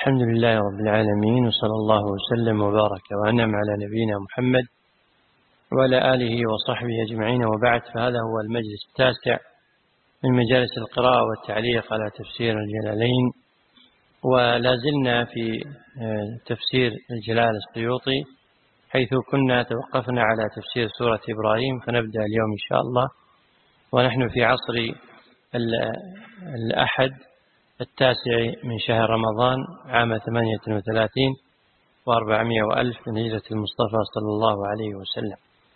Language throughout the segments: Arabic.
الحمد لله رب العالمين، وصلى الله وسلم وبارك وأنعم على نبينا محمد وعلى آله وصحبه أجمعين، وبعد، فهذا هو المجلس التاسع من مجالس القراءة والتعليق على تفسير الجلالين، ولا زلنا في تفسير الجلال السيوطي، حيث كنا توقفنا على تفسير سورة إبراهيم، فنبدأ اليوم إن شاء الله، ونحن في عصر الأحد 9 من شهر رمضان عام 38 و400 من هجرة المصطفى صلى الله عليه وسلم.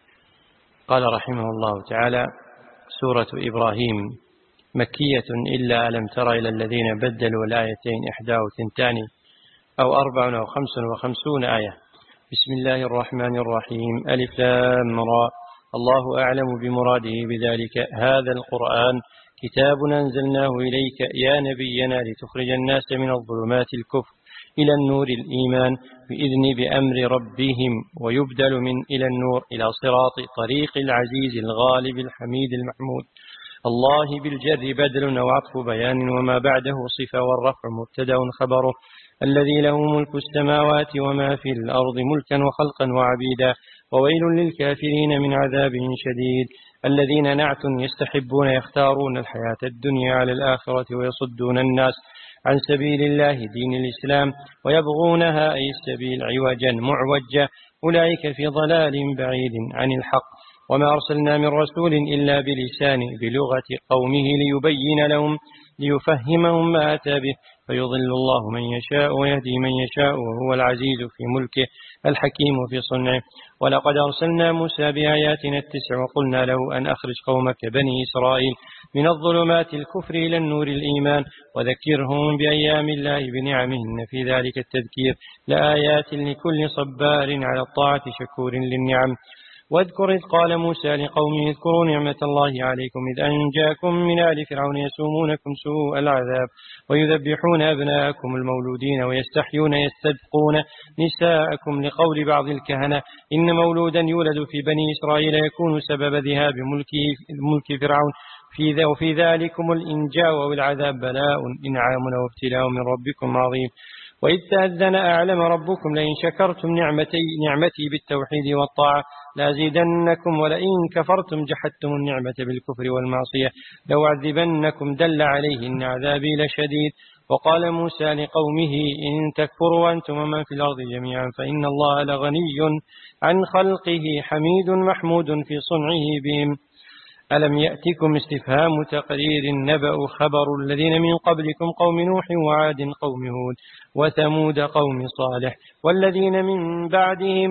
قال رحمه الله تعالى: سورة إبراهيم مكية إلا ألم تر إلى الذين بدلوا الآيتين 51 أو 54 أو 55 آية. بسم الله الرحمن الرحيم. ألف لام را، الله أعلم بمراده بذلك، هذا القرآن كتاب أنزلناه إليك يا نبينا لتخرج الناس من الظلمات الكفر إلى النور الإيمان بأمر ربهم، ويبدل من إلى النور إلى صراط طريق العزيز الغالب الحميد المحمود. الله بالجر بدل وعطف بيان وما بعده صفة، والرفع مبتدأ خبره، الذي له ملك السماوات وما في الأرض ملكا وخلقا وعبيدا، وويل للكافرين من عذاب شديد. الذين نعت يستحبون يختارون الحياة الدنيا على الآخرة، ويصدون الناس عن سبيل الله دين الإسلام، ويبغونها أي السبيل عوجا معوجا، أولئك في ضلال بعيد عن الحق. وما أرسلنا من رسول إلا بلغة قومه ليبين لهم ليفهمهم ما أتى به، فيضل الله من يشاء ويهدي من يشاء، وهو العزيز في ملكه الحكيم في صنعه. ولقد أرسلنا موسى بآياتنا 9 وقلنا له أن أخرج قومك بني إسرائيل من الظلمات الكفر إلى النور الإيمان، وذكرهم بأيام الله بنعمهن، في ذلك التذكير لآيات لكل صبار على الطاعة شكور للنعم. واذكر إذ قال موسى لقومه اذكروا نعمة الله عليكم إذ أنجاكم من آل فرعون يسومونكم سوء العذاب ويذبحون أبناءكم المولودين ويستحيون يستبقون نساءكم، لقول بعض الكهنة إن مولودا يولد في بني إسرائيل يكون سبب ذهاب ملك فرعون، وفي ذلكم الإنجاء والعذاب بلاء إنعام وابتلاء من ربكم عظيم. وإذ تأذن أعلم ربكم لئن شكرتم نعمتي بالتوحيد والطاعة لأزيدنكم، ولئن كفرتم جحدتم النعمة بالكفر والمعصية لأعذبنكم، دل عليه إن عذابي لشديد. وقال موسى لقومه إن تكفروا أنتم ومن في الأرض جميعا فإن الله لغني عن خلقه حميد محمود في صنعه بهم. ألم يأتكم استفهام تقرير نبأ خبر الذين من قبلكم قوم نوح وعاد قوم هود وثمود قوم صالح والذين من بعدهم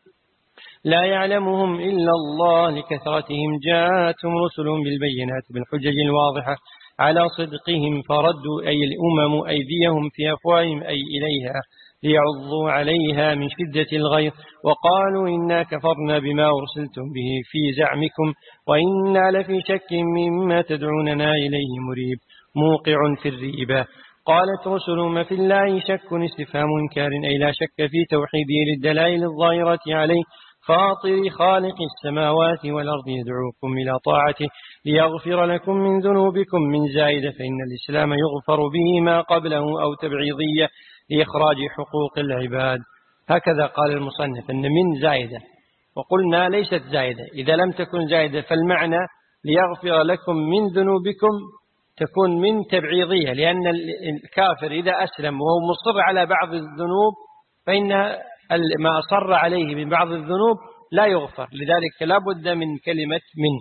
لا يعلمهم إلا الله، لكثرتهم جاءتهم رسلهم بالبينات بالحجج الواضحة على صدقهم، فردوا أي الأمم أيديهم في أفواههم أي إليها ليعضوا عليها من شدة الغيظ، وقالوا إنا كفرنا بما أرسلتم به في زعمكم وإنا لفي شك مما تدعوننا إليه مريب موقع في الريبة. قالت رسلهم في الله شك استفهام إنكار أي لا شك في توحيده للدلائل الظاهرة عليه، فاطر خالق السماوات والأرض يدعوكم إلى طاعته ليغفر لكم من ذنوبكم من زائدة، فإن الإسلام يغفر به ما قبله، أو تبعيضية لإخراج حقوق العباد. هكذا قال المصنف أن من زائدة، وقلنا ليست زائدة. إذا لم تكن زائدة فالمعنى ليغفر لكم من ذنوبكم تكون من تبعيضية، لأن الكافر إذا أسلم وهو مصر على بعض الذنوب فإن ما أصر عليه من بعض الذنوب لا يغفر، لذلك لا بد من كلمة من.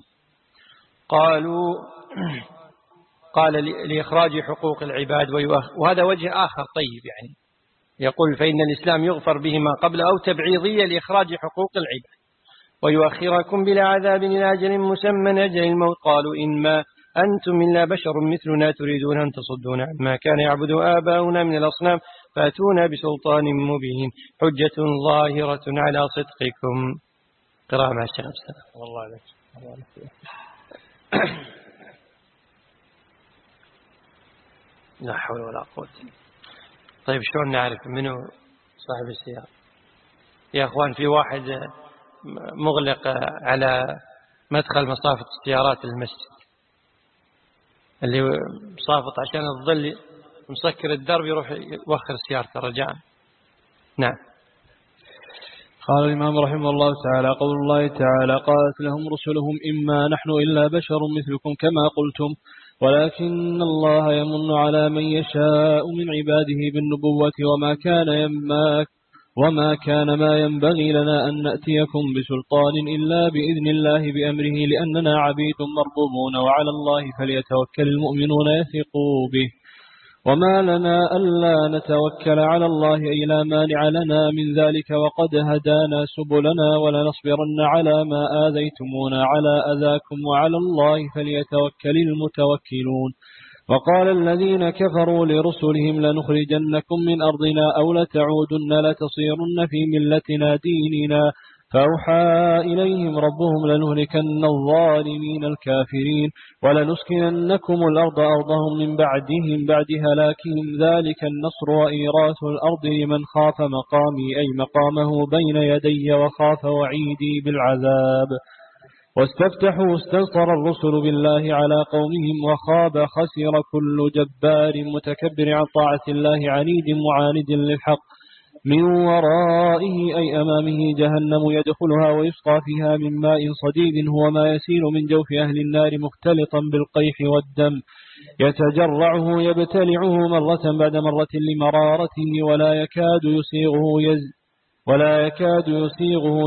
قال لإخراج حقوق العباد، وهذا وجه آخر طيب، يعني يقول فإن الإسلام يغفر به ما قبل، أو تبعيضية لإخراج حقوق العباد، ويؤخركم بلا عذاب إلى أجل مسمى أجل الموت. قالوا إنما أنتم إلا بشر مثلنا تريدون أن تصدون عما كان يعبد آباؤنا من الأصنام فأتونا بسلطان مبين حجة ظاهرة على صدقكم. قراءة مع الشيخ السلام. والله عليك. لا حول ولا قوة. طيب شلون نعرف منه صاحب السيارة؟ يا أخوان، في واحد مغلق على مدخل مصافة السيارات المسجد، اللي صافط عشان الظل مسكر الدرب يروح يوخر سيارته رجاء. نعم. قال الإمام رحمه الله تعالى: قول الله تعالى: قالت لهم رسلهم إما نحن إلا بشر مثلكم كما قلتم ولكن الله يمن على من يشاء من عباده بالنبوة وما كان ما ينبغي لنا أن نأتيكم بسلطان إلا بإذن الله بأمره لأننا عبيد مربوبون وعلى الله فليتوكل المؤمنون يثقوا به. وما لنا ألا نتوكل على الله أي لا مانع لنا من ذلك وقد هدانا سبلنا ولنصبرن على ما آذيتمونا على أذاكم وعلى الله فليتوكل المتوكلون. وقال الذين كفروا لرسلهم: لنخرجنكم من أرضنا أو لتعودن لتصيرن في ملتنا ديننا. فأوحى إليهم ربهم: لنهلكن الظالمين الكافرين ولنسكننكم الأرض أرضهم من بعد هلاكهم ذلك النصر وإيراث الأرض لمن خاف مقامي أي مقامه بين يدي وخاف وعيدي بالعذاب. واستفتحوا استنصر الرسل بالله على قومهم وخاب خسر كل جبار متكبر عن طاعة الله عنيد معاند للحق من ورائه أي أمامه جهنم يدخلها ويسقى فيها من ماء صديد هو ما يسيل من جوف أهل النار مختلطا بالقيح والدم يتجرعه يبتلعه مرة بعد مرة لمرارته ولا يكاد يسيغه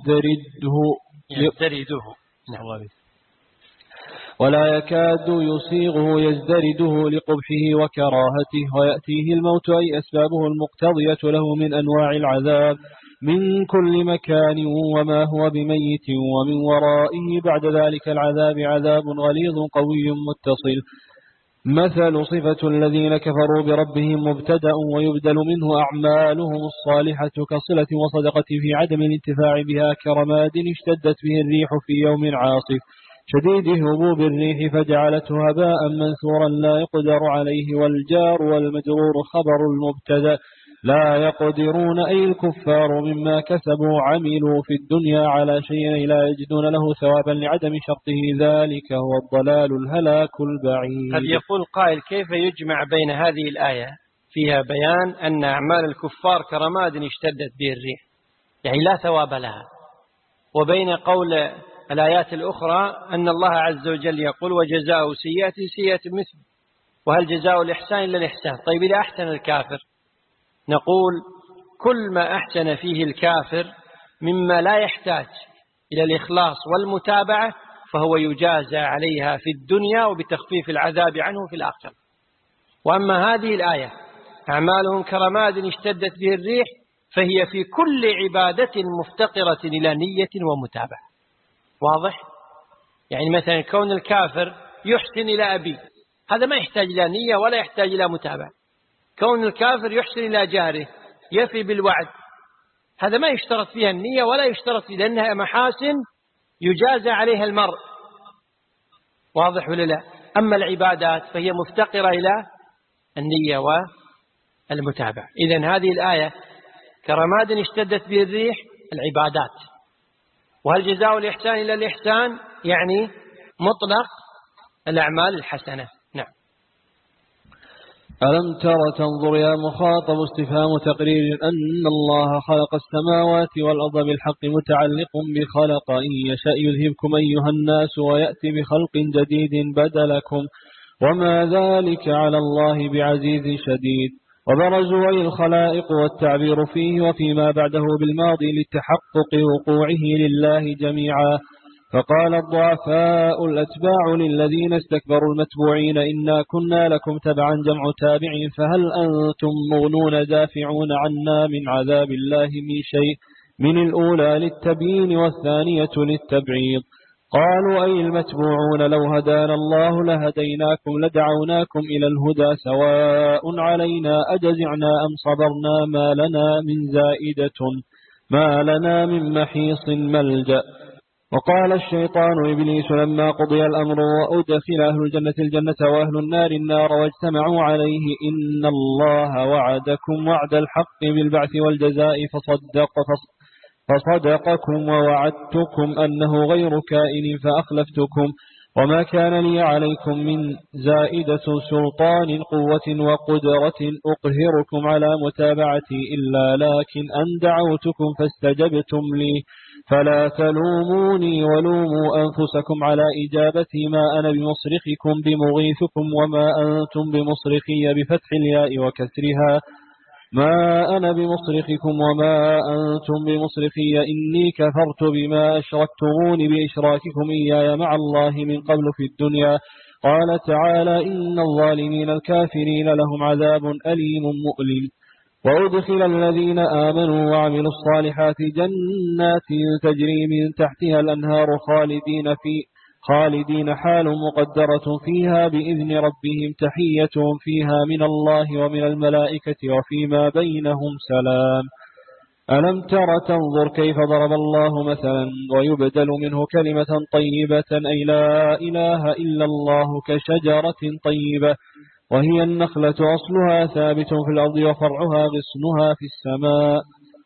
يزدرده لقبحه وكراهته ويأتيه الموت أي أسبابه المقتضية له من أنواع العذاب من كل مكان وما هو بميت ومن ورائه بعد ذلك العذاب عذاب غليظ قوي متصل. مثل صفة الذين كفروا بربهم مبتدأ ويبدل منه أعمالهم الصالحة كصلة وصدقة في عدم الانتفاع بها كرماد اشتدت به الريح في يوم عاصف شديد هبوب الريح فجعلته هباء منثورا لا يقدر عليه. والجار والمجرور خبر المبتدأ لا يقدرون أي الكفار مما كسبوا عملوا في الدنيا على شيء لا يجدون له ثوابا لعدم شرطه ذلك هو الضلال الهلاك البعيد. قد يقول قائل: كيف يجمع بين هذه الآية فيها بيان أن أعمال الكفار كرماد اشتدت به الريح يعني لا ثواب لها وبين قول الآيات الأخرى أن الله عز وجل يقول: وجزاء سيئة سيئة مثل وهل جزاء الإحسان إلا الإحسان؟ طيب إذا أحسن الكافر نقول كل ما أحسن فيه الكافر مما لا يحتاج إلى الإخلاص والمتابعة فهو يجازى عليها في الدنيا وبتخفيف العذاب عنه في الآخرة. وأما هذه الآية أعمالهم كرماد اشتدت به الريح فهي في كل عبادة مفتقرة إلى نية ومتابعة. واضح؟ يعني مثلا كون الكافر يحسن إلى أبيه هذا ما يحتاج إلى نية ولا يحتاج إلى متابعة. كون الكافر يحسن إلى جاره يفي بالوعد هذا ما يشترط فيها النية ولا يشترط فيها لأنها محاسن يجازى عليها المرء. واضح ولا لا؟ أما العبادات فهي مفتقرة إلى النية والمتابعة. إذن هذه الآية كرماد اشتدت به الريح العبادات وهل جزاء الإحسان إلا الإحسان يعني مطلق الأعمال الحسنة. نعم. ألم تر تنظر يا مخاطب استفهام تقرير أن الله خلق السماوات والأرض بالحق متعلق بخلق إن يشاء يذهبكم أيها الناس ويأتي بخلق جديد بدلكم وما ذلك على الله بعزيز شديد. وبرزوا أي الخلائق والتعبير فيه وفيما بعده بالماضي لتحقق وقوعه لله جميعا. فقال الضعفاء الأتباع للذين استكبروا المتبوعين إنا كنا لكم تبعا جمع تابع فهل أنتم مغنون دافعون عنا من عذاب الله من شيء من الأولى للتبيين والثانية للتبعيض. قالوا أي المتبوعون لو هدانا الله لهديناكم لدعوناكم إلى الهدى سواء علينا أجزعنا أم صبرنا ما لنا من محيص ملجأ. وقال الشيطان إبليس لما قضي الأمر وأدخل أهل الجنة الجنة وأهل النار النار واجتمعوا عليه إن الله وعدكم وعد الحق بالبعث والجزاء فصدقكم ووعدتكم أنه غير كائن فأخلفتكم وما كان لي عليكم من زائدة سلطان قوة وقدرة أقهركم على متابعتي إلا لكن أن دعوتكم فاستجبتم لي فلا تلوموني ولوموا أنفسكم على إجابتي ما أنا بمصرخكم بمغيثكم وما أنتم بمصرخي بفتح الياء وكسرها ما أنا بمصرخكم وما أنتم بمصرخي إني كفرت بما أشركتمون بإشراككم إياي مع الله من قبل في الدنيا. قال تعالى إن الظالمين الكافرين لهم عذاب أليم مؤلم. وأدخل الذين آمنوا وعملوا الصالحات جنات تجري من تحتها الأنهار خالدين حال مقدرة فيها بإذن ربهم تحيتهم فيها من الله ومن الملائكة وفيما بينهم سلام. ألم تر تنظر كيف ضرب الله مثلا ويبدل منه كلمة طيبة أي لا إله إلا الله كشجرة طيبة وهي النخلة أصلها ثابت في الأرض وفرعها غصنها في السماء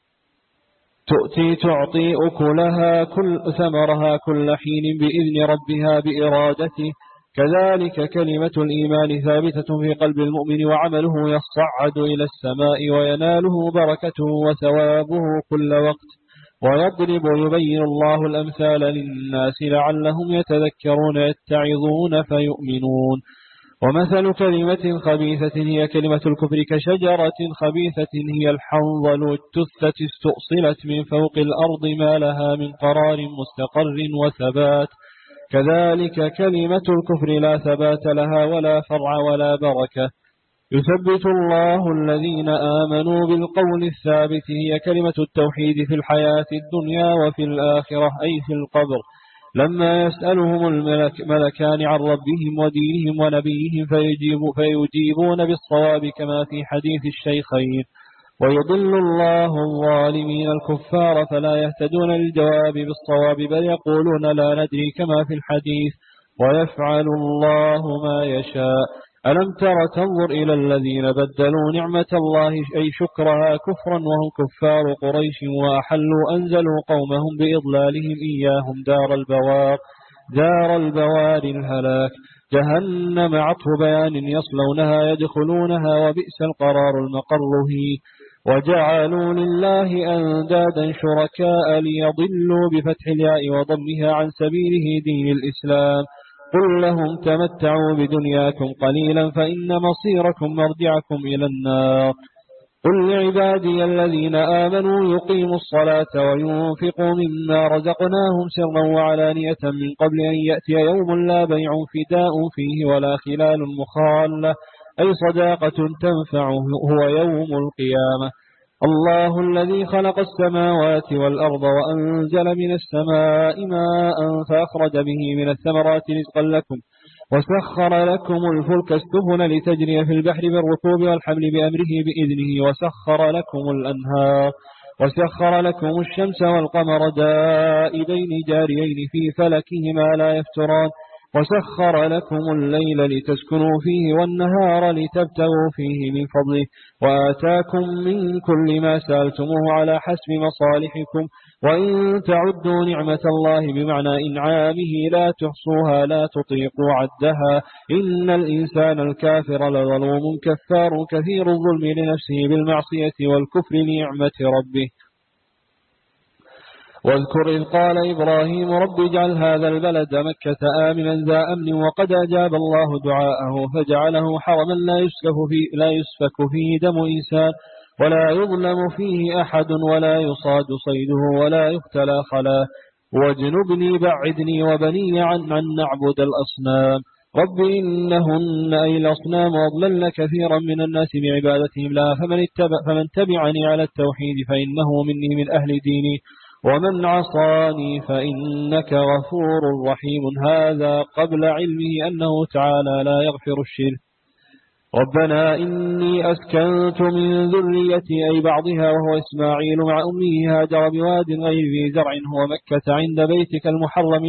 تؤتي تعطي أكلها ثمرها كل حين بإذن ربها بإرادته. كذلك كلمة الإيمان ثابتة في قلب المؤمن وعمله يصعد إلى السماء ويناله بركته وثوابه كل وقت. ويضرب يبين الله الأمثال للناس لعلهم يتذكرون يتعظون فيؤمنون. ومثل كلمة خبيثة هي كلمة الكفر كشجرة خبيثة هي الحنظل التثة استؤصلت من فوق الأرض ما لها من قرار مستقر وثبات. كذلك كلمة الكفر لا ثبات لها ولا فرع ولا بركة. يثبت الله الذين آمنوا بالقول الثابت هي كلمة التوحيد في الحياة الدنيا وفي الآخرة أي في القبر لما يسألهم الملكان عن ربهم ودينهم ونبيهم فيجيبون بالصواب كما في حديث الشيخين. ويضل الله الظالمين الكفار فلا يهتدون للجواب بالصواب بل يقولون لا ندري كما في الحديث ويفعل الله ما يشاء. ألم تر تنظر إلى الذين بدلوا نعمة الله أي شكرها كفرا وهم كفار قريش وأحلوا أنزلوا قومهم بإضلالهم إياهم دار البوار الهلاك جهنم عطف بيان يصلونها يدخلونها وبئس القرار المقر هي. وجعلوا لله أندادا شركاء ليضلوا بفتح الياء وضمها عن سبيله دين الإسلام. قل لهم تمتعوا بدنياكم قليلا فإن مصيركم مرجعكم إلى النار. قل لعبادي الذين آمنوا يقيموا الصلاة وينفقوا مما رزقناهم سرا وعلانية من قبل أن يأتي يوم لا بيع فداء فيه ولا خلال مخالة أي صداقة تنفعه هو يوم القيامة. الله الذي خلق السماوات والأرض وأنزل من السماء ماء فأخرج به من الثمرات رزقا لكم وسخر لكم الفلك السفن لتجري في البحر بالركوب والحمل بأمره بإذنه وسخر لكم الأنهار وسخر لكم الشمس والقمر دائبين جاريين في فلكهما لا يفتران وسخر لكم الليل لتسكنوا فيه والنهار لتبتغوا فيه من فضله وآتاكم من كل ما سألتموه على حسب مصالحكم وإن تعدوا نعمة الله بمعنى إنعامه لا تحصوها لا تطيقوا عدها إن الإنسان الكافر لظلوم كفار كثير الظلم لنفسه بالمعصية والكفر لنعمة ربه. واذكر إذ قال إبراهيم رب اجعل هذا البلد مكة آمنا ذا أمن وقد أجاب الله دعاءه فجعله حرما لا يسفك فيه دم إنسان ولا يظلم فيه أحد ولا يصاد صيده ولا يختلى خلاه واجنبني بعدني وبني عن نعبد الأصنام. رب إنهن أي الأصنام أضللن كثيرا من الناس بعبادتهم لها فمن تبعني على التوحيد فإنه مني من أهل ديني ومن عصاني فإنك غفور رحيم. هذا قبل علمه أنه تعالى لا يغفر الشرك. ربنا إني أسكنت من ذريتي أي بعضها وهو إسماعيل مع أمه هاجر بواد غير ذي زرع هو مكة عند بيتك المحرم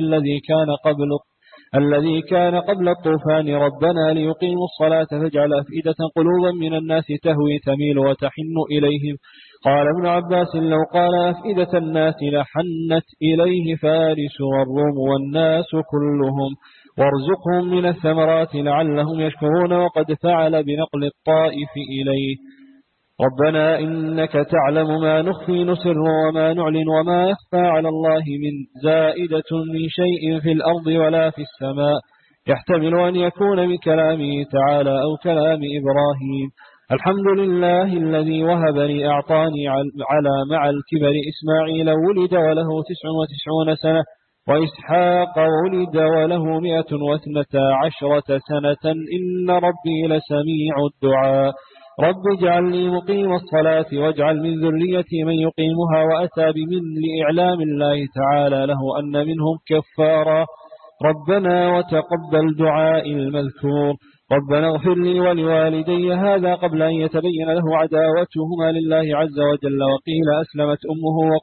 الذي كان قبل الطوفان. ربنا ليقيموا الصلاة فاجعل أفئدة قلوبا من الناس تهوي تميل وتحن إليهم. قال ابن عباس لو قال أفئدة الناس لحنت إليه فارس والروم والناس كلهم. وارزقهم من الثمرات لعلهم يشكرون. وقد فعل بنقل الطائف إليه. ربنا إنك تعلم ما نخفي نسر وما نعلن وما يخفى على الله من زائدة من شيء في الأرض ولا في السماء، يحتمل أن يكون من كلامه تعالى أو كلام إبراهيم. الحمد لله الذي وهبني أعطاني على مع الكبر إسماعيل ولد وله 99 سنة، وإسحاق ولد وله 112 سنة، إن ربي لسميع الدعاء. رب اجعل لي مقيم الصلاة واجعل من ذريتي من يقيمها، وأتى بمن لإعلام الله تعالى له أن منهم كفارا. ربنا وتقبل دعاء المذكور. ربنا اغفر لي ولوالدي. هذا قبل أن يتبين له عداوتهما لله عز وجل. وقيل أسلمت أمه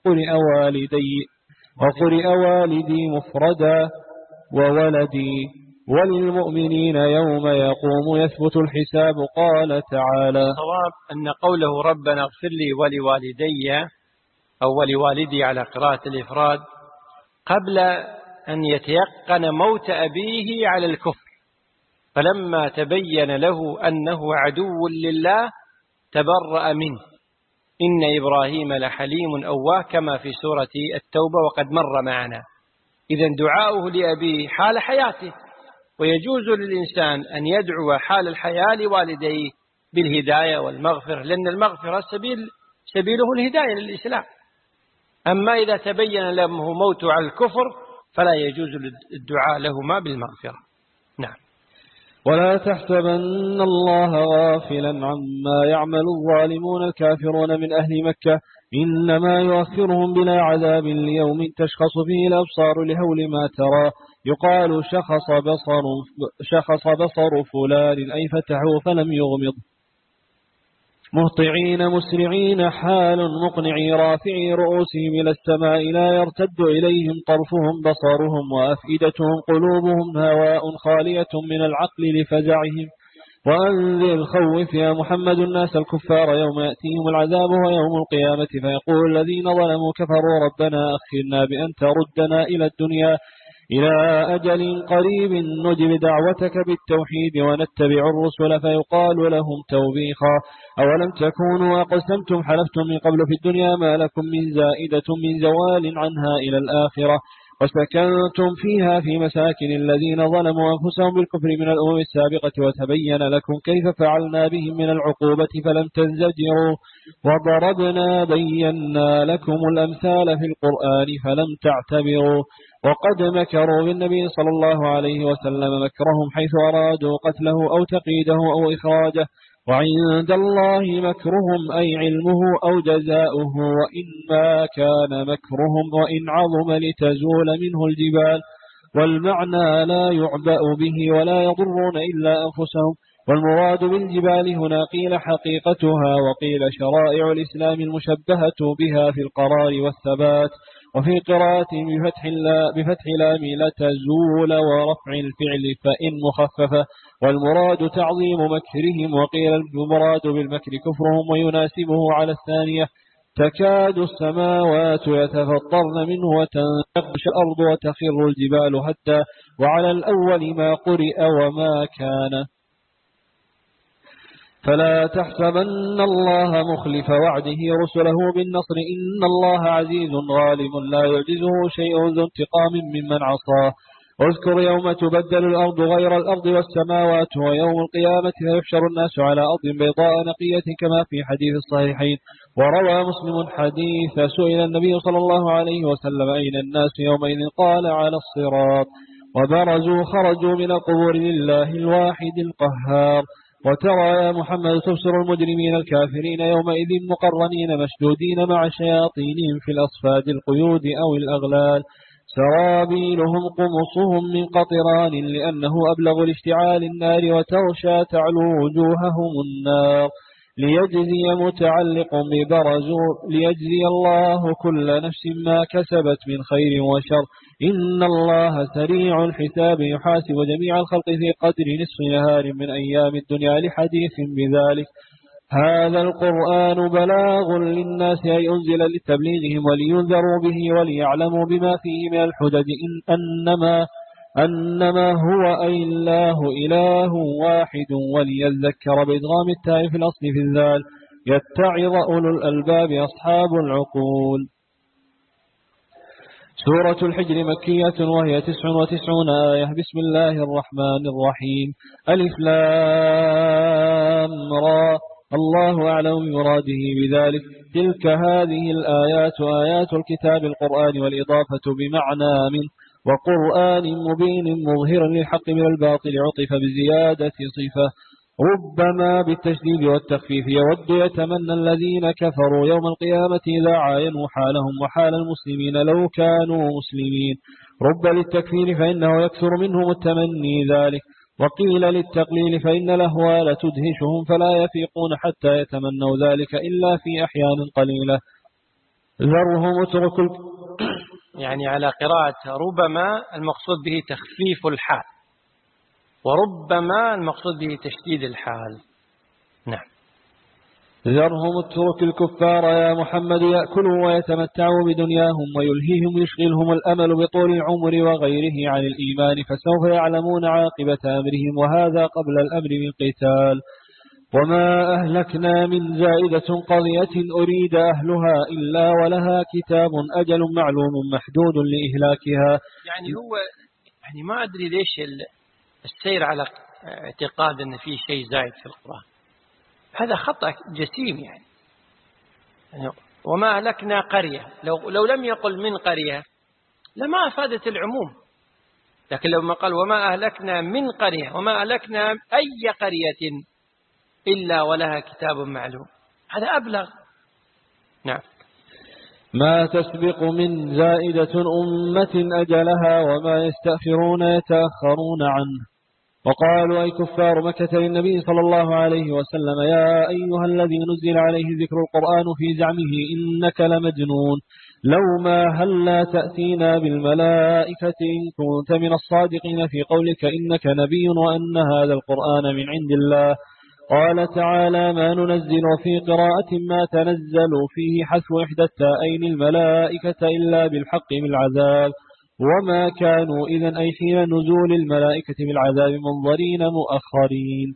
وقرئ والدي مفردا وولدي. وللمؤمنين يوم يقوم يثبت الحساب. قال تعالى: الصواب أن قوله ربنا اغفر لي ولوالدي أو ولوالدي على قراءة الإفراد قبل أن يتيقن موت أبيه على الكفر، فلما تبين له أنه عدو لله تبرأ منه. إن إبراهيم لحليم أواه كما في سورة التوبة وقد مر معنا. إذن دعاؤه لأبيه حال حياته، ويجوز للإنسان أن يدعو حال الحياة لوالديه بالهداية والمغفرة، لأن المغفرة سبيله الهداية للإسلام. أما إذا تبين له موت على الكفر فلا يجوز الدعاء لهما بالمغفرة. نعم. ولا تحسبن الله غافلا عما يعمل الظالمون الكافرون من أهل مكة، إنما يؤخرهم بلا عذاب ليوم تشخص فيه الأبصار لهول ما ترى. يقال شخص بصر فلان أي فتحوا فلم يغمض. مهطعين مسرعين حال مقنعي رافعي رؤوسهم إلى السماء لا يرتد إليهم طرفهم بصرهم وأفئدتهم قلوبهم هواء خالية من العقل لفزعهم. وأنذر خوف يا محمد الناس الكفار يوم يأتيهم العذاب ويوم القيامة فيقول الذين ظلموا كفروا ربنا أخرنا بأن تردنا إلى الدنيا إلى أجل قريب نجب دعوتك بالتوحيد ونتبع الرسل فيقال لهم توبيخا أولم تكونوا أقسمتم حلفتم من قبل في الدنيا ما لكم من زائدة من زوال عنها إلى الآخرة وسكنتم فيها في مساكن الذين ظلموا أنفسهم بالكفر من الأمم السابقة وتبين لكم كيف فعلنا بهم من العقوبة فلم تنزجروا وضربنا بينا لكم الأمثال في القرآن فلم تعتبروا. وقد مكروا بالنبي صلى الله عليه وسلم مكرهم حيث أرادوا قتله أو تقييده أو إخراجه وعند الله مكرهم أي علمه أو جزاؤه وإن ما كان مكرهم وإن عظم لتزول منه الجبال. والمعنى لا يعبأ به ولا يضرون إلا أنفسهم. والمراد بالجبال هنا قيل حقيقتها وقيل شرائع الإسلام المشبهة بها في القرار والثبات. وفي قراءة بفتح لام لتزول ورفع الفعل فإن مخففة. والمراد تعظيم مكرهم وقيل المراد بالمكر كفرهم ويناسبه على الثانية تكاد السماوات يتفطرن منه وتنقش الأرض وتخر الجبال هدا. وعلى الأول ما قرئ وما كان. فلا تحسبن الله مخلف وعده رسله بالنصر إن الله عزيز غالب لا يعجزه شيء ذو انتقام ممن عصاه. واذكر يوم تبدل الأرض غير الأرض والسماوات ويوم القيامة فيحشر الناس على أرض بيضاء نقية كما في حديث الصحيحين. وروى مسلم حديث سئل النبي صلى الله عليه وسلم أين الناس يومئذ قال على الصراط. وبرزوا خرجوا من القبور لله الواحد القهار. وترى يا محمد تبصر المجرمين الكافرين يومئذ مقرنين مشدودين مع شياطينهم في الأصفاد القيود أو الأغلال سرابيلهم قمصهم من قطران لأنه أبلغ لاشتعال النار وتغشى تعلو وجوههم النار. ليجزي متعلق ليجزي الله كل نفس ما كسبت من خير وشر إن الله سريع الحساب يحاسب جميع الخلق في قدر نصف نهار من أيام الدنيا لحديث بذلك. هذا القرآن بلاغ للناس أي أنزل لتبليغهم ولينذروا به وليعلموا بما فيه من الحجج أنما هو أي الله إله واحد، وليذكر بإدغام التاء في الأصل في الذال، يتعظ أولو الألباب أصحاب العقول. سورة الحجر مكية وهي 99 آية. بسم الله الرحمن الرحيم. ألف لام را، الله أعلم بمراده بذلك. تلك هذه الآيات آيات الكتاب القرآن، والإضافة بمعنى من، وقرآن مبين مظهر للحق من الباطل، عطف بزيادة صفة. ربما بالتشديد والتخفيف. يود يتمنى الذين كفروا يوم القيامة إذا عاينوا حالهم وحال المسلمين لو كانوا مسلمين. رب للتكفير فإنه يكثر منهم التمني ذلك، وقيل للتقليل فإن الأهوال تدهشهم فلا يفيقون حتى يتمنوا ذلك إلا في أحيان قليلة. ذرهم اترك يعني على قراءة ربما المقصود به تخفيف الحال، وربما المقصود به تشديد الحال. نعم. ذرهم اترك الكفار يا محمد يأكلوا ويتمتعوا بدنياهم، ويلهيهم يشغلهم الأمل بطول العمر وغيره عن الإيمان، فسوف يعلمون عاقبة أمرهم، وهذا قبل الأمر بالقتال. وما أهلكنا من زائدة قرية أريد أهلها إلا ولها كتاب أجل معلوم محدود لإهلاكها. يعني هو ما أدري ليش السير على اعتقاد أن في شيء زائد في القرآن، هذا خطأ جسيم. يعني وما أهلكنا قرية، لو لم يقل من قرية لما أفادت العموم، لكن لو ما قال وما أهلكنا من قرية، وما أهلكنا أي قرية إلا ولها كتاب معلوم، هذا أبلغ. نعم. ما تسبق من زائدة أمة أجلها وما يستأخرون يتأخرون عنه. وقالوا أي كفار مكة للنبي صلى الله عليه وسلم يا أيها الذي نزل عليه ذكر القرآن في زعمه إنك لمجنون، لو ما هلا تأتينا بالملائكة إن كنت من الصادقين في قولك إنك نبي وأن هذا القرآن من عند الله. قال تعالى ما ننزل في قراءة ما تنزل فيه حذف إحدى التائين الملائكة إلا بالحق بالعذاب، وما كانوا إذن أي حين نزول الملائكة بالعذاب منظرين مؤخرين.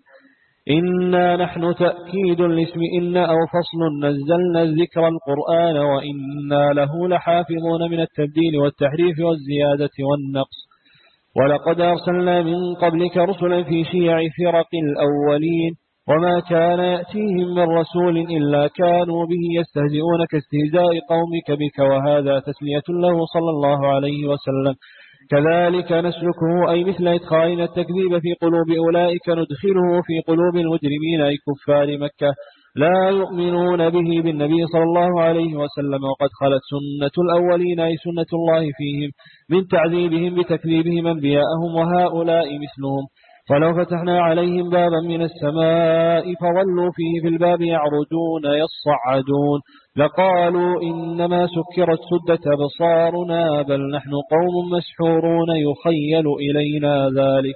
إنا نحن تأكيد لاسم إن أو فصل نزلنا الذكر القرآن وإنا له لحافظون من التبديل والتحريف والزيادة والنقص. ولقد أرسلنا من قبلك رسلا في شيع فرق الأولين، وما كان يأتيهم من رسول إلا كانوا به يستهزئون كاستهزاء قومك بك، وهذا تسلية له صلى الله عليه وسلم. كذلك نسلكه أي مثل إدخالنا التكذيب في قلوب أولئك ندخله في قلوب المجرمين أي كفار مكة لا يؤمنون به بالنبي صلى الله عليه وسلم. وقد خلت سنة الأولين أي سنة الله فيهم من تعذيبهم بتكذيبهم أنبياءهم، وهؤلاء مثلهم. فلو فتحنا عليهم بابا من السماء فظلوا فيه في الباب يعرجون يصعدون لقالوا إنما سكرت سدت أبصارنا بل نحن قوم مسحورون يخيل إلينا ذلك.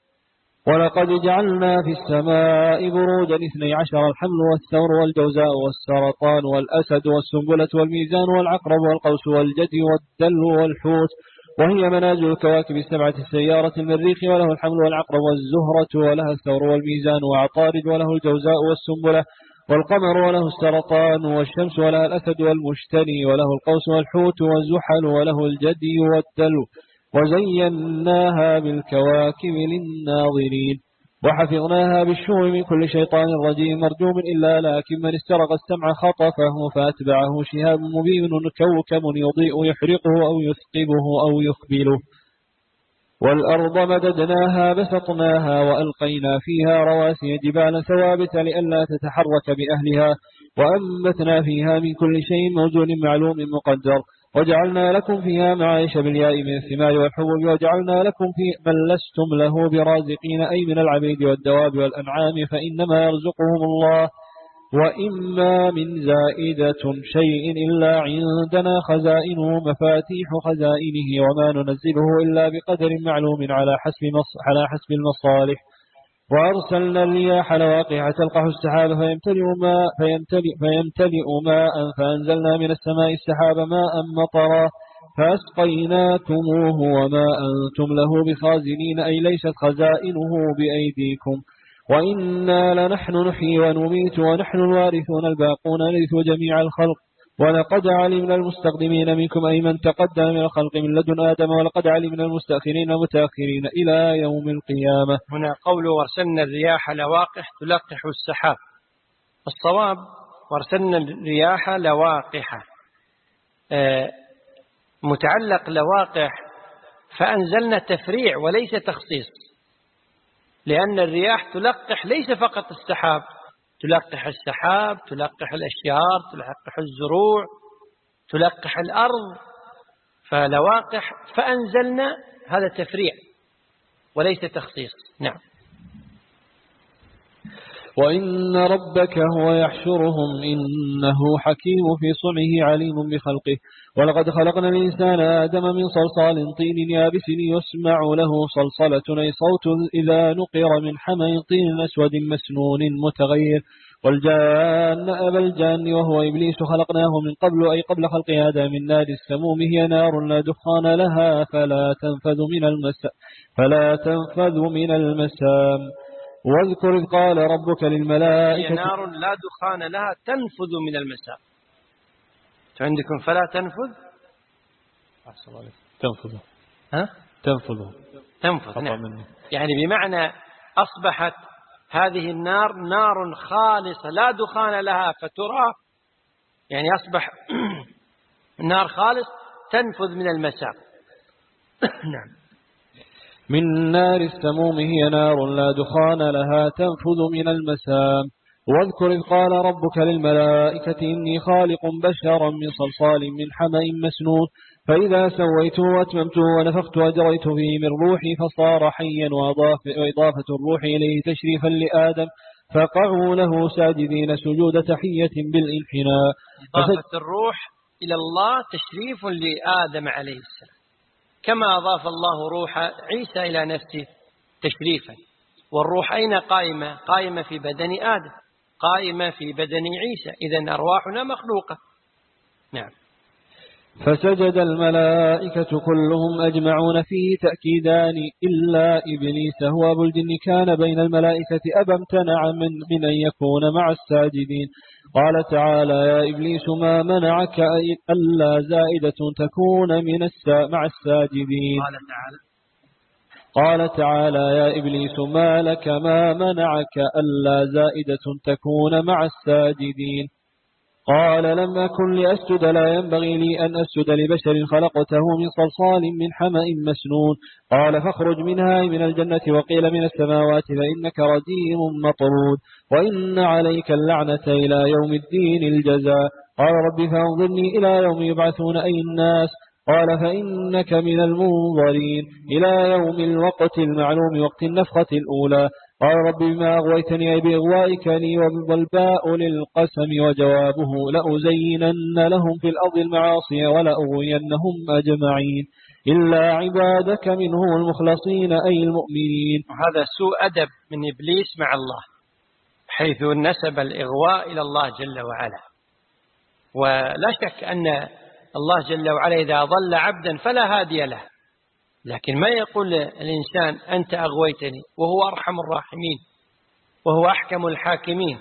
ولقد جعلنا في السماء بروجا 12 الحمل والثور والجوزاء والسرطان والأسد والسنبلة والميزان والعقرب والقوس والجدي والدل والحوت، وهي منازل الكواكب السبعة السيارة المريخ، وله الحمل والعقرب والزهرة ولها الثور والميزان وعطارد، وله الجوزاء والسنبلة والقمر، وله السرطان والشمس، ولها الأسد والمشتري، وله القوس والحوت والزحل، وله الجدي والدلو، وزيناها بالكواكب للناظرين، وحفظناها بالشوم من كل شيطان رجيم مرجوم إلا لكن من استرق السمع خطفه فأتبعه شهاب مبين كوكب يضيء يحرقه أو يثقبه أو يخبله. والأرض مددناها بسطناها وألقينا فيها رواسي جبالا ثوابت لئلا تتحرك بأهلها، وأنبتنا فيها من كل شيء موزون معلوم مقدر، وجعلنا لكم فيها معايش بالياء من الثمار والحبوب، وجعلنا لكم في من لستم له برازقين أي من العبيد والدواب والأنعام فإنما يرزقهم الله، وإما من زائدة شيء إلا عندنا خزائنه مفاتيح خزائنه وما ننزله إلا بقدر معلوم على حسب المصالح. وأرسلنا الرياح لواقع تلقح السحاب فيمتلئ ماء فأنزلنا من السماء السحاب ماء مطرا فأسقيناكموه وما أنتم له بخازنين أي ليست خزائنه بأيديكم وإنا لنحن نحيي ونميت ونحن الوارثون الباقون نرث جميع الخلق ولقد علمنا المستقدمين منكم أي من تقدم من الخلق من لدن آدم ولقد علمنا المستأخرين المتأخرين إلى يوم القيامة. هنا قوله وارسلنا الرياح لواقح تلقح السحاب، الصواب وارسلنا الرياح لواقح، متعلق لواقح فأنزلنا تفريع وليس تخصيص، لأن الرياح تلقح ليس فقط السحاب، تلقح السحاب، تلقح الأشجار، تلقح الزروع، تلقح الأرض، فلواقح فأنزلنا هذا تفريع وليس تخصيص. نعم. وإن ربك هو يحشرهم إنه حكيم في صنعه عليم بخلقه ولقد خلقنا الإنسان آدم من صلصال طين يابس يسمع له صلصلة أي صوت إذا نقر من حمأ طين أسود مسنون متغير والجان أبا الجان وهو إبليس خلقناه من قبل أي قبل خلق آدم من نار السموم هي نار لا دخان لها فلا تنفذ من المسام واذكر إذ قال ربك للملائكة هي نار لا دخان لها تنفذ من المسام. عندكم فلا تنفذ تنفذ تنفذ. نعم. يعني بمعنى أصبحت هذه النار نار خالصة لا دخان لها فترى، يعني أصبح نار خالص تنفذ من المسام. نعم. من نار السموم هي نار لا دخان لها تنفذ من المسام واذكر إذ قال ربك للملائكة إني خالق بشرا من صلصال من حمأ مسنون فإذا سويته وأتممته ونفخت وجريت فيه من روحي فصار حيا وإضافة الروح إليه تشريفا لآدم فقعوا له ساجدين سجود تحية بالانحناء. إضافة الروح إلى الله تشريف لآدم عليه السلام، كما أضاف الله روح عيسى إلى نفسه تشريفا. والروح أين قائمة في بدن آدم، قائمة في بدن عيسى، إذن أرواحنا مخلوقة. نعم. فسجد الملائكة كلهم أجمعون فيه تأكيدان إلا إبليس هو أبو الجن كان بين الملائكة أبى امتنع من أن يكون مع الساجدين. قال تعالى يا إبليس ما منعك ألا زائدة تكون مع الساجدين. قال تعالى يا إبليس ما لك ما منعك ألا زائدة تكون مع الساجدين. قال لم أكن لأسجد لا ينبغي لي أن أسجد لبشر خلقته من صلصال من حمأ مسنون. قال فاخرج منها من الجنة وقيل من السماوات فإنك رجيم مطرود وإن عليك اللعنة إلى يوم الدين الجزاء. قال رب فانظرني إلى يوم يبعثون أي الناس. قال فإنك من المنظرين إلى يوم الوقت المعلوم وقت النفخة الأولى. قال رب بما أغويتني أي بإغوائكني والباء للقسم وجوابه لأزينن لهم في الأرض المعاصي ولأغوينهم أجمعين إلا عبادك منهم المخلصين أي المؤمنين. هذا سوء أدب من إبليس مع الله، حيث نسب الإغواء إلى الله جل وعلا. ولا شك أن الله جل وعلا إذا ضل عبدا فلا هادي له، لكن ما يقول الإنسان أنت أغويتني وهو أرحم الراحمين وهو أحكم الحاكمين.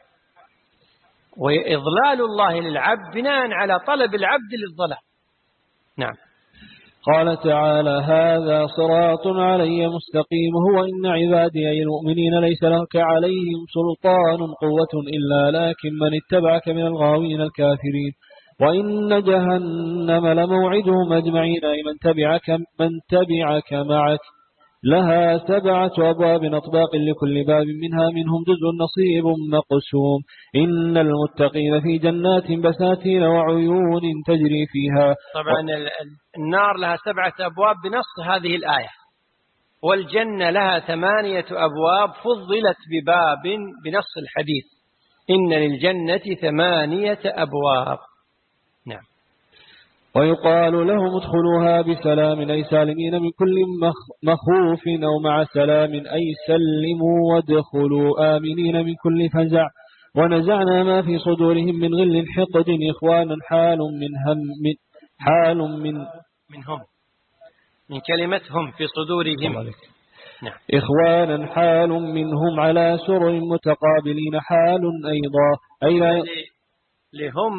وإضلال الله للعبد بناء على طلب العبد للضلال. نعم. قال تعالى هذا صراط علي مستقيم هو إن عبادي أي المؤمنين ليس لك عليهم سلطان قوة إلا لكن من اتبعك من الغاوين الكافرين. وإن جهنم لموعدهم أجمعين أي من تبعك معك لها 7 أبواب أطباق لكل باب منهم جزء نصيب مقسوم. إن المتقين في جنات بساتين وعيون تجري فيها. طبعا النار لها 7 أبواب بنص هذه الآية، والجنة لها 8 أبواب فضلت بباب بنص الحديث إن للجنة 8 أبواب. نعم. ويقال لهم ادخلوها بسلام أي سالمين من كل مخوف أو مع سلام أي سلموا وادخلوا آمنين من كل فزع. ونزعنا ما في صدورهم من غل حقد إخوانا حال منهم، من كلمة هم في صدورهم. نعم. إخوانا حال منهم على سرر متقابلين حال أيضا أي لهم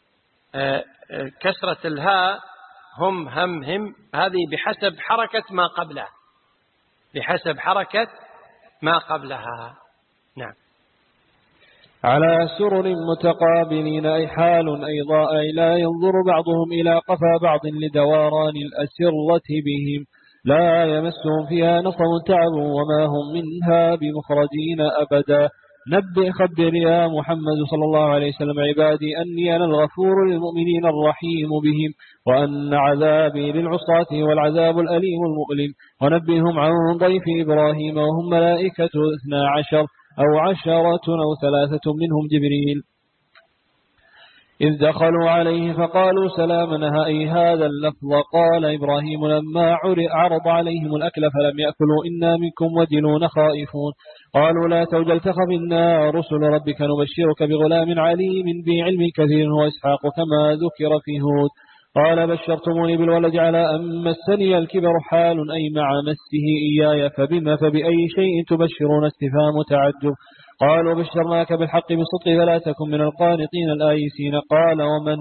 كسرة الهاء هم هذه بحسب حركة ما قبلها، بحسب حركة ما قبلها. نعم. على سرر متقابلين أي حال أيضا أي لا ينظر بعضهم إلى قفا بعض لدوران الأسرة بهم، لا يمسهم فيها نصب تعب وما هم منها بمخرجين أبدا. نبئ خبر يا محمد صلى الله عليه وسلم عبادي أني أنا الغفور للمؤمنين الرحيم بهم، وأن عذابي للعصاة والعذاب الأليم المؤلم. ونبئهم عن ضيف إبراهيم وهم ملائكة 12 أو 10 أو 3 منهم جبريل، إذ دخلوا عليه فقالوا سلامنا أي هذا اللفظ. قال إبراهيم لما عرض عليهم الأكل فلم يأكلوا إنا منكم وجلون خائفون. قالوا لا توجل تخف إنا رسل ربك نبشرك بغلام عليم بعلم كثير وإسحاق كما ذكر في هود. قال بشرتموني بالولد على أن مسني الكبر حال أي مع مسه إياي فبما فبأي شيء تبشرون استفهام تعجب. قالوا بشرناك بالحق بصدق فلا تكن من القانطين الآيسين. قال ومن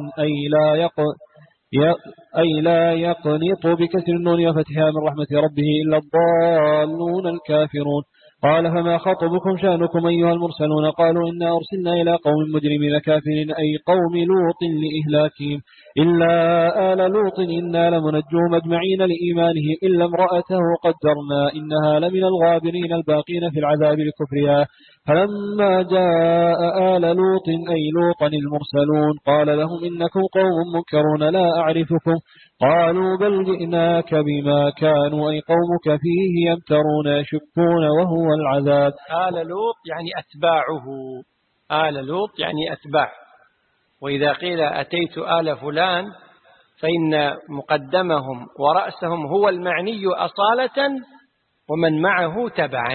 أي لا يقنط بكسر النون وفتحها من رحمة ربه إلا الضالون الكافرون. قال فما خطبكم شأنكم أيها المرسلون؟ قالوا إنا أرسلنا إلى قوم مجرمين كافرين أي قوم لوط لإهلاكهم، إلا آل لوط إنا لمنجوهم أجمعين لإيمانهم إلا امرأته قدرنا إنها لمن الغابرين الباقين في العذاب لكفرها. فلما جاء آل لوط أي لوطا المرسلون قال لهم إنكم قوم منكرون لا أعرفكم. قالوا بل جئناك بما كانوا أي قومك فيه يمترون يشكون وهو العذاب. آل لوط يعني أتباعه، آل لوط يعني أتباع. وإذا قيل أتيت آل فلان فإن مقدمهم ورأسهم هو المعني أصالة ومن معه تبعا.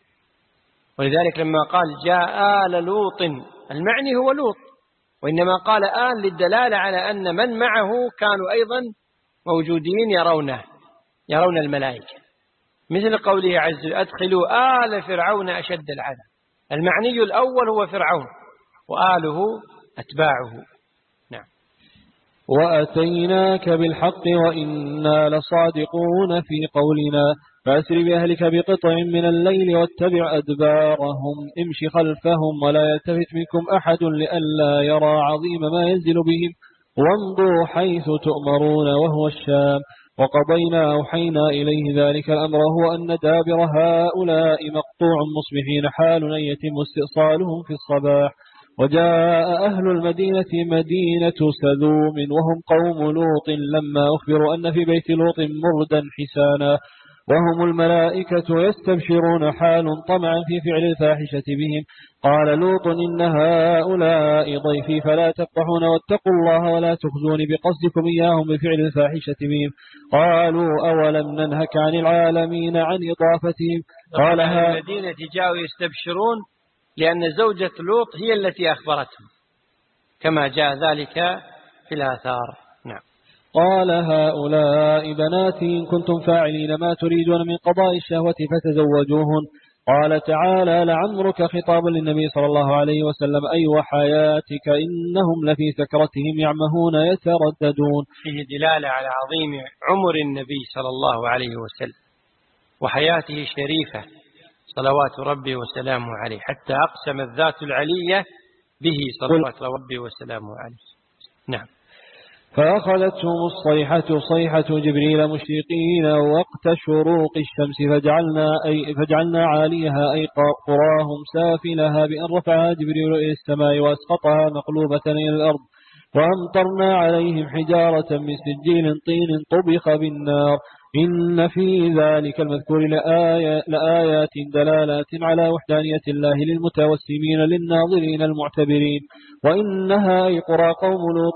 ولذلك لما قال جاء آل لوط المعني هو لوط، وإنما قال آل للدلالة على أن من معه كانوا أيضا موجودين يرون الملائكة، مثل قوله عز وجل أدخلوا آل فرعون أشد العذاب. المعني الأول هو فرعون وآله أتباعه. نعم. وأتيناك بالحق وإنا لصادقون في قولنا فأسر بأهلك بقطع من الليل واتبع أدبارهم امش خلفهم ولا يلتفت منكم أحد لئلا يرى عظيم ما ينزل بهم وامضوا حيث تؤمرون وهو الشام. وقضينا أوحينا إليه ذلك الأمر هو أن دابر هؤلاء مقطوع مصبحين حال أن يتم استئصالهم في الصباح. وجاء أهل المدينة مدينة سذوم وهم قوم لوط لما أخبروا أن في بيت لوط مردا حسانا وهم الملائكة يستبشرون حال طمعا في فعل الفاحشة بهم. قال لوط إن هؤلاء ضيفي فلا تفضحون واتقوا الله ولا تخزوني بقصدكم إياهم بفعل الفاحشة بهم. قالوا أولم ننهك عن العالمين عن إضافتهم. قال المدينة جاءوا يستبشرون لأن زوجة لوط هي التي أخبرتهم كما جاء ذلك في الآثار. نعم. قال هؤلاء بناتي إن كنتم فاعلين ما تريدون من قضاء الشهوة فتزوجوهن. قال تعالى لعمرك خطابا للنبي صلى الله عليه وسلم أي وحياتك إنهم لفي سكرتهم يعمهون يترددون. فيه دلالة على عظيم عمر النبي صلى الله عليه وسلم وحياته شريفة صلوات ربي وسلامه عليه، حتى أقسم الذات العلية به صلوات ربي وسلامه عليه. نعم. فأخذتهم الصيحة صيحة جبريل مشرقين وقت شروق الشمس فجعلنا عاليها أي قراهم سافلها بأن رفعها جبريل إلى السماء وأسقطها مقلوبة إلى الأرض وأمطرنا عليهم حجارة من سجيل طين طبخ بالنار. إن في ذلك المذكور لآيات دلالات على وحدانية الله للمتوسمين للناظرين المعتبرين. وإنها أي قرى قوم لوط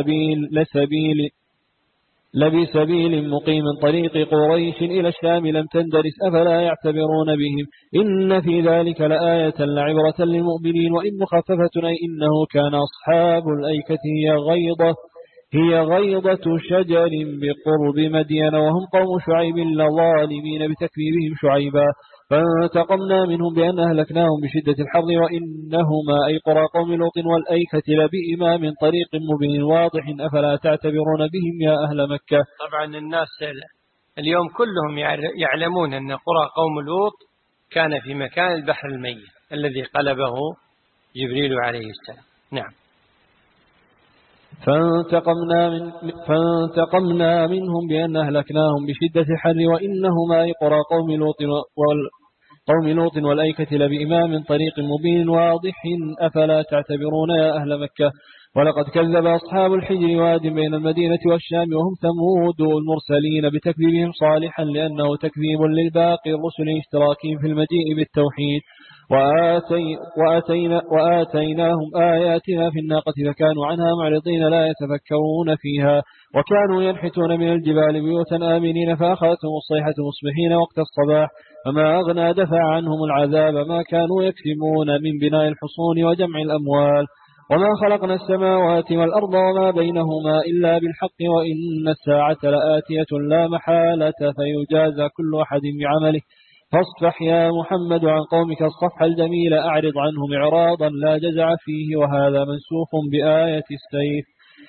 لبسبيل مقيم طريق قريش إلى الشام لم تندرس أفلا يعتبرون بهم. إن في ذلك لآية لعبرة للمؤمنين. وإن مخففة أي إنه كان أصحاب الأيكة هي غيضة هي غيضة شجر بقرب مدين وهم قوم شعيب لظالمين بتكذيبهم شعيبا فانتقمنا منهم بأن أهلكناهم بشدة الحر وإنهما أي قرى قوم لوط والأيكة لبئما طريق مبين واضح أفلا تعتبرون بهم يا أهل مكة. طبعا الناس اليوم كلهم يعلمون أن قرى قوم لوط كان في مكان البحر الميت الذي قلبه جبريل عليه السلام. نعم. فانتقمنا منهم بأن أهلكناهم بشدة الحر وإنهما أي قرى قوم لوط والأيكة لبإمام طريق مبين واضح أفلا تعتبرون يا أهل مكة. ولقد كذب أصحاب الحجر واد بين المدينة والشام وهم ثمود المرسلين بتكذيبهم صالحا لأنه تكذيب للباقي الرسل اشتراكهم في المجيء بالتوحيد وآتيناهم آياتنا في الناقة فكانوا عنها معرضين لا يتفكرون فيها وكانوا ينحتون من الجبال بيوتا آمنين فأخذتهم الصيحة مصبحين وقت الصباح فما أغنى دفع عنهم العذاب ما كانوا يكسبون من بناء الحصون وجمع الأموال وما خلقنا السماوات والأرض وما بينهما إلا بالحق وإن الساعة لآتية لا محالة فيجازى كل أحد بعمله فاصفح يا محمد عن قومك الصفح الجميل أعرض عنهم إعراضا لا جزع فيه وهذا منسوخ بآية السيف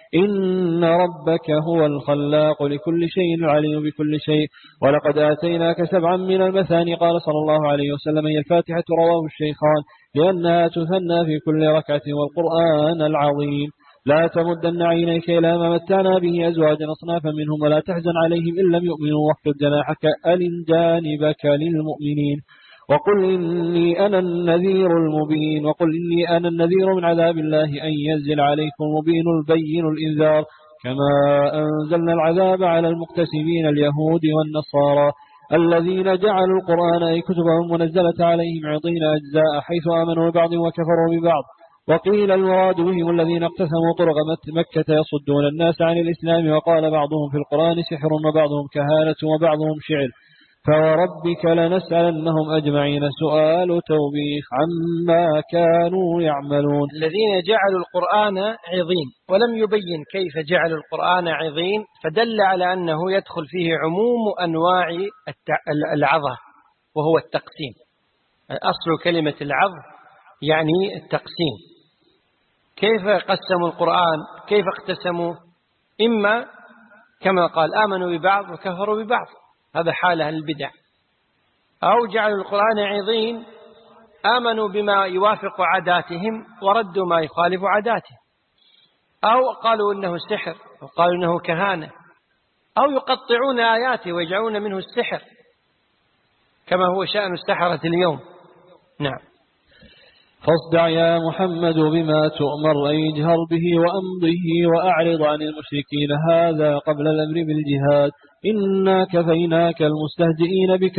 إن ربك هو الخلاق لكل شيء العليم بكل شيء ولقد آتيناك 7 من المثاني قال صلى الله عليه وسلم هي الفاتحة رواه الشيخان لأنها تثنى في كل ركعة والقرآن العظيم لا تمدن عينيك إلى ما متعنا به أزواجا أصنافا منهم ولا تحزن عليهم إن لم يؤمنوا واخفض جناحك ألن جانبك للمؤمنين وقل إني أنا النذير المبين وقل إني أنا النذير من عذاب الله أن ينزل عليكم مبين البين الإنذار كما أنزلنا العذاب على المقتسمين اليهود والنصارى الذين جعلوا القرآن أي كتبهم منزلة عليهم عضين أجزاء حيث آمنوا ببعض وكفروا ببعض وقيل المراد بهم الذين اقتسموا طرق مكة يصدون الناس عن الإسلام وقال بعضهم في القرآن سحر وبعضهم كهانة وبعضهم شعر فوربك لنسألنهم أجمعين سؤال توبيخ عما كانوا يعملون. الذين جعلوا القرآن عظيم ولم يبين كيف جعلوا القرآن عظيم فدل على أنه يدخل فيه عموم أنواع العظة وهو التقسيم. أصل كلمة العظ يعني التقسيم. كيف قسموا القرآن؟ كيف اقتسموا؟ إما كما قال آمنوا ببعض وكفروا ببعض هذا حالة البدع أو جعلوا القرآن عظيم آمنوا بما يوافق عاداتهم وردوا ما يخالف عاداتهم أو قالوا إنه سحر وقالوا إنه كهانة أو يقطعون آياته ويجعلون منه السحر كما هو شأن السحرة اليوم. نعم. فاصدع يا محمد بما تؤمر أي اجهر به وأمضه وأعرض عن المشركين هذا قبل الأمر بالجهاد إنا كفيناك المستهزئين بك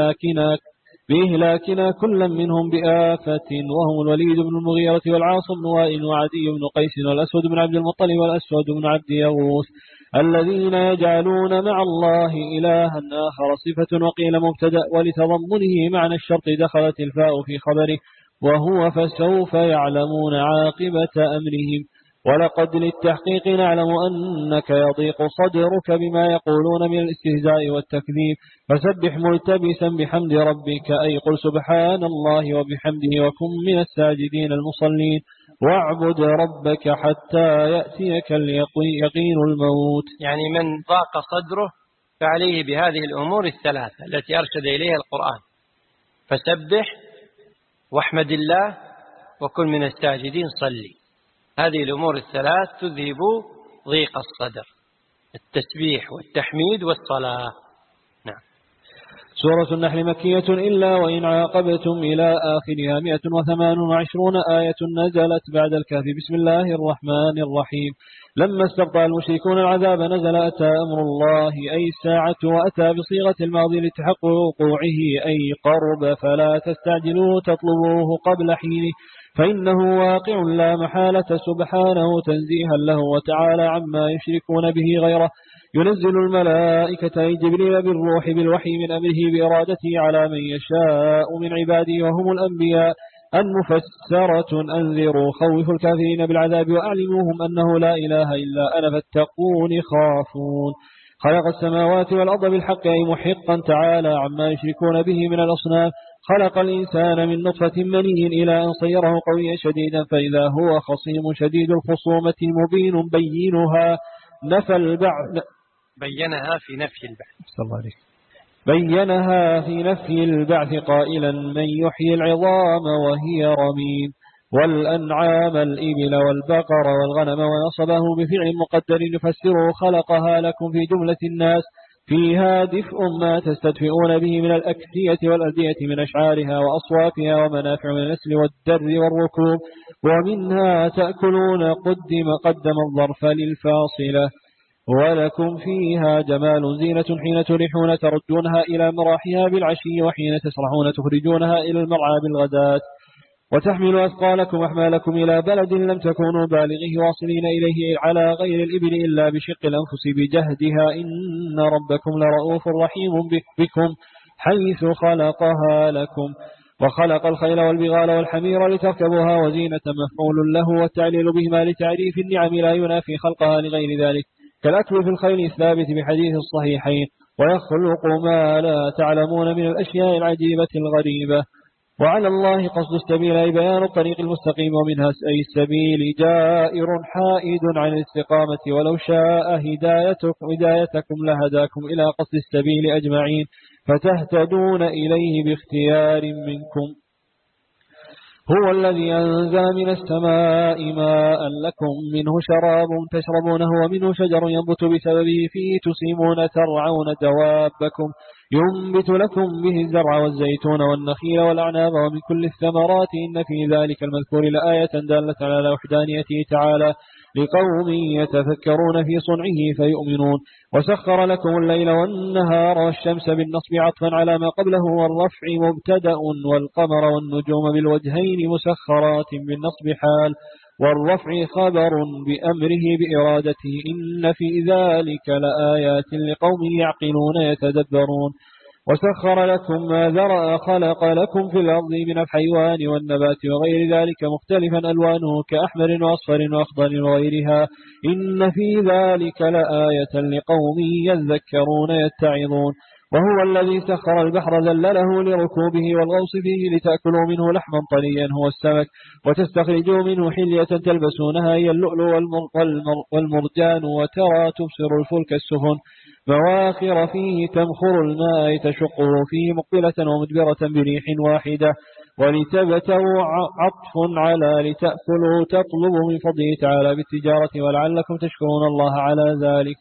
بإهلاكنا كلا منهم بآفة وهم الوليد بن المغيرة والعاص بن وائل وعدي بن قيس والأسود بن عبد المطلب والأسود بن عبد يغوث الذين يجعلون مع الله إلها آخر صفة وقيل مبتدأ ولتضمنه معنى الشرط دخلت الفاء في خبره وهو فسوف يعلمون عاقبة أمرهم ولقد للتحقيق نعلم أنك يضيق صدرك بما يقولون من الاستهزاء والتكذيب فسبح ملتبسا بحمد ربك أي قل سبحان الله وبحمده وكن من الساجدين المصلين واعبد ربك حتى يأتيك اليقين الموت. يعني من ضاق صدره فعليه بهذه الأمور الثلاثة التي أرشد إليها القرآن فسبح واحمد الله وكن من الساجدين صلي. هذه الأمور الثلاث تذهب ضيق الصدر التسبيح والتحميد والصلاة. نعم. سورة النحل مكية إلا وإن عاقبتم إلى آخرها 128 آية نزلت بعد الكهف. بسم الله الرحمن الرحيم. لما استبطأ المشركون العذاب نزل أتى أمر الله أي الساعة وأتى بصيغة الماضي لتحقق وقوعه أي قرب فلا تستعجلوا تطلبوه قبل حينه فإنه واقع لا محالة سبحانه تنزيها له وتعالى عما يشركون به غيره ينزل الملائكة أي جبريل بالروح بالوحي من أمره بإرادته على من يشاء من عباده وهم الأنبياء المفسرة أنذروا خوف الكافرين بالعذاب وأعلموهم أنه لا إله إلا أنا فاتقون خافون. خلق السماوات والأرض بالحق أي محقا تعالى عما يشركون به من الأصنام. خلق الإنسان من نطفة مني إلى أن صيره قويا شديدا فإذا هو خصيم شديد الخصومة مبين بينها نفى البعث بينها في نفي البعث. صلى الله عليه بينها في نفي البعث قائلا من يحيي العظام وهي رميم والأنعام الإبل والبقر والغنم ونصبه بفعل مقدر يفسره خلقها لكم في جملة الناس فيها دفء ما تستدفئون به من الأكسية والأردية من أشعارها وأصواتها ومنافع من النسل والدر والركوب ومنها تأكلون قدم الظرف للفاصلة ولكم فيها جمال زينة حين تريحون تردونها إلى مراحها بالعشي وحين تسرحون تخرجونها إلى المرعى بالغداة وتحمل أثقالكم أحمالكم إلى بلد لم تكونوا بالغيه واصلين إليه على غير الإبل إلا بشق الأنفس بجهدها إن ربكم لرؤوف رحيم بكم حيث خلقها لكم وخلق الخيل والبغال والحمير لتركبوها وزينة مفعول له والتعليل بهما لتعريف النعم لا ينافي خلقها لغير ذلك كالأكل في الخيل الثابت بحديث الصحيحين ويخلق ما لا تعلمون من الأشياء العجيبة الغريبة. وعلى الله قصد السبيل أي بيان الطريق المستقيم ومنها أي السبيل جائر حائد عن الاستقامة ولو شاء هدايتكم لهداكم إلى قصد السبيل أجمعين فتهتدون إليه باختيار منكم. هو الذي أنزل من السماء ماء لكم منه شراب تشربونه ومنه شجر ينبت بسببه فيه تسيمون ترعون دوابكم ينبت لكم به الزرع والزيتون والنخيل والأعناب ومن كل الثمرات إن في ذلك المذكور لآية دالة على وحدانيته تعالى لقوم يتفكرون في صنعه فيؤمنون. وسخر لكم الليل والنهار والشمس بالنصب عطفا على ما قبله والرفع مبتدأ والقمر والنجوم بالوجهين مسخرات بالنصب حال والرفع خبر بأمره بإرادته إن في ذلك لآيات لقوم يعقلون يتدبرون. وسخر لكم ما ذرأ خلق لكم في الأرض من الحيوان والنبات وغير ذلك مختلفا ألوانه كأحمر وأصفر وأخضر وغيرها إن في ذلك لآية لقوم يذكرون يتعظون. وهو الذي سخر البحر ذلله لركوبه والغوص فيه لتأكلوا منه لحما طريا هو السمك وتستخرجوا منه حلية تلبسونها هي اللؤلؤ والمرجان وترى تبصر الفلك السفن مواخر فيه تمخر الماء تشقه فيه مقبلة ومدبرة بريح واحدة ولتبتغوا عطف على لتأكلوا تطلب من فضله تعالى بالتجارة ولعلكم تشكرون الله على ذلك.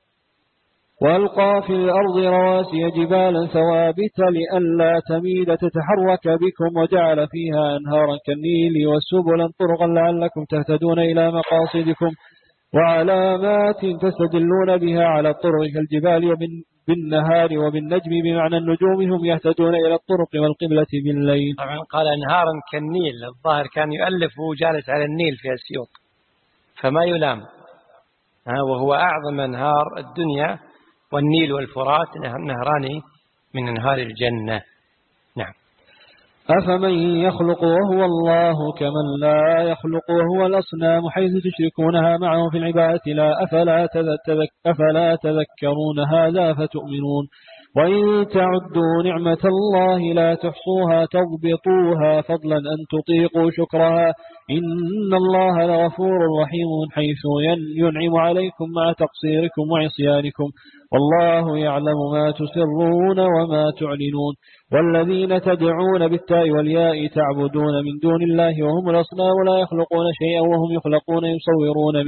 وألقى في الأرض رواسي جبالا ثوابت لئلا تميد تتحرك بكم وجعل فيها أنهارا كالنيل وسبلا طرقا لعلكم تهتدون إلى مقاصدكم وعلامات تستدلون بها على الطرق كالجبال بالنهار وبالنجم بمعنى النجوم هم يهتدون إلى الطرق والقبلة بالليل. طبعا قال أنهارا كالنيل الظاهر كان يؤلف وجالس على النيل في أسيوط فما يلام وهو أعظم أنهار الدنيا والنيل والفرات نهران من أنهار الجنة. نعم. أفمن يخلق وهو الله كمن لا يخلق وهو الأصنام حيث تشركونها معه في العبادة لا أفلا تذكرون هذا فتؤمنون. وإن تعدوا نعمة الله لا تحصوها تضبطوها فضلا أن تطيقوا شكرها إن الله لغفور رحيم حيث ينعم عليكم مع تقصيركم وعصيانكم والله يعلم ما تسرون وما تعلنون. والذين تدعون بالتاء والياء تعبدون من دون الله وهم الأصنام لا يخلقون شيئا وهم يخلقون يصورون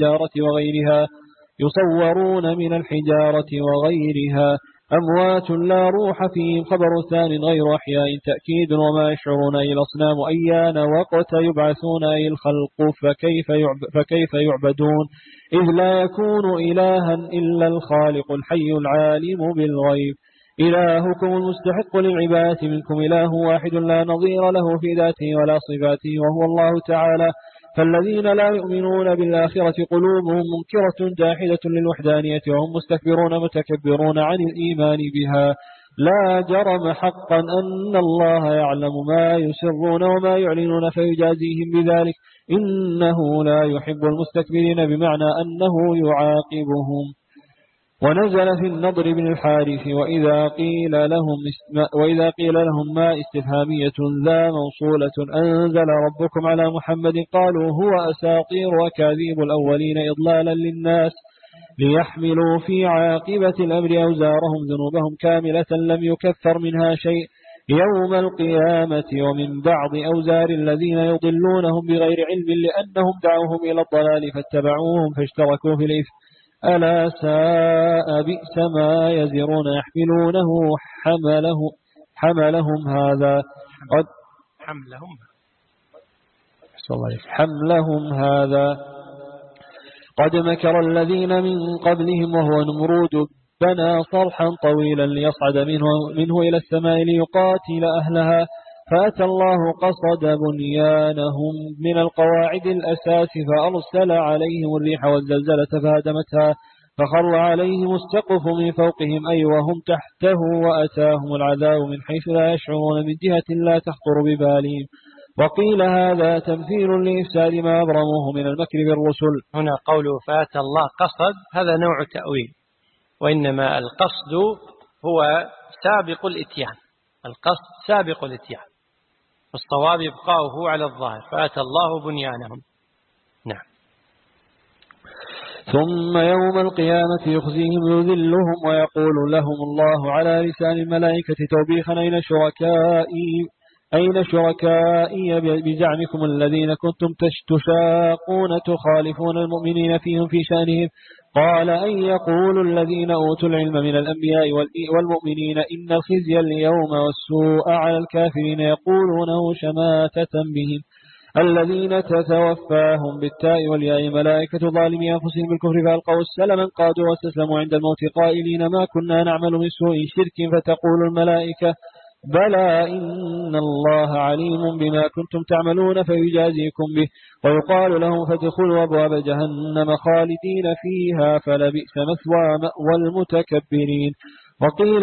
من الحجارة وغيرها أموات لا روح فيهم خبر ثان غير أحياء تأكيد وما يشعرون أي الأصنام أيان وقت يبعثون أي الخلق فكيف يعبدون إذ لا يكون إلها إلا الخالق الحي العالم بالغيب. إلهكم المستحق للعبادة منكم إله واحد لا نظير له في ذاته ولا صفاته وهو الله تعالى. فالذين لا يؤمنون بالآخرة قلوبهم منكرة جاحدة للوحدانية وهم مستكبرون متكبرون عن الإيمان بها لا جرم حقا أن الله يعلم ما يسرون وما يعلنون فيجازيهم بذلك، إنه لا يحب المستكبرين، بمعنى أنه يعاقبهم. ونزل في النضر بن الحارث وإذا قيل لهم ما استفهامية ذا موصولة أنزل ربكم على محمد، قالوا هو أساطير وكاذيب الأولين إضلالا للناس ليحملوا في عاقبة الأمر أوزارهم ذنوبهم كاملة لم يكفر منها شيء يوم القيامة، ومن بعض أوزار الذين يضلونهم بغير علم لأنهم دعوهم إلى الضلال فاتبعوهم فاشتركوا في الإثم، ألا ساء بئس ما يزرون يحملونه حملهم هذا قد مكر الذين من قبلهم وهو نمرود بنى صرحا طويلا ليصعد منه إلى السماء ليقاتل أهلها، فأتى الله قصد بنيانهم من القواعد الأساس فأرسل عليهم الريح والزلزلة فهدمتها فخر عليهم السقف من فوقهم أي وهم تحته، وأتاهم العذاب من حيث لا يشعرون من جهة لا تخطر ببالهم. وقيل هذا تمثيل لإفساد ما أبرموه من المكر بالرسل. هنا قوله فأتى الله قصد، هذا نوع تأويل، وإنما القصد هو سابق الإتيان، القصد سابق الإتيان، والصواب يبقاؤه على الظاهر، فأتى الله بنيانهم. نعم. ثم يوم القيامة يخزيهم ويذلهم ويقول لهم الله على لسان الملائكة توبيخا أين شركائي بزعمكم الذين كنتم تشاقون تخالفون المؤمنين فيهم في شأنهم، قال أن يقول الذين أوتوا العلم من الأنبياء والمؤمنين إن الخزي اليوم والسوء على الكافرين يقولونه شماتة بهم، الذين تتوفاهم بالتاء والياء ملائكة ظالمي أنفسهم بالكفر فألقوا السلم قادوا واستسلموا عند الموت قائلين ما كنا نعمل من سوء شرك، فتقول الملائكة بلى إن الله عليم بما كنتم تعملون فيجازيكم به، ويقال لهم فادخلوا أبواب جهنم خالدين فيها فلبئس مأوى المتكبرين. وقيل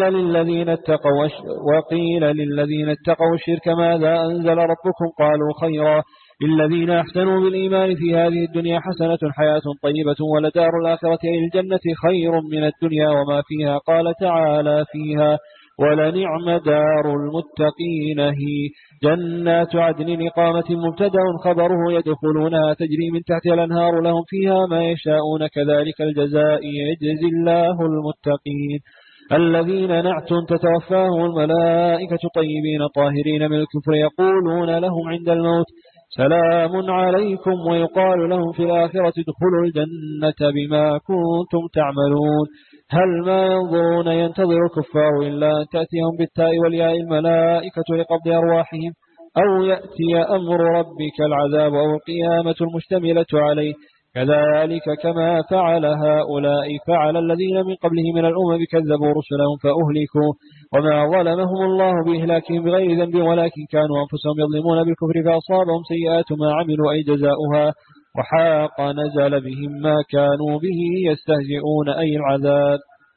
للذين اتقوا الشرك ماذا أنزل ربكم قالوا خيرا للذين أحسنوا بالإيمان في هذه الدنيا حسنة حياة طيبة ولدار الآخرة أي الجنة خير من الدنيا وما فيها، قال تعالى فيها ولنعم دار المتقين هي جنات عدن إقامة مبتدأ خبره يدخلونها تجري من تحتها الأنهار لهم فيها ما يشاءون كذلك الجزاء يجزي الله المتقين، الذين نعت تتوفاهم الملائكة طيبين طاهرين من الكفر يقولون لهم عند الموت سلام عليكم، ويقال لهم في الآخرة ادخلوا الجنة بما كنتم تعملون. هل ما ينظرون ينتظر الكفار إلا أن تأتيهم بالتاء والياء الملائكة لقبض أرواحهم أو يأتي أمر ربك العذاب أو القيامة المشتملة عليه، كذلك كما فعل هؤلاء فعل الذين من قبلهم من الأمم كذبوا رسلهم فأهلكوا، وما ظلمهم الله بإهلاكهم بغير ذنب ولكن كانوا أنفسهم يظلمون بالكفر فأصابهم سيئات ما عملوا أي جزاؤها وحاق نزل بهم ما كانوا به يستهزئون أي العذاب.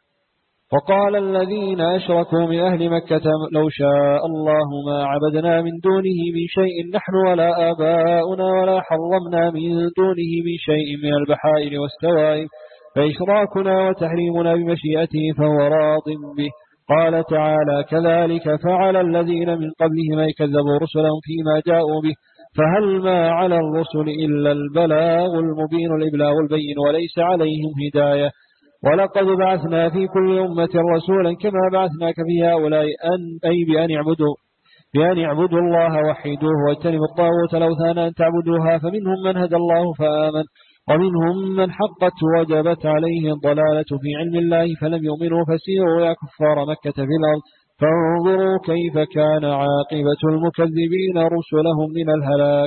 وقال الذين أشركوا من أهل مكة لو شاء الله ما عبدنا من دونه من شيء نحن ولا آباؤنا ولا حرمنا من دونه من شيء من البحائر والسوائب، فإشراكنا وتحريمنا بمشيئته فهو راض به. قال تعالى كذلك فعل الذين من قبلهم أي كذبوا رسلهم فيما جاءوا به، فهل ما على الرسل إلا البلاغ المبين الإبلاغ البين وليس عليهم هداية. ولقد بعثنا في كل أمة رسولا كما بعثناك في هؤلاء أي بأن يعبدوا الله وحيدوه واجتنبوا الطاغوت الأوثان أن تعبدوها، فمنهم من هدى الله فآمن ومنهم من حقت وجبت عليه الضلالة في علم الله فلم يؤمنوا، فسيروا يا كفار مكة في الأرض فانظروا كيف كان عاقبة المكذبين رسلهم من الهلاك.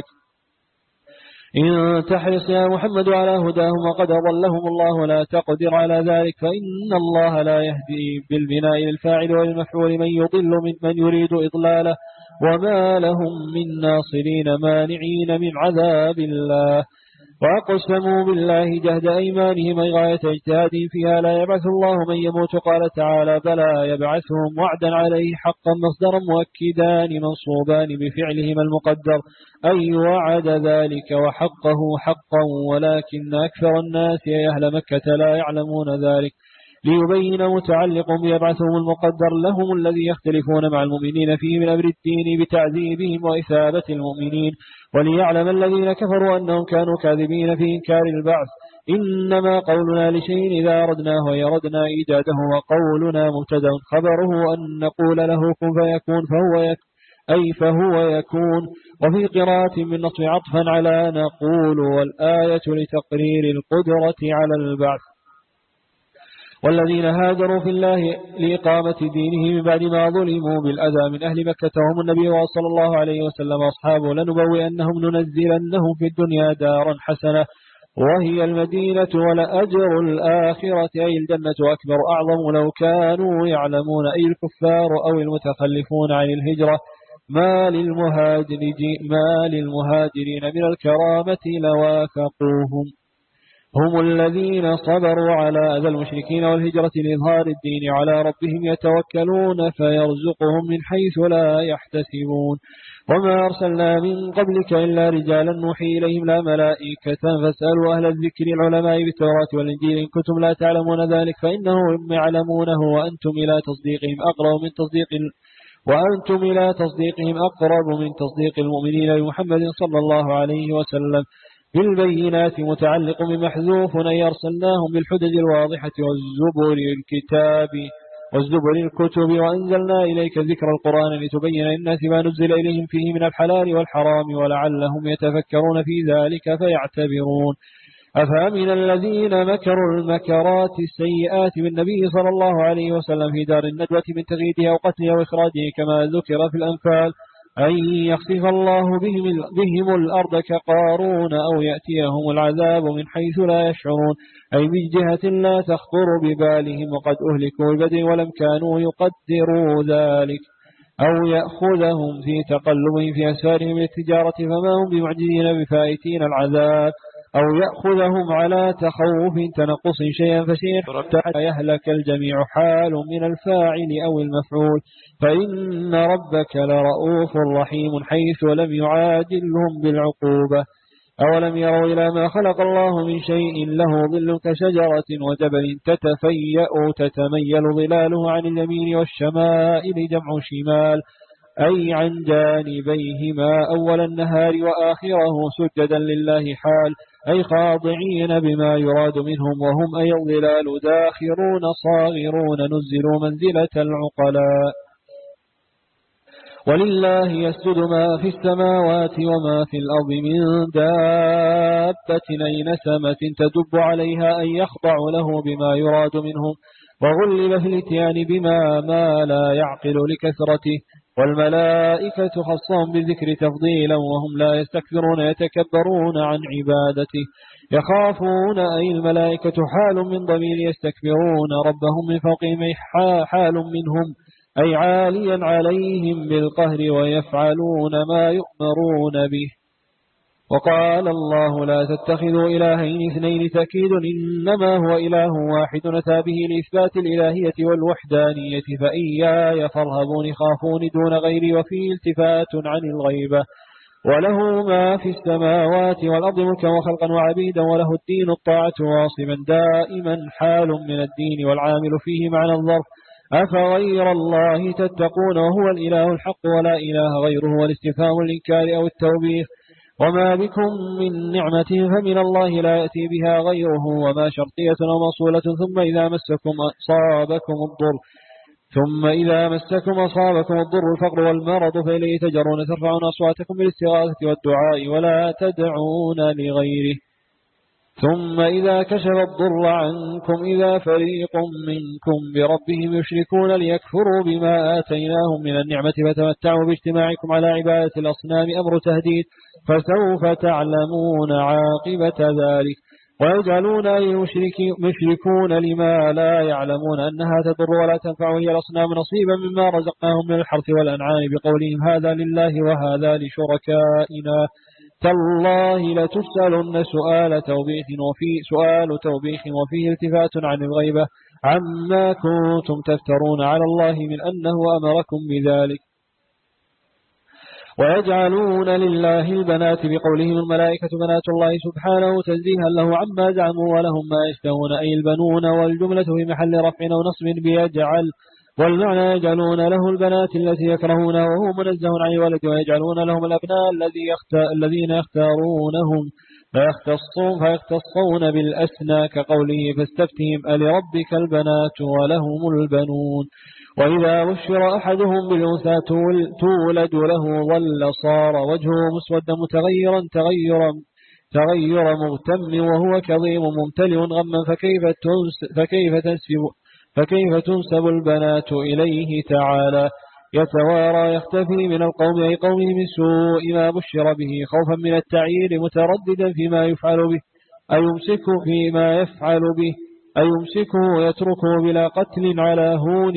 إن تحرص يا محمد على هداهم وقد أضلهم الله لا تقدر على ذلك، فإن الله لا يهدي بالبناء للفاعل وللمفعول من يضل من يريد إضلاله، وما لهم من ناصرين مانعين من عذاب الله. وأقسموا بالله جهد أيمانهم أي غاية اجتهادهم فيها لا يبعث الله من يموت. قال تعالى بلى يبعثهم وعدا عليه حقا مصدرا مؤكدان منصوبان بفعلهما المقدر أي وعد ذلك وحقه حقا ولكن أكثر الناس أي أهل مكة لا يعلمون ذلك ليبين متعلق بيبعثهم المقدر لهم الذي يختلفون مع المؤمنين فيه من أمر الدين بتعذيبهم وإثابة المؤمنين وليعلم الذين كفروا أنهم كانوا كاذبين في إنكار البعث إنما قولنا لشيء إذا أردناه ويردنا إيجاده وقولنا مبتدأ خبره أن نقول له كن فيكون فهو يكون وفي قراءة من نصب عطفا على نقول والآية لتقرير القدرة على البعث. والذين هاجروا في الله لإقامة دينه من بعد ما ظلموا بالأذى من أهل مكة هم النبي صلى الله عليه وسلم أصحابه لنبوئنهم ننزلنهم في الدنيا دارا حسنة وهي المدينة ولأجر الآخرة أي الجنة أكبر أعظم لو كانوا يعلمون أي الكفار أو المتخلفون عن الهجرة ما للمهاجرين من الكرامة لوافقوهم هم الذين صبروا على أذى المشركين والهجرة لإظهار الدين على ربهم يتوكلون فيرزقهم من حيث لا يحتسبون وما أرسلنا من قبلك إلا رجالا نوحي إليهم لا ملائكة فاسألوا أهل الذكر العلماء بالتوراة والإنجيل إن كنتم لا تعلمون ذلك فإنه هم يعلمونه وأنتم إلى تصديقهم أقرب من تصديق المؤمنين بمحمد صلى الله عليه وسلم بالبينات متعلق بمحذوف أن أرسلناهم بالحجج الواضحة والزبر الكتب وأنزلنا إليك ذكر القرآن لتبين للناس ما نزل إليهم فيه من الحلال والحرام ولعلهم يتفكرون في ذلك فيعتبرون أفأمن الذين مكروا المكرات السيئات بالنبي صلى الله عليه وسلم في دار الندوة من تغييده أو قتله أو إخراجه كما ذكر في الأنفال أن يخسف الله بهم الأرض كقارون أو يأتيهم العذاب من حيث لا يشعرون أي من جهة لا تخطر ببالهم وقد أهلكوا ببدء ولم كانوا يقدروا ذلك أو يأخذهم في تقلبهم في أسفارهم للتجارة فما هم بمعجزين بفائتين العذاب أو يأخذهم على تخوف تنقص شيئا فشيئا حتى يهلك الجميع حال من الفاعل أو المفعول فإن ربك لرؤوف رحيم حيث لم يعاجلهم بالعقوبة أولم يروا إلى ما خلق الله من شيء له ظل كشجرة وجبل تتميل ظلاله عن اليمين والشمائل جمع شمال أي عن جانبيهما أول النهار وآخره سجدا لله حال أي خاضعين بما يراد منهم وهم أي الظلال داخرون صاغرون نزلوا منزلة العقلاء ولله يسجد ما في السماوات وما في الأرض من دابة أي نسمة تدب عليها أن يخضع له بما يراد منهم وغلب في الاتيان بما ما لا يعقل لكثرته والملائكة خصهم بالذكر تفضيلا وهم لا يستكبرون يتكبرون عن عبادته يخافون أي الملائكة حال من ضمير يستكبرون ربهم من فوقهم حال منهم أي عاليا عليهم بالقهر ويفعلون ما يؤمرون به وقال الله لا تتخذوا إلهين اثنين تأكيد إنما هو إله واحد أتى به لإثبات الإلهية والوحدانية فإياي فارهبون خافون دون غيري وفيه التفات عن الغيبة وله ما في السماوات والأرض ملكا وخلقا وعبيدا وله الدين الطاعة واصبا دائما حال من الدين والعامل فيه معنى الظرف أفغير الله تتقون وهو الإله الحق ولا إله غيره والاستفهام الإنكار أو التوبيخ وما بكم من نعمة فمن الله لا يأتي بها غيره وما شرطية ومصولة ثم إذا مسكم أصابكم الضر الفقر والمرض فإليه تجرون ترفعون أصواتكم بالاستغاثة والدعاء ولا تدعون لغيره ثم إذا كشف الضر عنكم إذا فريق منكم بربهم يشركون ليكفروا بما آتيناهم من النعمة فتمتعوا باجتماعكم على عبادة الأصنام أمر تهديد فسوف تعلمون عاقبة ذلك ويجعلون أن يشركون لما لا يعلمون أنها تضر ولا تنفع هي الأصنام نصيبا مما رزقناهم من الحرث والأنعام بقولهم هذا لله وهذا لشركائنا تالله لتسألن سؤال توبيخ وفيه التفات عن الغيبة عما كنتم تفترون على الله من أنه أمركم بذلك. ويجعلون لله البنات بقولهم الملائكة بنات الله سبحانه تنزيها له عما زعموا ولهم ما يشتهون أي البنون، والجملة في محل رفع أو نصب بيجعل، والمعنى يجعلون له البنات التي يكرهونها وهو منزه عن الولد، ويجعلون لهم الأبناء الذين يختارونهم فيختصون بالأسنى كقوله فاستفتهم ألربك البنات ولهم البنون. وإذا بشر أحدهم بالأنثى تولد له ظل صار وجهه مسودا متغيرا تغير مغتم وهو كظيم ممتلئ غما فكيف تنسب البنات إليه تعالى. يتوارى يختفي من القوم أي قومه من سوء ما بشر به خوفا من التعيير مترددا فيما يفعل به أيمسكه يتركه بلا قتل على هون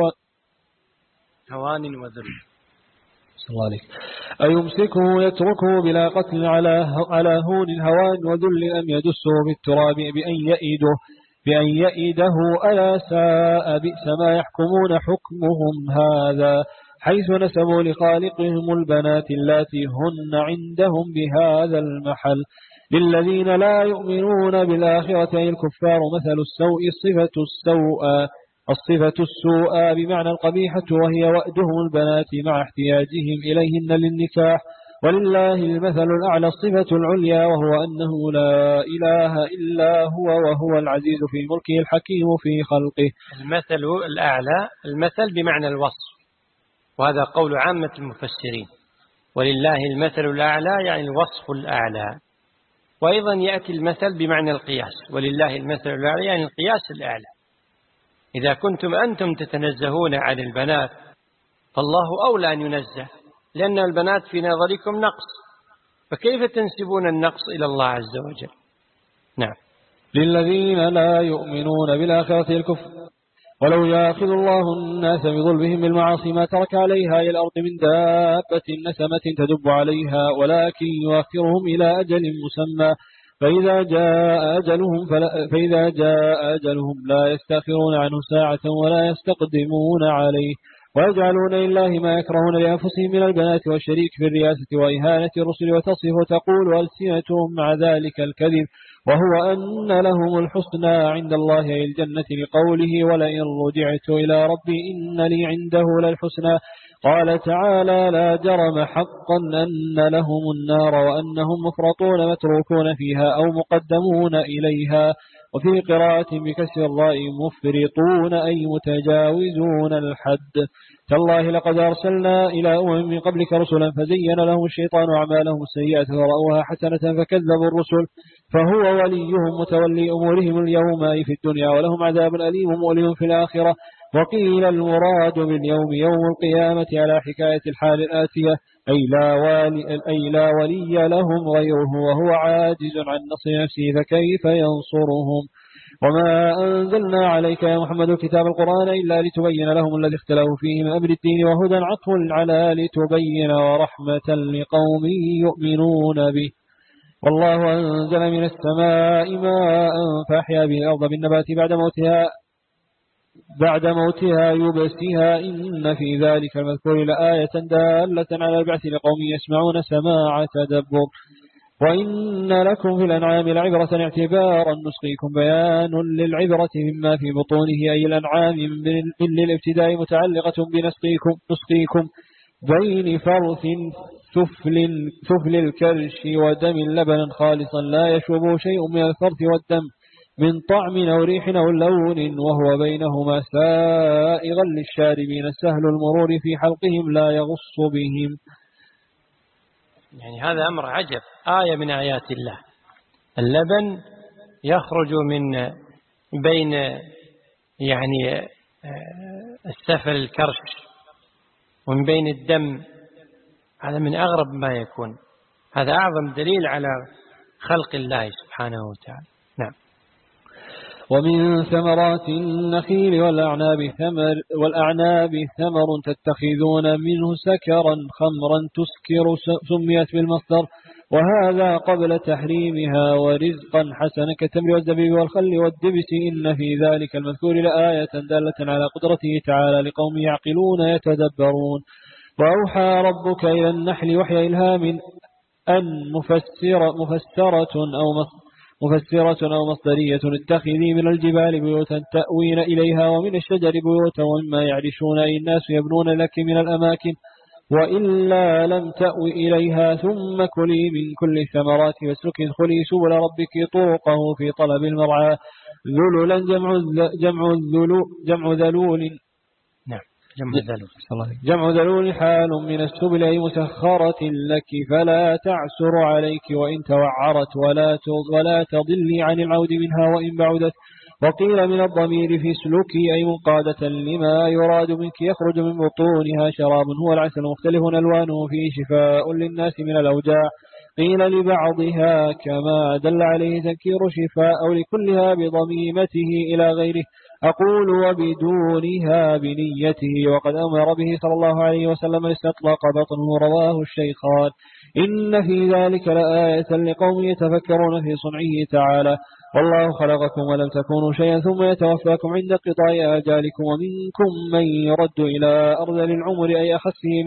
هوان وذل. صلى الله عليه. أيمسكه يتركه بلا قتل على هون هوان وذل أم يدسه بالتراب بأن يئده ألا ساء بئس ما يحكمون حكمهم هذا، حيث نسبوا لخالقهم البنات اللاتي هن عندهم بهذا المحل. للذين لا يؤمنون بالآخرة أي الكفار مثل السوء الصفة السوء بمعنى القبيحة، وهي وأدهم البنات مع احتياجهم إليهن للنكاح. ولله المثل الأعلى الصفة العليا، وهو أنه لا إله إلا هو وهو العزيز في ملكه الحكيم في خلقه. المثل الأعلى، المثل بمعنى الوصف، وهذا قول عامة المفسرين. ولله المثل الأعلى يعني الوصف الأعلى. وأيضا يأتي المثل بمعنى القياس، ولله المثل الأعلى يعني القياس الأعلى. إذا كنتم أنتم تتنزهون عن البنات فالله أولى أن ينزه، لأن البنات في نظركم نقص، فكيف تنسبون النقص إلى الله عز وجل؟ نعم. للذين لا يؤمنون بالآخرة الكفر. ولو يأخذ الله الناس بظلمهم بالمعاصي ما ترك عليها إلى الأرض من دابة نسمة تدب عليها، ولكن يؤخرهم إلى أجل مسمى فإذا جاء أجلهم لا يستأخرون عنه ساعة ولا يستقدمون عليه. ويجعلون لله ما يكرهون لأنفسهم من البنات والشريك في الرياسة وإهانة الرسل، وتصف تقول ألسنتهم مع ذلك الكذب، وهو أن لهم الحسنى عند الله أي الجنة لقوله ولئن رجعت إلى ربي إن لي عنده للحسنى. قال تعالى لا جرم حقا أن لهم النار وأنهم مفرطون متروكون فيها أو مقدمون إليها. وفي قراءة بكسر الراء مفرطون أي متجاوزون الحد. تالله لقد أرسلنا إلى من قبلك رسلا فزين لهم الشيطان أعمالهم السيئة فرأوها حسنة فكذبوا الرسل فهو وليهم متولي أمورهم اليوم أي في الدنيا، ولهم عذاب أليم مؤلم في الآخرة. وقيل المراد باليوم يوم القيامة على حكاية الحال الآتية أي لا ولي لهم غيره وهو عاجز عن نصر نفسه فكيف ينصرهم. وما أنزلنا عليك يا محمد الكتاب القرآن إلا لتبين لهم الذي اختلفوا فيه من أمر الدين وهدى عطف على لتبين ورحمة لقوم يؤمنون به. والله أنزل من السماء ماء فأحيا به الأرض بالنبات بعد موتها يبسها إن في ذلك المذكور لآية دالة على البعث لقوم يسمعون سماع تدبر. وإن لكم في الأنعام لعبرة اعتبارا نسقيكم بيان للعبرة مما في بطونه أي الأنعام من للابتداء متعلقة بنسقيكم بين فرث سفل الكرش ودم لبنا خالصا لا يشوبه شيء من الفرث والدم من طعم أو ريح أو لون وهو بينهما سائغا للشاربين سهل المرور في حلقهم لا يغص بهم. يعني هذا أمر عجب، آية من آيات الله. اللبن يخرج من بين يعني السفل الكرش ومن بين الدم، هذا من أغرب ما يكون. هذا أعظم دليل على خلق الله سبحانه وتعالى. نعم. ومن ثمرات النخيل والأعناب ثمر تتخذون منه سكرا خمرا تسكر سميت بالمصدر، وهذا قبل تحريمها، ورزقا حسنا كالتمر والزبيب والخل والدبس. إن في ذلك المذكور لآية دالة على قدرته تعالى لقوم يعقلون يتدبرون. وأوحى ربك إلى النحل وحي إلهام أن مفسرة أو مصدرية اتخذي من الجبال بيوتا تأوين إليها ومن الشجر بيوتا ومما يعرشون أي الناس يبنون لك من الأماكن، وإلا لم تأوي إليها ثم كلي من كل الثمرات واسلكي ادخلي سبل ربك طرقه في طلب المرعى. ذللا جمع ذلول. نعم جمع ذلول حال من السبل أي مسخرة لك فلا تعسر عليك وإن توعرت ولا تضلي عن العود منها وإن بعدت. وقيل من الضمير في سلوكي أي منقادة لما يراد منك يخرج من بطونها شراب هو العسل مختلف ألوانه فيه شفاء للناس من الأوجاع. قيل لبعضها كما دل عليه تنكير شفاء أو لكلها بضميمته إلى غيره. أقول وبدونها بنيته، وقد أمر به صلى الله عليه وسلم استطلق بطنه. رواه الشيخان. إن في ذلك لآية لقوم يتفكرون في صنعه تعالى. والله خلقكم ولم تكونوا شيئا ثم يتوفاكم عند قضاء آجالكم، ومنكم من يرد إلى أرذل العمر أي أخسه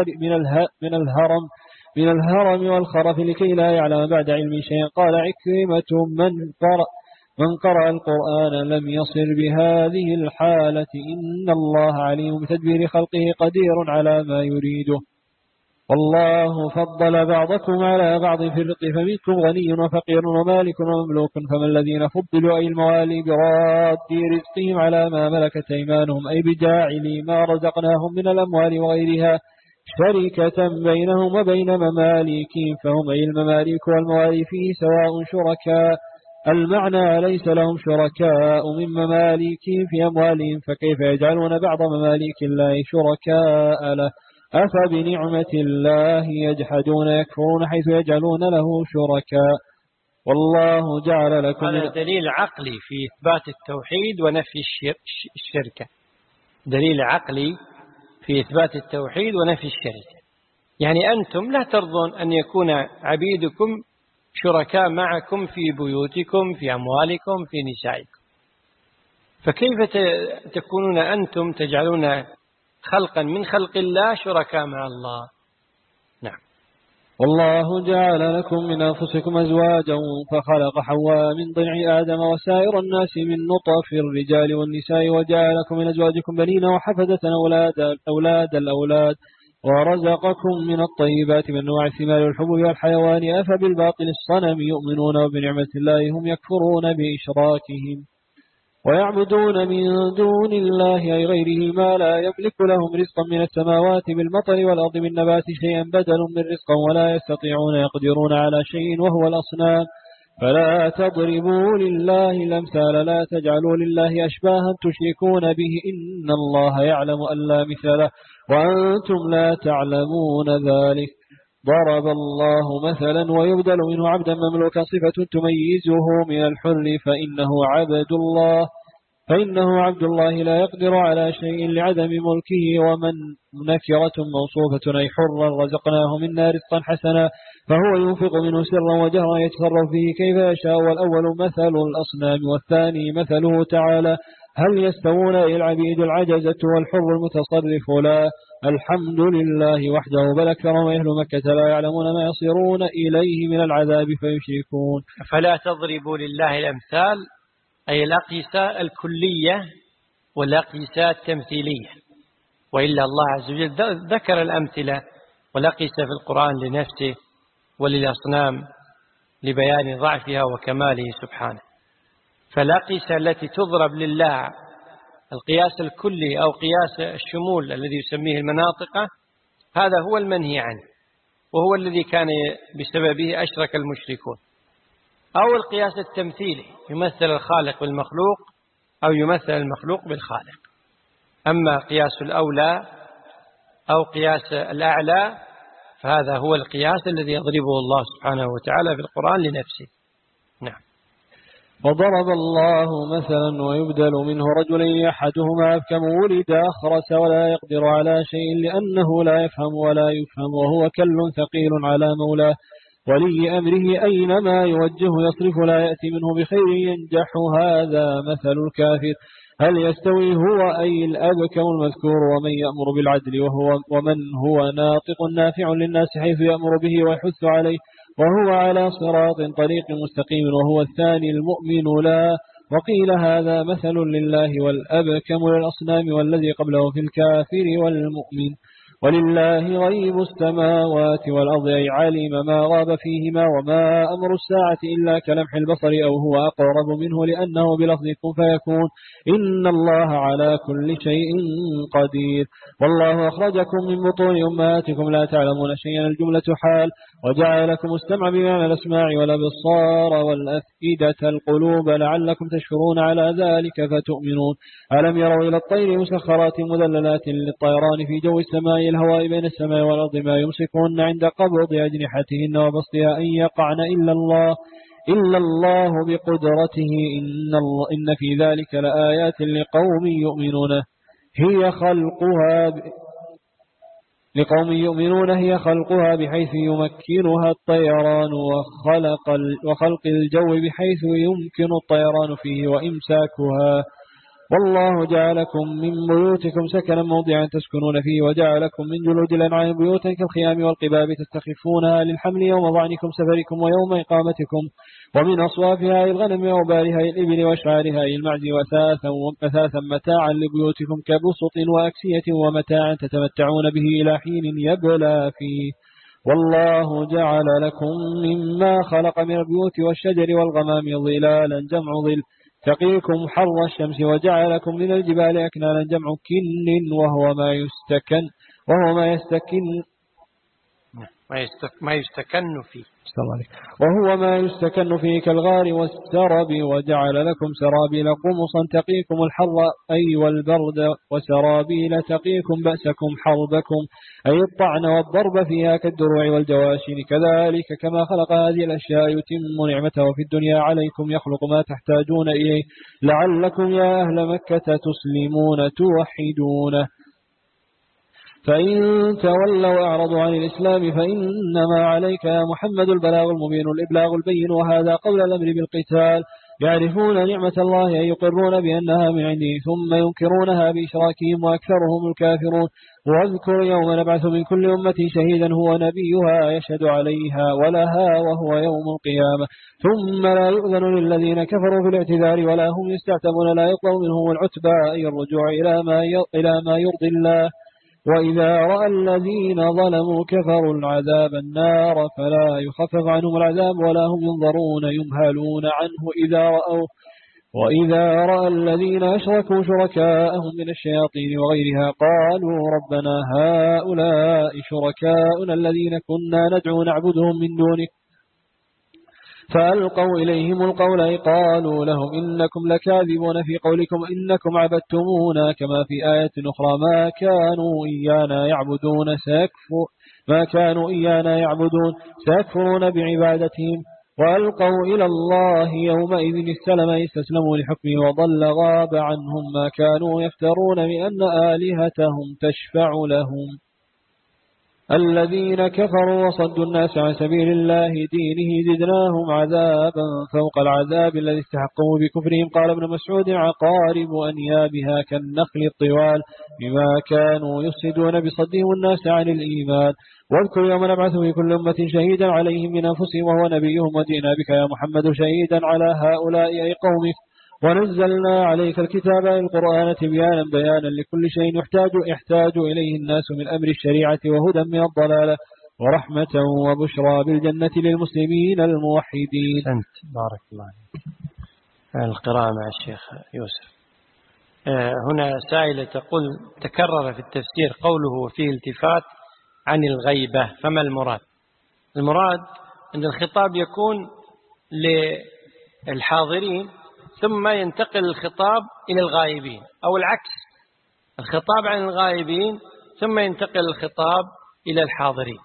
من الهرم والخرف لكي لا يعلم بعد علم شيئا. قال عكرمة من قرأ القرآن لم يصر بهذه الحالة. إن الله عليم بتدبير خلقه قدير على ما يريده. والله فضل بعضكم على بعض في الرزق فمنكم غني وفقير ومالك ومملوك، فما الذين فضلوا أي الموالي براد رزقهم على ما ملكت أيمانهم أي بجاعل ما رزقناهم من الأموال وغيرها شركة بينهم وبين مماليكهم، فهم أي المماليك والموالي فيه سواء شركاء. المعنى ليس لهم شركاء من مماليكهم في أموالهم، فكيف يجعلون بعض مماليك الله شركاء له؟ أفبنعمة الله يجحدون يكفرون حيث يجعلون له شركاء. والله جعل لكم. هذا دليل عقلي في إثبات التوحيد ونفي الشركة. دليل عقلي في إثبات التوحيد ونفي الشركة. يعني أنتم لا ترضون أن يكون عبيدكم شركاء معكم في بيوتكم في أموالكم في نسائكم، فكيف تكونون أنتم تجعلون خلقا من خلق الله شركاء مع الله؟ نعم. والله جعل لكم من أنفسكم أزواجا فخلق حواء من ضلع آدم وسائر الناس من نطف الرجال والنساء، وجعل لكم من أزواجكم بنين وحفدة أولاد الأولاد، ورزقكم من الطيبات من أنواع الثمار والحبوب والحيوان. أفبالباطل الصنم يؤمنون وبنعمة الله هم يكفرون بإشراكهم، ويعبدون من دون الله أي غيره ما لا يملك لهم رزقا من السماوات بالمطر والأرض بالنبات شيئا بدل من رزقا ولا يستطيعون يقدرون على شيء وهو الأصنام. فلا تضربوا لله الأمثال، لا تجعلوا لله أشباها تشركون به، إن الله يعلم أن لا مثل له وأنتم لا تعلمون ذلك. ضرب الله مثلا ويبدل منه عبدا مملوكا صفة تميزه من الحر فإنه عبد الله لا يقدر على شيء لعدم ملكه. ومن نكرة موصوفة أي حرا رزقناه منا رزقا حسنا، فهو ينفق منه سرا وجهرا يتصرف فيه كيف يشاء. والأول مثل الأصنام والثاني مثله تعالى. هل يستوون العبيد العجزة والحر المتصرف؟ لا. الحمد لله وحده، بل أكثرهم أهل مكة لا يعلمون ما يصيرون إليه من العذاب فيشركون. فلا تضربوا لله الأمثال أي الأقيسة الكلية والأقيسة التمثيلية، وإلا الله عز وجل ذكر الأمثلة والأقيسة في القرآن لنفسه وللأصنام لبيان ضعفها وكماله سبحانه. فالأقيسة التي تضرب لله القياس الكلي أو قياس الشمول الذي يسميه المناطق، هذا هو المنهي عنه، وهو الذي كان بسببه أشرك المشركون. أو القياس التمثيلي يمثل الخالق بالمخلوق أو يمثل المخلوق بالخالق. أما قياس الأولى أو قياس الأعلى فهذا هو القياس الذي يضربه الله سبحانه وتعالى في القرآن لنفسه. نعم. وضرب الله مثلا ويبدل منه رجلين أحدهما أبكم ولد أخرس ولا يقدر على شيء لأنه لا يفهم ولا يفهم وهو كل ثقيل على مولاه ولي أمره أينما يوجه يصرف لا يأتي منه بخير ينجح. هذا مثل الكافر. هل يستوي هو أي الأبكم المذكور ومن يأمر بالعدل ومن هو ناطق نافع للناس حيث يأمر به ويحث عليه وهو على صراط طريق مستقيم وهو الثاني المؤمن لا. وقيل هذا مثل لله والأبكم للأصنام والذي قبله في الكافر والمؤمن. ولله غيب السماوات والأرض أي علم ما غاب فيهما وما أمر الساعة إلا كلمح البصر أو هو أقرب منه لأنه بلفظ كن فيكون. إن الله على كل شيء قدير. والله أخرجكم من بطون أمهاتكم لا تعلمون شيئا الجملة حال وجعل لكم السمع بمعنى الأسماع والأبصار والأفئدة القلوب لعلكم تشكرون على ذلك فتؤمنون. ألم يروا إلى الطير مسخرات مذللات للطيران في جو السماء الهواء بين السماء والأرض ما يمسكون عند قبض أجنحتهن وبسطها أن يقعن إلا الله بقدرته إن في ذلك لآيات لقوم يؤمنون هي خلقها بحيث يمكنها الطيران وخلق الجو بحيث يمكن الطيران فيه وإمساكها. والله جعلكم من بيوتكم سكنا موضعا تسكنون فيه وجعلكم من جلود الأنعام بيوتا كالخيام والقباب تستخفونها للحمل يوم ضعنكم سفركم ويوم إقامتكم ومن أصوافها الغنم وأوبارها الإبل وشعارها المعز وأثاثا متاعا لبيوتكم كبسط وأكسية ومتاعا تتمتعون به إلى حين يبلى فيه. والله جعل لكم مما خلق من البيوت والشجر والغمام ظلالا جمع ظل تقيكم حر الشمس وجعلكم من الجبال أكنانا جمع كن وهو ما يستكن فيه كالغار والسرب وجعل لكم سرابيل قمصا تقيكم الحر أي والبرد وسرابيل تقيكم بأسكم حربكم أي الطعن والضرب فيها كالدروع والجواشن. كذلك كما خلق هذه الأشياء يتم نعمته في الدنيا عليكم يخلق ما تحتاجون إليه لعلكم يا أهل مكة تسلمون توحدونه. فإن تولوا أعرضوا عن الإسلام فإنما عليك يا محمد البلاغ المبين الإبلاغ البين وهذا قبل الأمر بالقتال. يعرفون نعمة الله أن يقرون بأنها من عنده ثم ينكرونها بإشراكهم وأكثرهم الكافرون. واذكر يوم نبعث من كل أمة شهيدا هو نبيها يشهد عليها ولها وهو يوم القيامة ثم لا يؤذن للذين كفروا في الاعتذار ولا هم يستعتبون لا يطلب منهم العتبى أي الرجوع إلى ما يرضي الله. وإذا رأى الذين ظلموا كفروا العذاب النار فلا يخفف عنهم العذاب ولا هم ينظرون يمهلون عنه وإذا رأى الذين أشركوا شركاءهم من الشياطين وغيرها قالوا ربنا هؤلاء شركاؤنا الذين كنا ندعو نعبدهم من دونك فألقوا إليهم القول قالوا لهم إنكم لكاذبون في قولكم إنكم عبدتمونا كما في آية أخرى ما كانوا إيانا يعبدون سيكفرون بعبادتهم وألقوا إلى الله يومئذ السلم استسلموا لحكمه وضل غاب عنهم ما كانوا يفترون بأن آلهتهم تشفع لهم. الذين كفروا وصدوا الناس عن سبيل الله دينه زدناهم عذابا فوق العذاب الذي استحقوا بكفرهم. قال ابن مسعود عقارب أنيابها كالنخل الطوال بما كانوا يفسدون بصدهم الناس عن الإيمان. واذكر يوم نبعث في كل أمة شهيدا عليهم من أنفسهم وهو نبيهم وجئنا بك يا محمد شهيدا على هؤلاء أي قومك ونزلنا عليك الكتاب القرآن بيانا لكل شيء يحتاج إليه الناس من أمر الشريعة وهدى من الضلالة ورحمة وبشرى بالجنة للمسلمين الموحدين. بارك الله. القراءة مع الشيخ يوسف. هنا سائلة تقول تكرر في التفسير قوله فيه التفات عن الغيبة فما المراد؟ المراد أن الخطاب يكون للحاضرين ثم ينتقل الخطاب إلى الغائبين أو العكس الخطاب عن الغائبين ثم ينتقل الخطاب إلى الحاضرين.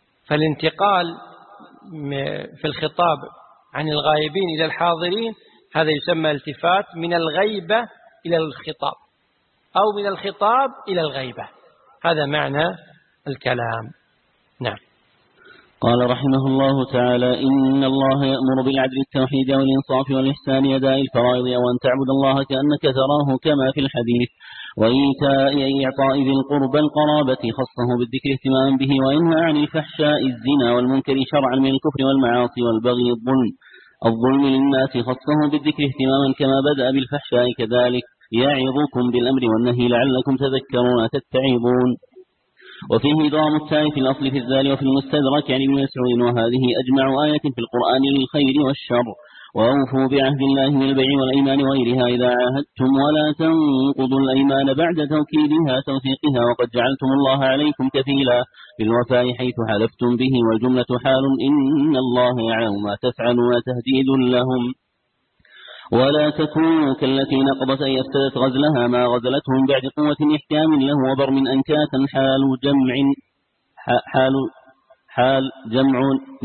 فالانتقال في الخطاب عن الغائبين إلى الحاضرين هذا يسمى التفات من الغيبة إلى الخطاب أو من الخطاب إلى الغيبة، هذا معنى الكلام. نعم. قال رحمه الله تعالى: إن الله يأمر بالعدل التوحيد والإنصاف والإحسان أداء الفرائض وأن تعبد الله كأنك تراه كما في الحديث، وإيتاء إعطاء ذي القربى القرابة خصه بالذكر اهتماما به، وينهى عن الفحشاء الزنا والمنكر شرعا من الكفر والمعاصي والبغي الظلم للناس خصه بالذكر اهتماما كما بدأ بالفحشاء كذلك، يعظكم بالأمر والنهي لعلكم تذكرون تتعظون. وفيه إدغام التاء في الأصل في الذال وفي المستدرك عن ابن مسعود: وهذه أجمع آية في القرآن للخير والشر. وأوفوا بعهد الله من البيع والأيمان وغيرها إذا عاهدتم، ولا تنقضوا الأيمان بعد توثيقها وقد جعلتم الله عليكم كفيلا بالوفاء حيث حلفتم به، والجملة حال إن الله يعلم ما تفعلون تهديد لهم. ولا تكونوا كالتي نقضت أي افتدت غزلها ما غزلته من بعد قوة إحكام له وبرم أنكاثا حال جمع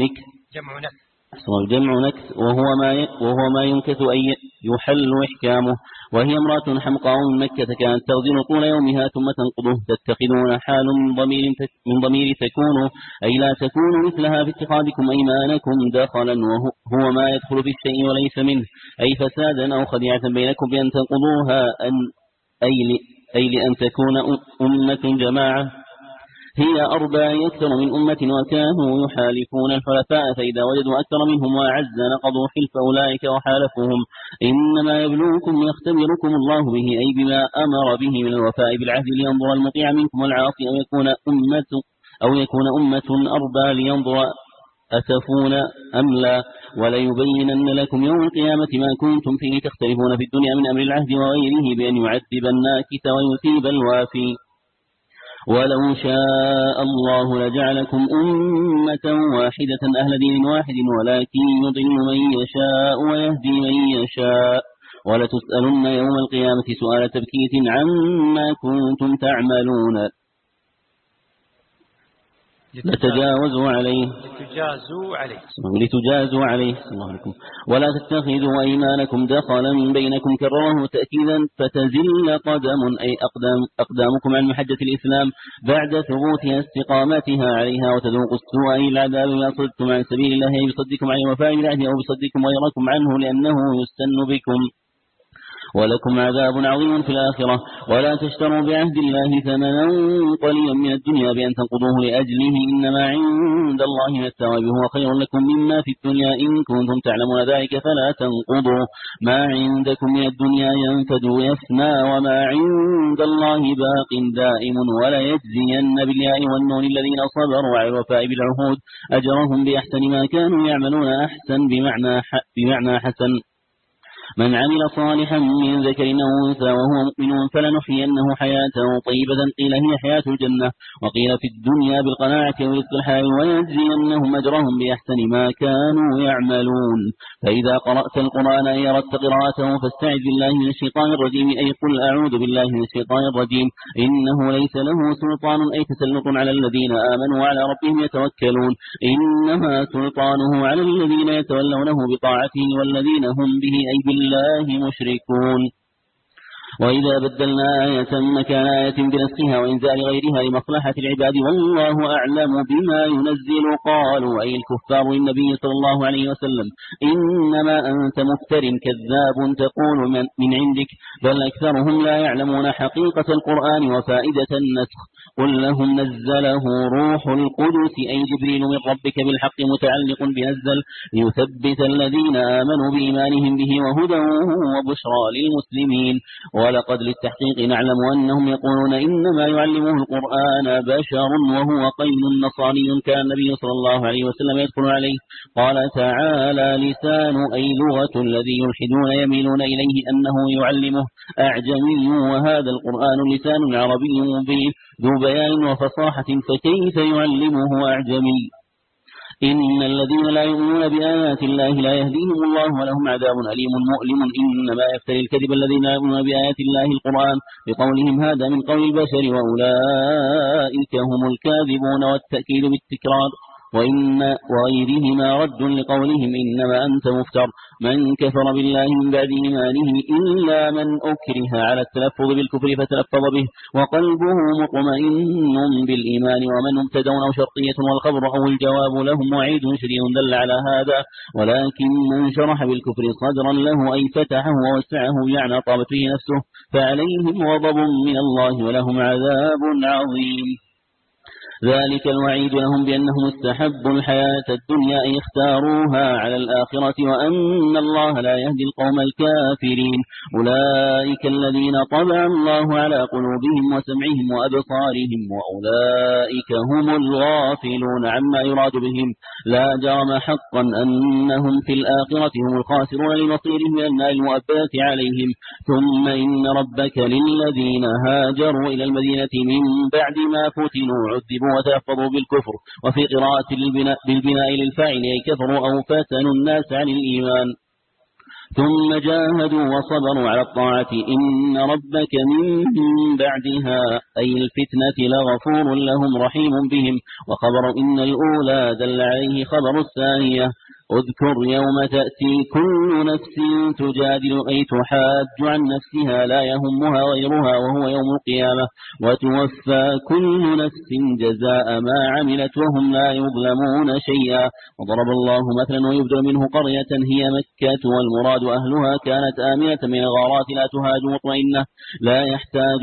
نكث وهو ما ينكث أي يحل إحكامه. وهي امرأة حمقاء من مكة كانت تغزل طول يومها ثم تنقضه، تتخذون حال من ضمير تكونوا أي لا تكونوا مثلها في اتخاذكم أيمانكم دخلا، وهو ما يدخل في الشيء وليس منه أي فسادا أو خديعة بينكم بأن تنقضوها أي لأن تكون أمة جماعة هي أربع أكثر من أمة وكانوا يحالفون الحلفاء، فإذا وجدوا أكثر منهم وأعز نقضوا حلف أولئك وحالفهم. إنما يبلوكم يختبركم الله به أي بما أمر به من الوفاء بالعهد لينظر المطيع منكم والعاصي، أو يكون أمة أربع لينظر أتفون أم لا، وليبينن لكم يوم القيامة ما كنتم فيه تختلفون في الدنيا من أمر العهد وغيره بأن يعذب الناكث ويثيب الوافي. ولو شاء الله لجعلكم أمة واحدة أهل دين واحد، ولكن يضل من يشاء ويهدي من يشاء، ولتسألن يوم القيامة سؤال تبكيت عما كنتم تعملون. لتجازوا عليه الله عليكم. ولا تتخذوا أيمانكم دخلا بينكم كرره تأكيدا فتزل قدم أي أقدامكم عن محجة الإسلام بعد ثبوتها استقامتها عليها، وتذوقوا السوء أي العذاب ما صدتم عن سبيل الله أي بصدكم عن وفاء بالعهد أو بصدكم غيركم عنه لأنه يستن بكم، ولكم عذاب عظيم في الآخرة. ولا تشتروا بعهد الله ثمنا قليلا من الدنيا بأن تنقضوه لأجله، إنما عند الله الثواب هو خير لكم مما في الدنيا إن كنتم تعلمون ذلك، فلا تنقضوا. ما عندكم من الدنيا ينفد ويفنى، وما عند الله باق دائم. ولا يجزين بالياء والنون الذين صبروا على الوفاء بالعهود أجرهم بأحسن ما كانوا يعملون، أحسن بمعنى حسن. من عمل صالحا من ذكر أو أنثى وهو مؤمن فلنحيينه حياة طيبة، قيل هي حياة الجنة، وقيل في الدنيا بالقناعة ورزق الحلال، ويجزينهم أجرهم بأحسن ما كانوا يعملون. فإذا قرأت القرآن أي أردت قراءته فاستعذ بالله من الشيطان الرجيم أي قل أعوذ بالله من الشيطان الرجيم، إنه ليس له سلطان أي تسلط على الذين آمنوا وعلى ربهم يتوكلون، إنما سلطانه على الذين يتولونه بطاعته والذين هم به أي بالله مشركون. وإذا بدلنا آية مكان آية بنسخها وإنزال غيرها لمصلحة العباد والله أعلم بما ينزل، قالوا أي الكفار للنبي صلى الله عليه وسلم إنما أنت مفتر كذاب تقول من عندك، بل أكثرهم لا يعلمون حقيقة القرآن وفائدة النسخ. قل لهم نزله روح القدس أي جبريل من ربك بالحق متعلق بنزل ليثبت الذين آمنوا بإيمانهم به وهدى وبشرى للمسلمين. ولقد للتحقيق نعلم أنهم يقولون إنما يعلمه القرآن بشر وهو قيل نصراني كان النبي صلى الله عليه وسلم يدخل عليه. قال تعالى لسان أي لغة الذي يلحدون يميلون إليه أنه يعلمه أعجمي، وهذا القرآن لسان عربي مبين ذو بيان وفصاحة، فكيف يعلمه أعجمي؟ إن الذين لا يؤمنون بآيات الله لا يهديهم الله ولهم عذاب أليم مؤلم. إنما يفتري الكذب الذين لا يؤمنون بآيات الله القرآن بقولهم هذا من قول البشر وأولئك هم الكاذبون، والتأكيد بالتكرار وغيرهما رد لقولهم إنما أنت مفتر. من كفر بالله من بعد إيمانه إلا من أكره على التلفظ بالكفر فتلفظ به وقلبه مطمئن بالإيمان، ومن مبتدأ أو شرطية والخبر أو الجواب لهم وعيد شديد دل على هذا. ولكن من شرح بالكفر صدرا له أي فتحه ووسعه يعني طابت به نفسه فعليهم غضب من الله ولهم عذاب عظيم. ذلك الوعيد لهم بأنهم استحبوا الحياة الدنيا أي اختاروها على الآخرة، وأن الله لا يهدي القوم الكافرين. أولئك الذين طبع الله على قلوبهم وسمعهم وأبصارهم وأولئك هم الغافلون عما يراد بهم. لا جرم حقا أنهم في الآخرة هم الخاسرون لمصيرهم من النار المؤبدة عليهم. ثم إن ربك للذين هاجروا إلى المدينة من بعد ما فتنوا عذبوا وتلفظوا بالكفر، وفي قراءة بالبناء للفاعل أي كفروا أو فتنوا الناس عن الإيمان ثم جاهدوا وصبروا على الطاعة إن ربك من بعدها أي الفتنة لغفور لهم رحيم بهم. وخبر إن الأولى دل عليه خبر الثانية. اذكر يوم تأتي كل نفس تجادل أي تحاج عن نفسها لا يهمها غيرها وهو يوم القيامة، وتوفى كل نفس جزاء ما عملت وهم لا يظلمون شيئا. وضرب الله مثلا ويبدأ منه قرية هي مكة والمراد أهلها كانت آمنة من الغارات لا تهاج مطمئنة لا يحتاج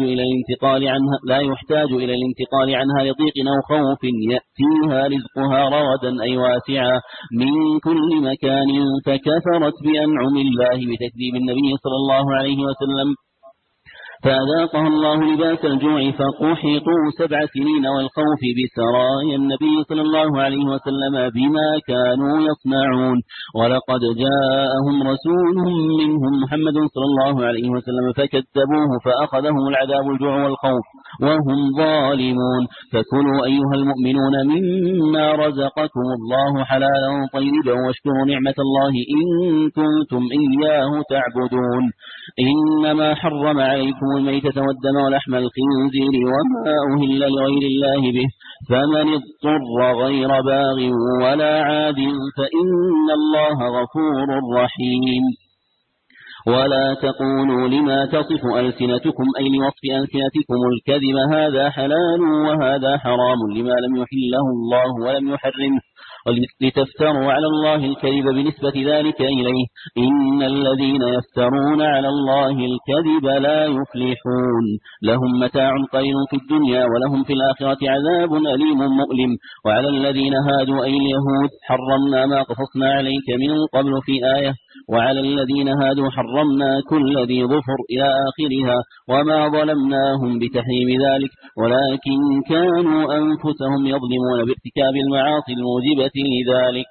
إلى الانتقال عنها لضيق أو خوف يأتيها رزقها رغدا أي واسعا من كل مكان، فكفرت بأنعم الله بتكذيب النبي صلى الله عليه وسلم فأذاقها الله لباس الجوع فقحطوا 7 سنين والخوف بسرايا النبي صلى الله عليه وسلم بما كانوا يصنعون. ولقد جاءهم رسول منهم محمد صلى الله عليه وسلم فكذبوه فأخذهم العذاب الجوع والخوف وهم ظالمون. فكلوا أيها المؤمنون مما رزقكم الله حلالا طيبا واشكروا نعمة الله إن كنتم إياه تعبدون. إنما حرم عليكم الميتة والدم ولحم الخنزير وما أهل لغير الله به، فمن اضطر غير باغ ولا عاد فإن الله غفور رحيم. ولا تقولوا لما تصف ألسنتكم أي لوصف ألسنتكم الكذب هذا حلال وهذا حرام لما لم يحله الله ولم يحرمه لتفتروا على الله الكذب بنسبة ذلك إليه. إن الذين يفترون على الله الكذب لا يفلحون. لهم متاع قليل في الدنيا ولهم في الآخرة عذاب أليم مؤلم. وعلى الذين هادوا أي اليهود حرمنا ما قصصنا عليك من قبل في آية وعلى الذين هادوا حرمنا كل ذي ظفر إلى آخرها وما ظلمناهم بتحريم ذلك ولكن كانوا أنفسهم يظلمون بارتكاب المعاصي الموجبة لذلك.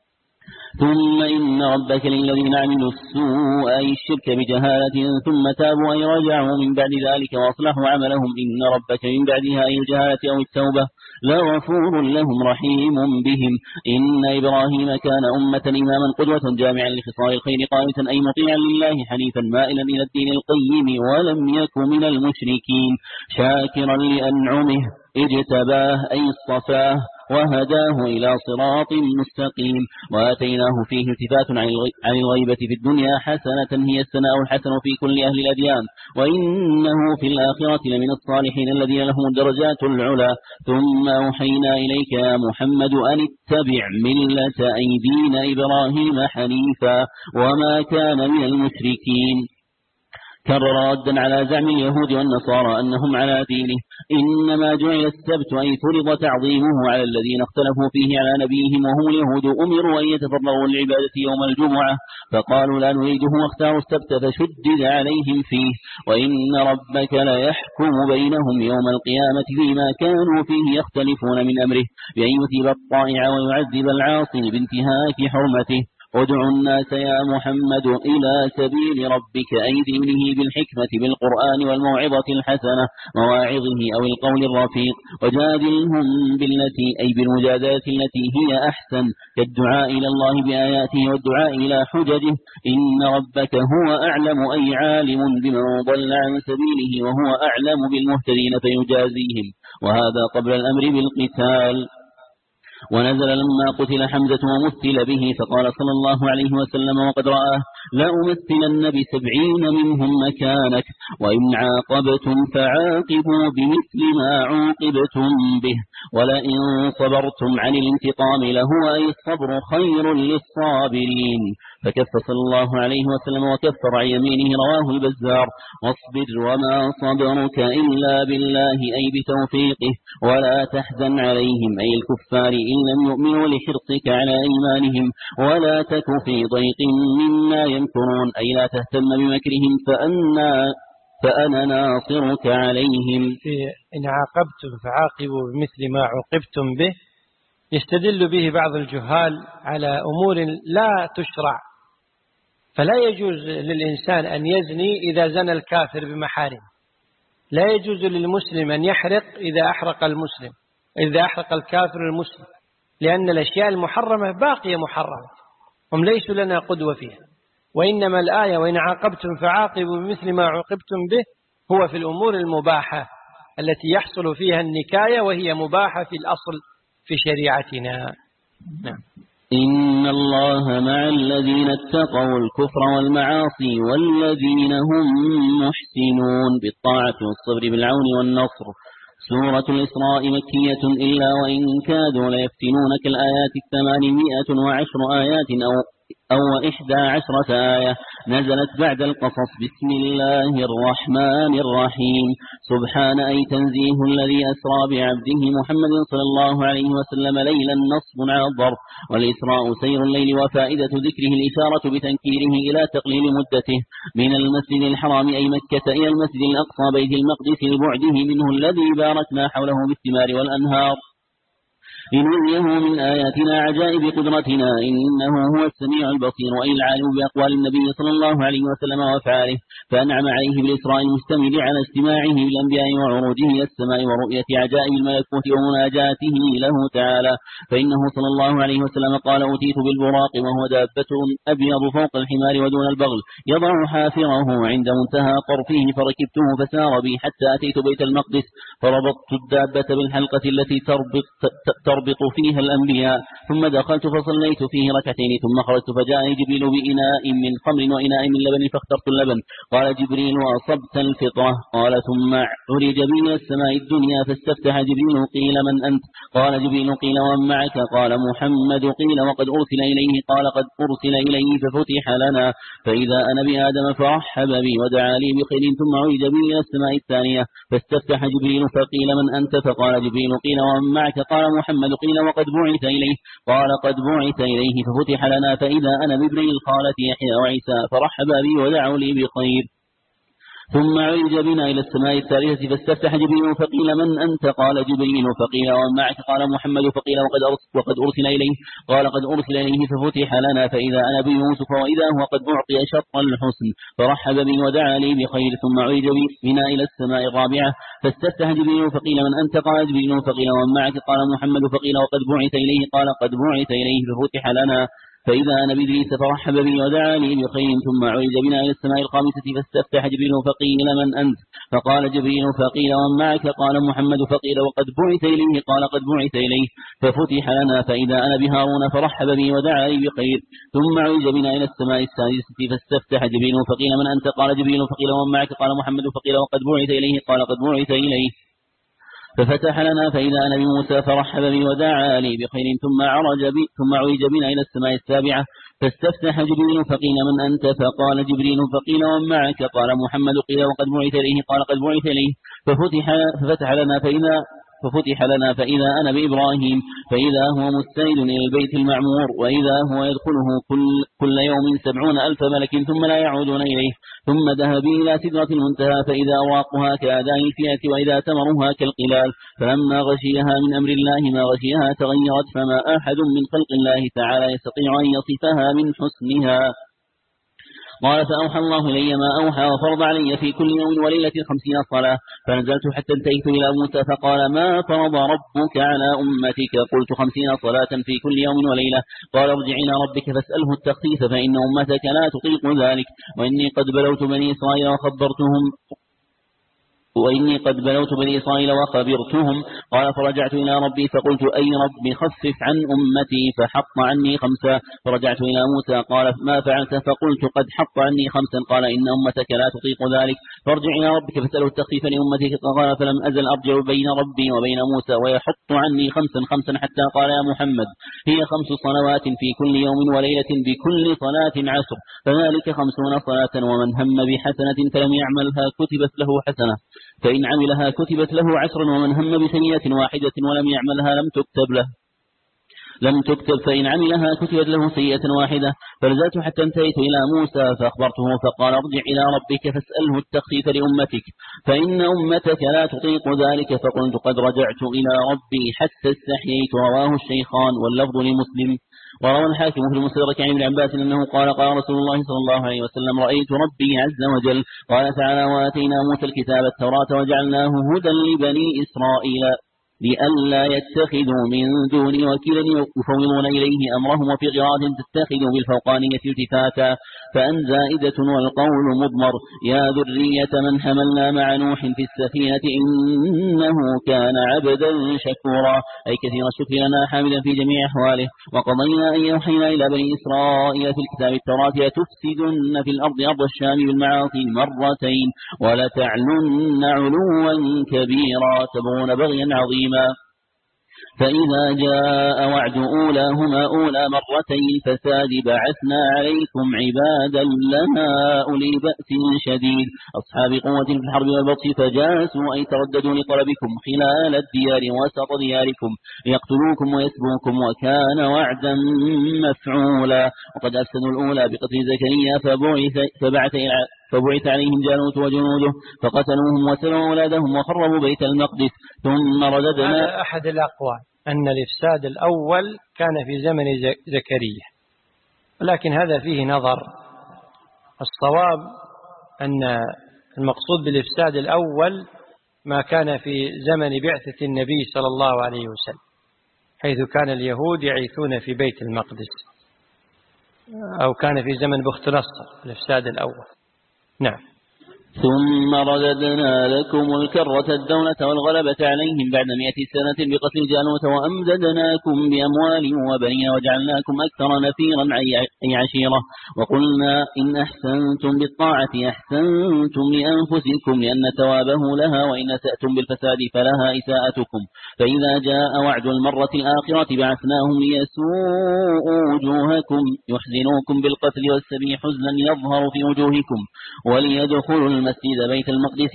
ثم إن ربك للذين عملوا السوء أي الشرك بجهالة ثم تابوا أي رجعوا من بعد ذلك وأصلحوا عملهم إن ربك من بعدها أي الجهالة أو التوبة لغفور لهم رحيم بهم. إن إبراهيم كان أمة إماما قدوة جامعا لخصال الخير قانتا أي مطيعا لله حنيفا مائلا إلى الدين القيم ولم يك من المشركين شاكرا لأنعمه اجتباه أي اصطفاه وهداه إلى صراط مستقيم. وآتيناه فيه التفات عن الغيبة في الدنيا حسنة هي الثناء الحسن في كل أهل الأديان وإنه في الآخرة لمن الصالحين الذين لهم الدرجات العلى. ثم أوحينا إليك يا محمد أن اتبع ملة أيدين إبراهيم حنيفا وما كان من المشركين. كرر ردا على زعم اليهود والنصارى أنهم على دينه. إنما جعل السبت أي فرض تعظيمه على الذين اختلفوا فيه على نبيهم وهم اليهود أمروا أن يتفرغوا للعبادة يوم الجمعة فقالوا لا نريده واختاروا السبت فشدد عليهم فيه. وإن ربك لا يحكم بينهم يوم القيامة فيما كانوا فيه يختلفون من أمره بأن يثيب الطائع ويعذب العاصي بانتهاك حرمته. ادعوا الناس يا محمد إلى سبيل ربك أي دينه بالحكمة بالقرآن والموعظة الحسنة مواعظه أو القول الرفيق وجادلهم بالتي أي بالمجادلة التي هي أحسن كالدعاء إلى الله بآياته والدعاء إلى حججه. إن ربك هو أعلم أي عالم بمن ضل عن سبيله وهو أعلم بالمهتدين فيجازيهم. وهذا قبل الأمر بالقتال. ونزل لما قتل حمزة ومثل به فقال صلى الله عليه وسلم وقد رآه لأمثلن ب70 منهم مكانك وإن عاقبتم فعاقبوا بمثل ما عوقبتم به ولئن صبرتم عن الانتقام لهو أي الصبر خير للصابرين. فكف صلى الله عليه وسلم وكفر عن يمينه. رواه البزار. واصبر وما صبرك إلا بالله أي بتوفيقه ولا تحزن عليهم أي الكفار إن لم يؤمنوا لحرصك على إيمانهم ولا تك في ضيق مما يمكرون أي لا تهتم بمكرهم فأنا ناصرك عليهم. إن عاقبتم فعاقبوا بمثل ما عوقبتم به يستدل به بعض الجهال على أمور لا تشرع، فلا يجوز للإنسان أن يزني إذا زنى الكافر بمحارم، لا يجوز للمسلم أن يحرق إذا أحرق الكافر المسلم، لأن الأشياء المحرمة باقية محرمة، هم ليسوا لنا قدوة فيها. وإنما الآية وإن عاقبتم فعاقبوا بمثل ما عوقبتم به هو في الأمور المباحة التي يحصل فيها النكاية وهي مباحة في الأصل في شريعتنا. نعم. إن الله مع الذين اتقوا الكفر والمعاصي والذين هم محسنون بالطاعة والصبر بالعون والنصر. سورة الإسراء مكية إلا وإن كادوا ليفتنونك الآيات 810 آيات أو 11 آية نزلت بعد القصص. بسم الله الرحمن الرحيم. سبحان أي تنزيه الذي أسرى بعبده محمد صلى الله عليه وسلم ليلا نصب على الظرف، والإسراء سير الليل وفائدة ذكره الإشارة بتنكيره إلى تقليل مدته من المسجد الحرام أي مكة إلى المسجد الأقصى بيت المقدس لبعده منه الذي باركنا حوله بالثمار والأنهار لنريه من آياتنا عجائب قدرتنا إنه هو السميع البصير أي العالم بأقوال النبي صلى الله عليه وسلم وأفعاله. فأنعم عليه بالإسراء المشتمل على اجتماعه بالأنبياء وعروجه إلى السماء ورؤية عجائب الملكوت ومناجاته له تعالى. فإنه صلى الله عليه وسلم قال أوتيت بالبراق وهو دابة أبيض فوق الحمار ودون البغل يضع حافره عند منتهى طرفه فركبته فسار بي حتى أتيت بيت المقدس فربطت الدابة بالحلقة التي تربط فيها الأنبياء ثم دخلت فصليت فيه ركعتين ثم خرجت فجاءني جبريل بإناء من خمر وإناء من لبن فاخترت اللبن. قال جبريل وأصبت الفطرة. قال ثم عرج بي إلى السماء الدنيا فاستفتح جبريل قيل من أنت؟ قال جبريل قيل ومن معك؟ قال محمد. قيل وقد أرسل إليه؟ قال قد أرسل إليه ففتح لنا فإذا أنا بآدم فرحب بي ودعا لي بخير ثم عرج بي إلى السماء الثانية فاستفتح جبريل فقيل من أنت؟ فقال جبريل قيل ومن معك؟ قال محمد. قيل وقد بعث إليه؟ قال قد بعث إليه ففتح لنا فإذا أنا بابني الخالة يحيى وعيسى فرحب بي ودعوا لي بخير ثم عرج بنا إلى السماء الثالثة فاستفتح جبريل فقيل من أنت؟ قال جبريل. فقيل ومن معك؟ قال محمد. فقيل وقد أرسل إليه؟ قال قد أرسل إليه ففتح لنا فإذا أنا بيوسف وإذا هو قد أعطي شطر الحسن فرحب بي ودعا لي بخير ثم عرج بنا إلى السماء الرابعة فاستفتح جبريل فقيل من أنت؟ قال جبريل. فقيل ومن معك؟ قال محمد. فقيل وقد بعث إليه؟ قال قد بعث إليه ففتح لنا فإذا أنا بإدريس فرحب بي ودعا لي بخير ثم عرج بنا إلى السماء الخامسة فاستفتح جبريل فقيل من أنت؟ فقال جبريل. فقيل ومن معك؟ قال محمد. فقيل وقد بعث إليه؟ قال قد بعث إليه ففتح لنا فإذا أنا بهارون فرحب بي ودعا لي بخير ثم عرج بنا إلى السماء السادسة فاستفتح جبريل فقيل من أنت؟ قال جبريل. فقيل ومن معك؟ قال محمد. فقيل وقد بعث إليه؟ قال قد بعث إليه ففتح لنا فإذا أنا بموسى فرحب بي ودعا لي بخير ثم عرج بنا إلى السماء السابعة فاستفتح جبريل فقيل من أنت؟ فقال جبريل. فقيل ومن معك؟ قال محمد. قيل وقد بعث إليه؟ قال قد بعث إليه ففتح لنا فإذا أنا بإبراهيم فإذا هو مستند إلى البيت المعمور وإذا هو يدخله كل يوم 70,000 ملك ثم لا يعودون إليه ثم ذهب إلى سدرة المنتهى فإذا أواقها كآذان الفئة وإذا تمرها كالقلال فلما غشيها من أمر الله ما غشيها تغيرت فما أحد من خلق الله تعالى يستطيع أن يصفها من حسنها. قال فأوحى الله إلي ما أوحى وفرض علي في كل يوم وليلة 50 صلاة فنزلت حتى انتهيت إلى موسى فقال ما فرض ربك على أمتك؟ قلت 50 صلاة في كل يوم وليلة. قال ارجع إلى ربك فاسأله التخفيف فإن أمتك لا تطيق ذلك وإني قد بلوت بني إسرائيل وخبرتهم وإني قد بلوت بني إسرائيل وخبرتهم. قال فرجعت إلى ربي فقلت أي رب خفف عن أمتي فحط عني 5. فرجعت إلى موسى قال ما فعلت؟ فقلت قد حط عني 5. قال إن أمتك لا تطيق ذلك فارجع إلى ربك فاسأله التخفيف لأمتك. قال فلم أزل أرجع بين ربي وبين موسى ويحط عني 5 حتى قال يا محمد هي 5 صلوات في كل يوم وليلة بكل صلاة 10 فذلك 50 صلاة ومن هم بحسنة فلم يعملها كتبت له حسنة فإن عملها كتبت له 10 ومن هم بسيئة واحدة ولم يعملها لم تكتب فإن عملها كتبت له سيئة واحدة. فنزلت حتى انتهيت إلى موسى فأخبرته فقال ارجع إلى ربك فاسأله التخفيف لأمتك فإن أمتك لا تطيق ذلك. فقلت قد رجعت إلى ربي حتى استحييت. رواه الشيخان واللفظ لمسلم. وروى الحاكم في المستدرك عن ابن عباس أنه قال قال رسول الله صلى الله عليه وسلم رأيت ربي عز وجل. قال تعالى وآتينا موسى الكتاب التوراة وجعلناه هدى لبني إسرائيل لئلا يتخذوا من دون وكيلا يفوضون إليه أمرهم. وفي قراءة تتخذوا بالفوقانية التفاتا فأن زائدة والقول مضمر. يا ذرية من حملنا مع نوح في السفينة إنه كان عبدا شكورا أي كثير الشكر لنا حامدا في جميع أحواله. وقضينا أن يوحينا إلى بني إسرائيل في الكتاب التوراة لتفسدن في الأرض أرض الشام بالمعاصي 2 ولتعلن علوا كبيرا تبغون بغيا عظيما. فإذا جاء وعد أولاهما أولى 2 الفساد بعثنا عليكم عبادا لنا أولي بأس شديد أصحاب قوة في الحرب والبطش فجاسوا أي ترددوا لطلبكم خلال الديار وسط دياركم ليقتلوكم ويسبوكم وكان وعدا مفعولا. وقد أفسدوا الأولى بقتل زكريا فبعث عليهم جالوت وجنوده فقتلوهم وسلوا أولادهم وخربوا بيت المقدس ثم رددنا. هذا أحد الأقوال أن الإفساد الأول كان في زمن زكريا ولكن هذا فيه نظر. الصواب أن المقصود بالإفساد الأول ما كان في زمن بعثة النبي صلى الله عليه وسلم حيث كان اليهود يعيثون في بيت المقدس أو كان في زمن بخت نصر الإفساد الأول. نعم. ثم رددنا لكم الكرة الدولة والغلبة عليهم بعد 100 سنة بقتل جالوت وأمددناكم بأموال وبنين وجعلناكم أكثر نفيرا أي عشيرة. وقلنا إن أحسنتم بالطاعة أحسنتم لأنفسكم لأن ثوابه لها وإن أسأتم بالفساد فلها إساءتكم. فإذا جاء وعد المرة الآخرة بعثناهم ليسوءوا وجوهكم يحزنوكم بالقتل والسبي حزنا يظهر في وجوهكم وليدخلوا المسجد بيت المقدس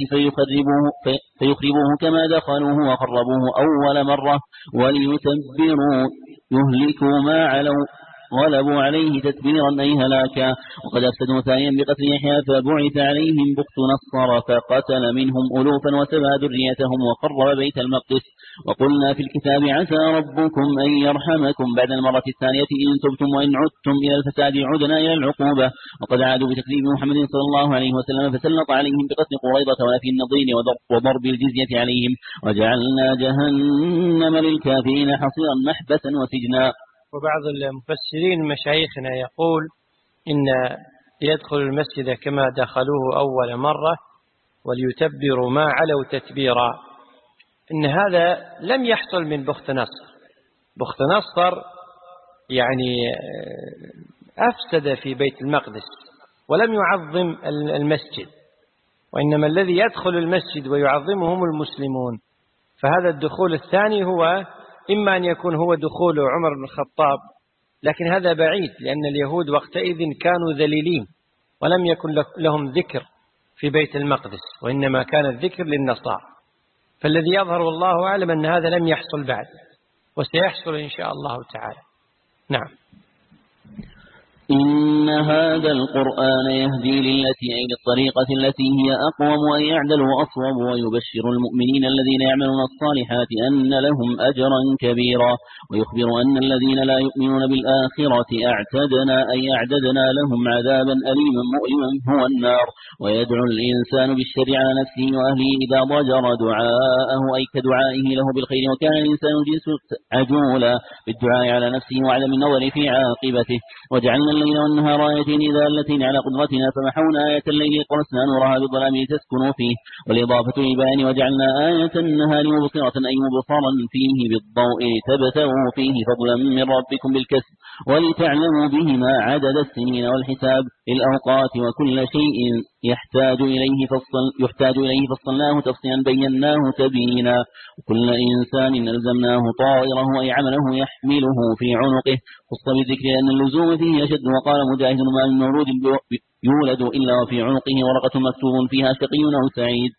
فيخربوه كما دخلوه وخربوه أول مرة وليتبروا يهلكوا ما علوا غلبوا عليه تتبيرا أي هلاكا. وقد أفسدوا ثانيا بقتل يحيى فبعث عليهم بخت نصر فقتل منهم ألوفا وسبى ذريتهم وخرب بيت المقدس. وقلنا في الكتاب عسى ربكم أن يرحمكم بعد المرة الثانية إن تبتم وإن عدتم إلى الفساد عدنا إلى العقوبة. وقد عادوا بتكذيب محمد صلى الله عليه وسلم فسلط عليهم بقتل قريضة ونفي النضير وضرب الجزية عليهم وجعلنا جهنم للكافرين حصيرا محبسا وسجنا. وبعض المفسرين مشايخنا يقول إن يدخل المسجد كما دخلوه أول مرة وليتبروا ما علوا تتبيرا إن هذا لم يحصل من بخت نصر. بخت نصر يعني أفسد في بيت المقدس ولم يعظم المسجد وإنما الذي يدخل المسجد ويعظمه هم المسلمون. فهذا الدخول الثاني هو إما أن يكون هو دخول عمر بن الخطاب لكن هذا بعيد لأن اليهود وقتئذ كانوا ذليلين ولم يكن لهم ذكر في بيت المقدس وإنما كان الذكر للنصارى. فالذي يظهر والله أعلم أن هذا لم يحصل بعد وسيحصل إن شاء الله تعالى. نعم. إن هذا القرآن يهدي للتي أي للطريقة التي هي أقوم ويعدل وأصوب ويبشر المؤمنين الذين يعملون الصالحات أن لهم أجرا كبيرا ويخبر أن الذين لا يؤمنون بالآخرة أعددنا لهم عذابا أليما مؤلما هو النار. ويدعو الإنسان بالشر على نفسه وأهله إذا ضجر دعاءه أي كدعائه له بالخير وكان الإنسان جنس عجولا بالدعاء على نفسه وعدم النظر في عاقبته. وجعلنا الليل والنهار آيتين دالتين على قدرتنا فمحونا آية الليل قرسنا نورها بالظلام لتسكنوا فيه، والإضافة للبيان وجعلنا آية النهار مبصرة أي مبصرا فيه بالضوء تبتغوا فيه فضلا من ربكم بالكسب ولتعلموا بهما عدد السنين والحساب للأوقات وكل شيء يحتاج إليه فصلناه تفصيلا بيناه تبينا، وكل إنسان ألزمناه طائره أي عمله يحمله في عنقه، خص بالذكر لأن اللزوم فيه أشد. وقال مجاهد ما من مولود يولد إلا وفي عنقه ورقة مكتوب فيها شقي أو سعيد،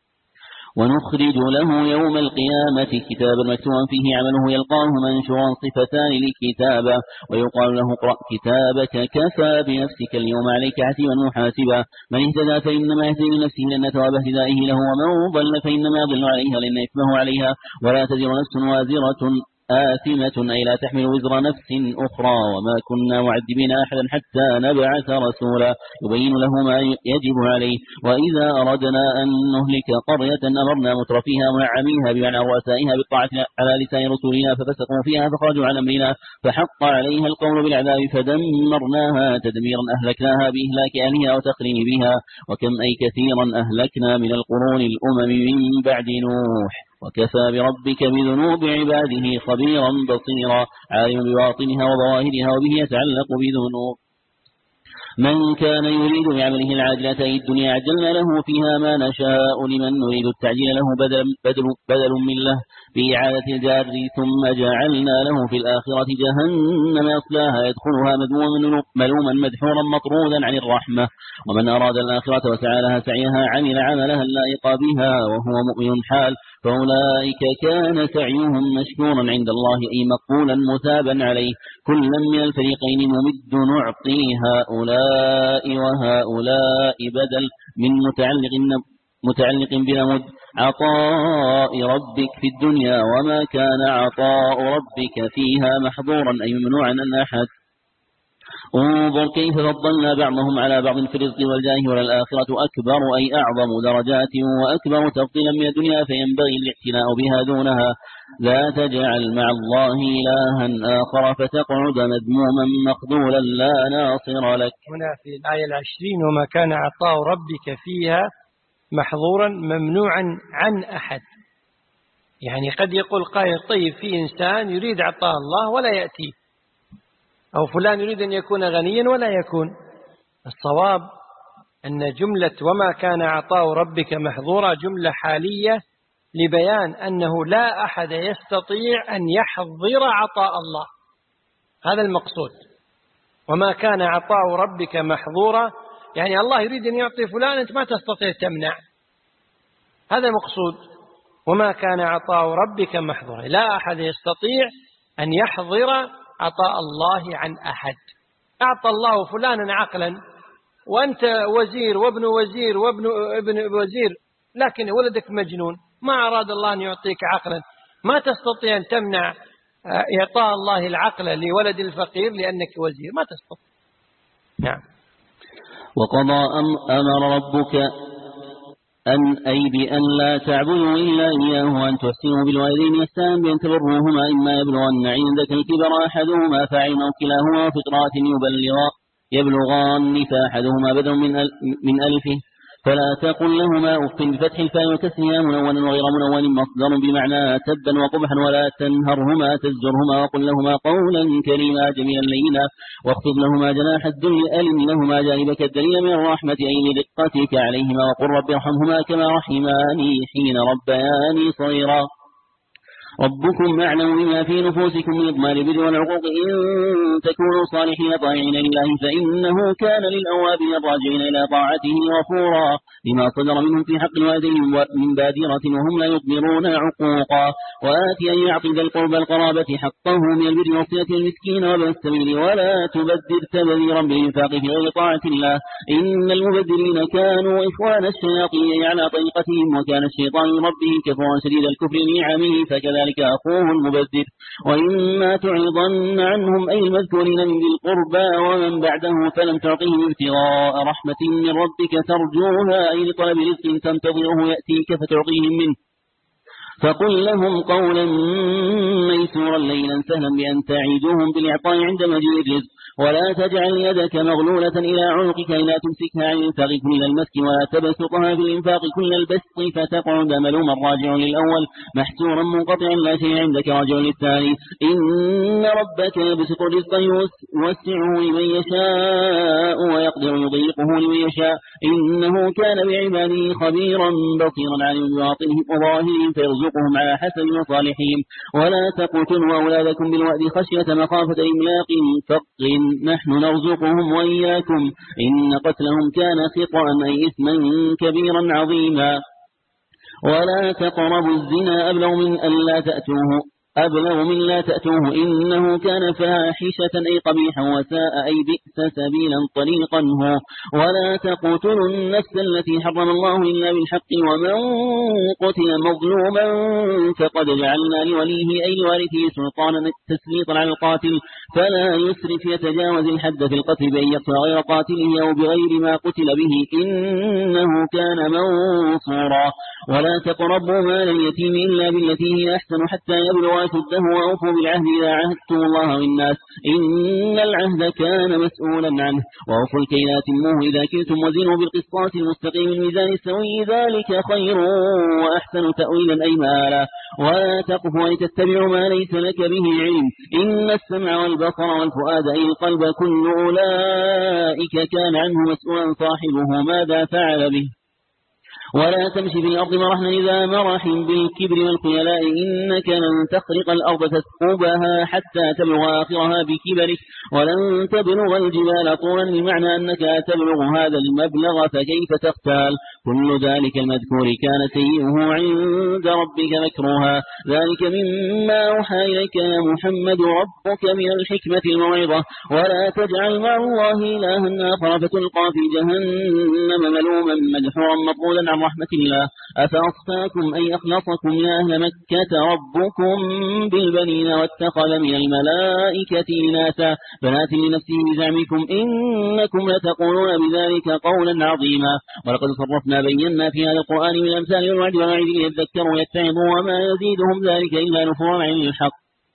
ونخرج له يوم القيامة كتابا مكتوبا فيه عمله يلقاه منشورا صفتان للكتابة، ويقال له اقرأ كتابك كفى بنفسك اليوم عليك حسيبا محاسبا، من اهتدى فإنما يهتدي لنفسه لأن ثواب اهتدائه له، ومن ضل فإنما يضل عليها لأن إثمه عليها، ولا تزر نفس وازرة آثمة أي لا تحمل وزر نفس أخرى، وما كنا معذبين أحدا حتى نبعث رسولا يبين له ما يجب عليه، وإذا أردنا أن نهلك قرية أمرنا مترفيها منعميها بمعنى رؤسائها بالطاعة على لسان رسولنا ففسقوا فيها فخرجوا عن أمرنا فحق عليها القول بالعذاب فدمرناها تدميرا أهلكناها بإهلاك أهلها وتخريبها، وكم أي كثيرا أهلكنا من القرون الأمم من بعد نوح، وكفى بربك بذنوب عباده خبيرا بصيرا عالم بباطنها وظواهرها وبه يتعلق بذنوب. من كان يريد بعمله العاجلة أي الدنيا عجلنا له فيها ما نشاء لمن نريد التعجيل له بدل من له بإعادة الجار، ثم جعلنا له في الآخرة جهنم يصلاها يدخلها ملوما مدحورا مطرودا عن الرحمة، ومن أراد الآخرة وسعى لها سعيها عمل عملها اللائق بها وهو مؤمن حال فأولئك كان سعيهم مشكورا عند الله أي مقبولا مثابا عليه، كلا من الفريقين نمد نعطي هؤلاء وهؤلاء بدل من متعلق بنمد عطاء ربك في الدنيا، وما كان عطاء ربك فيها محظورا أي ممنوعا عن أحد. انظر كيف فضلنا بعضهم على بعض في الرزق والجاه، وللآخرة أكبر أي أعظم درجات وأكبر تفضيلا من الدنيا فينبغي الاعتناء بها دونها، لا تجعل مع الله إلها آخر فتقعد مذموما مخذولا لا ناصر لك. هنا في الآية 20 وما كان عطاء ربك فيها محظورا ممنوعا عن أحد، يعني قد يقول قائل طيب في إنسان يريد عطاء الله ولا يأتي، أو فلان يريد أن يكون غنيا ولا يكون. الصواب أن جملة وما كان عطاء ربك محظورا جملة حالية لبيان أنه لا أحد يستطيع أن يحظر عطاء الله، هذا المقصود. وما كان عطاء ربك محظورا يعني الله يريد أن يعطي فلان أنت ما تستطيع تمنع، هذا المقصود. وما كان عطاء ربك محظورا لا أحد يستطيع أن يحظر عطاء الله عن أحد. أعطى الله فلانا عقلا وأنت وزير وابن وزير وابن وزير، لكن ولدك مجنون، ما أراد الله أن يعطيك عقلا، ما تستطيع أن تمنع إعطاء الله العقل لولد الفقير لأنك وزير، ما تستطيع. نعم. وقضى أمر ربك أي بأن لا تعبدوا إلا إياه وأن تحسنوا بالوالدين إحسانا بأن تبروهما إما يبلغن عندك الكبر أحدهما فاعل أو كلاهما وفي قراءة يبلغان فأحدهما بدل من ألفه فلا تقل لهما أف بفتح الفاء وكسرها منونا وغير منون مصدر بمعنى تبا وقبحا، ولا تنهرهما تزجرهما وقل لهما قولا كريما جميلا لينا واخفض لهما جناح الذل ألم لهما جانبك الدليل من الرحمة أي لرقتك عليهما وقل رب ارحمهما كما رحماني حين ربياني صغيرا. ربكم أعلم بما في نفوسكم من إضمار البر والعقوق إن تكونوا صالحين طائعين لله فإنه كان للأوابين الراجعين إلى طاعته غفورا لما صدر منهم في حق الوالدين من بادرة وهم لا يضمرون عقوقا. وآتي أن يعطي ذا القربى القرابة حقه من البر والصلة المسكين وابن السبيل ولا تبذر تبذيرا بالإنفاق في غير طاعة الله إن المبذرين كانوا إخوان الشياطين على طريقتهم وكان الشيطان لربه كفورا شديد الكفر نعمه فكذلك أخوه المبذر. وإما تعرضن عنهم أي المذكورين من ذي القربى ومن بعده فلم تعطهم ابتغاء رحمة من ربك ترجوها أي لطلب رزق تنتظره يأتيك فتعطيهم منه فقل لهم قولا ميسورا ليلا سهلا بأن تعيدوهم بالإعطاء عند مجيء الرزق ولا تجعل يدك مغلولة إلى عنقك لا تمسكها عن الإنفاق كل المسك ولا تبسطها في الإنفاق كل البسط فتقعد ملوما راجع للأول محسورا منقطعا لا شيء عندك راجع للثاني إن ربك يبسط الرزق يوسعه لمن يشاء ويقدر يضيقه لمن يشاء إنه كان بعباده خبيرا بصيرا على بواطنهم وظاهرهم فيرزقهم على حسب مصالحهم ولا تقتلوا أولادكم بالوعد خشية مخافة إملاق فقر نحن نرزقهم وإياكم إن قتلهم كان خطأ أي إثما كبيرا عظيما ولا تقربوا الزنا أبلغ من لا تأتوه إنه كان فاحشة أي قبيحا وساء أي بئس سبيلا طريقا هو ولا تقتلوا النفس التي حرم الله إلا بالحق ومن قتل مظلوما فقد جعلنا لوليه أي لوارثه سلطانا تسليطا على القاتل فلا يسرف يتجاوز الحد في القتل بأن يقتل غير قاتله أو بغير ما قتل به إنه كان منصورا ولا تقربوا مال اليتيم إلا بالتي هي أحسن حتى يبلغ أشده وأوفوا بالعهد إذا عهدتم الله والناس إن العهد كان مسؤولا عنه وأوفوا الكيل لا تتموه إذا كلتم وزنوا بالقسطاس المستقيم الميزان السوي ذلك خير وأحسن تأويلا أي مالا ولا تقف ولتتبعوا ما ليس لك به علم إن السمع والبصر والفؤاد أي القلب كل أولئك كان عنه مسؤولا صاحبه ماذا فعل به ولا تمشي في الأرض مرحا إذا مرح بالكبر والخيلاء إنك لن تخرق الأرض تسقبها حتى تبلغ آخرها بكبرك ولن تبلغ الجبال طولا بمعنى أنك تبلغ هذا المبلغ فكيف تختال كل ذلك المذكور كان سيئه عند ربك مكروها ذلك مما أوحى إليك يا محمد ربك من الحكمة الموعظة ولا تجعل مع الله إلها آخر فتلقى في جهنم ملوما مدحورا مطرودا عن رحمة الله أفأصفاكم أي أخلصكم يا أهل مكة ربكم بالبنين واتخذ من الملائكة إناثا بنات لنفسه بزعمكم إنكم لتقولون بذلك قولا عظيما ولقد صرفنا بينا في هذا القرآن من الأمثال والوعد والوعيد ليذكروا ويتعظوا وما يزيدهم ذلك إلا نفورا عن الحق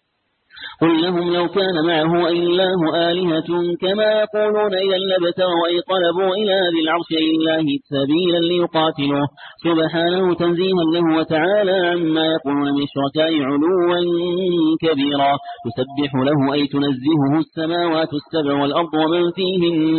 قل لهم لو كان معه إله آلهة كما يقولون إذا لابتغوا أي طلبوا إلى ذي العرش إله سبيلا ليقاتلوه سبحانه تنزيها له وتعالى عما يقولون من الشركاء علوا كبيرا تسبح له أي تنزهه السماوات السبع والأرض ومن فيهن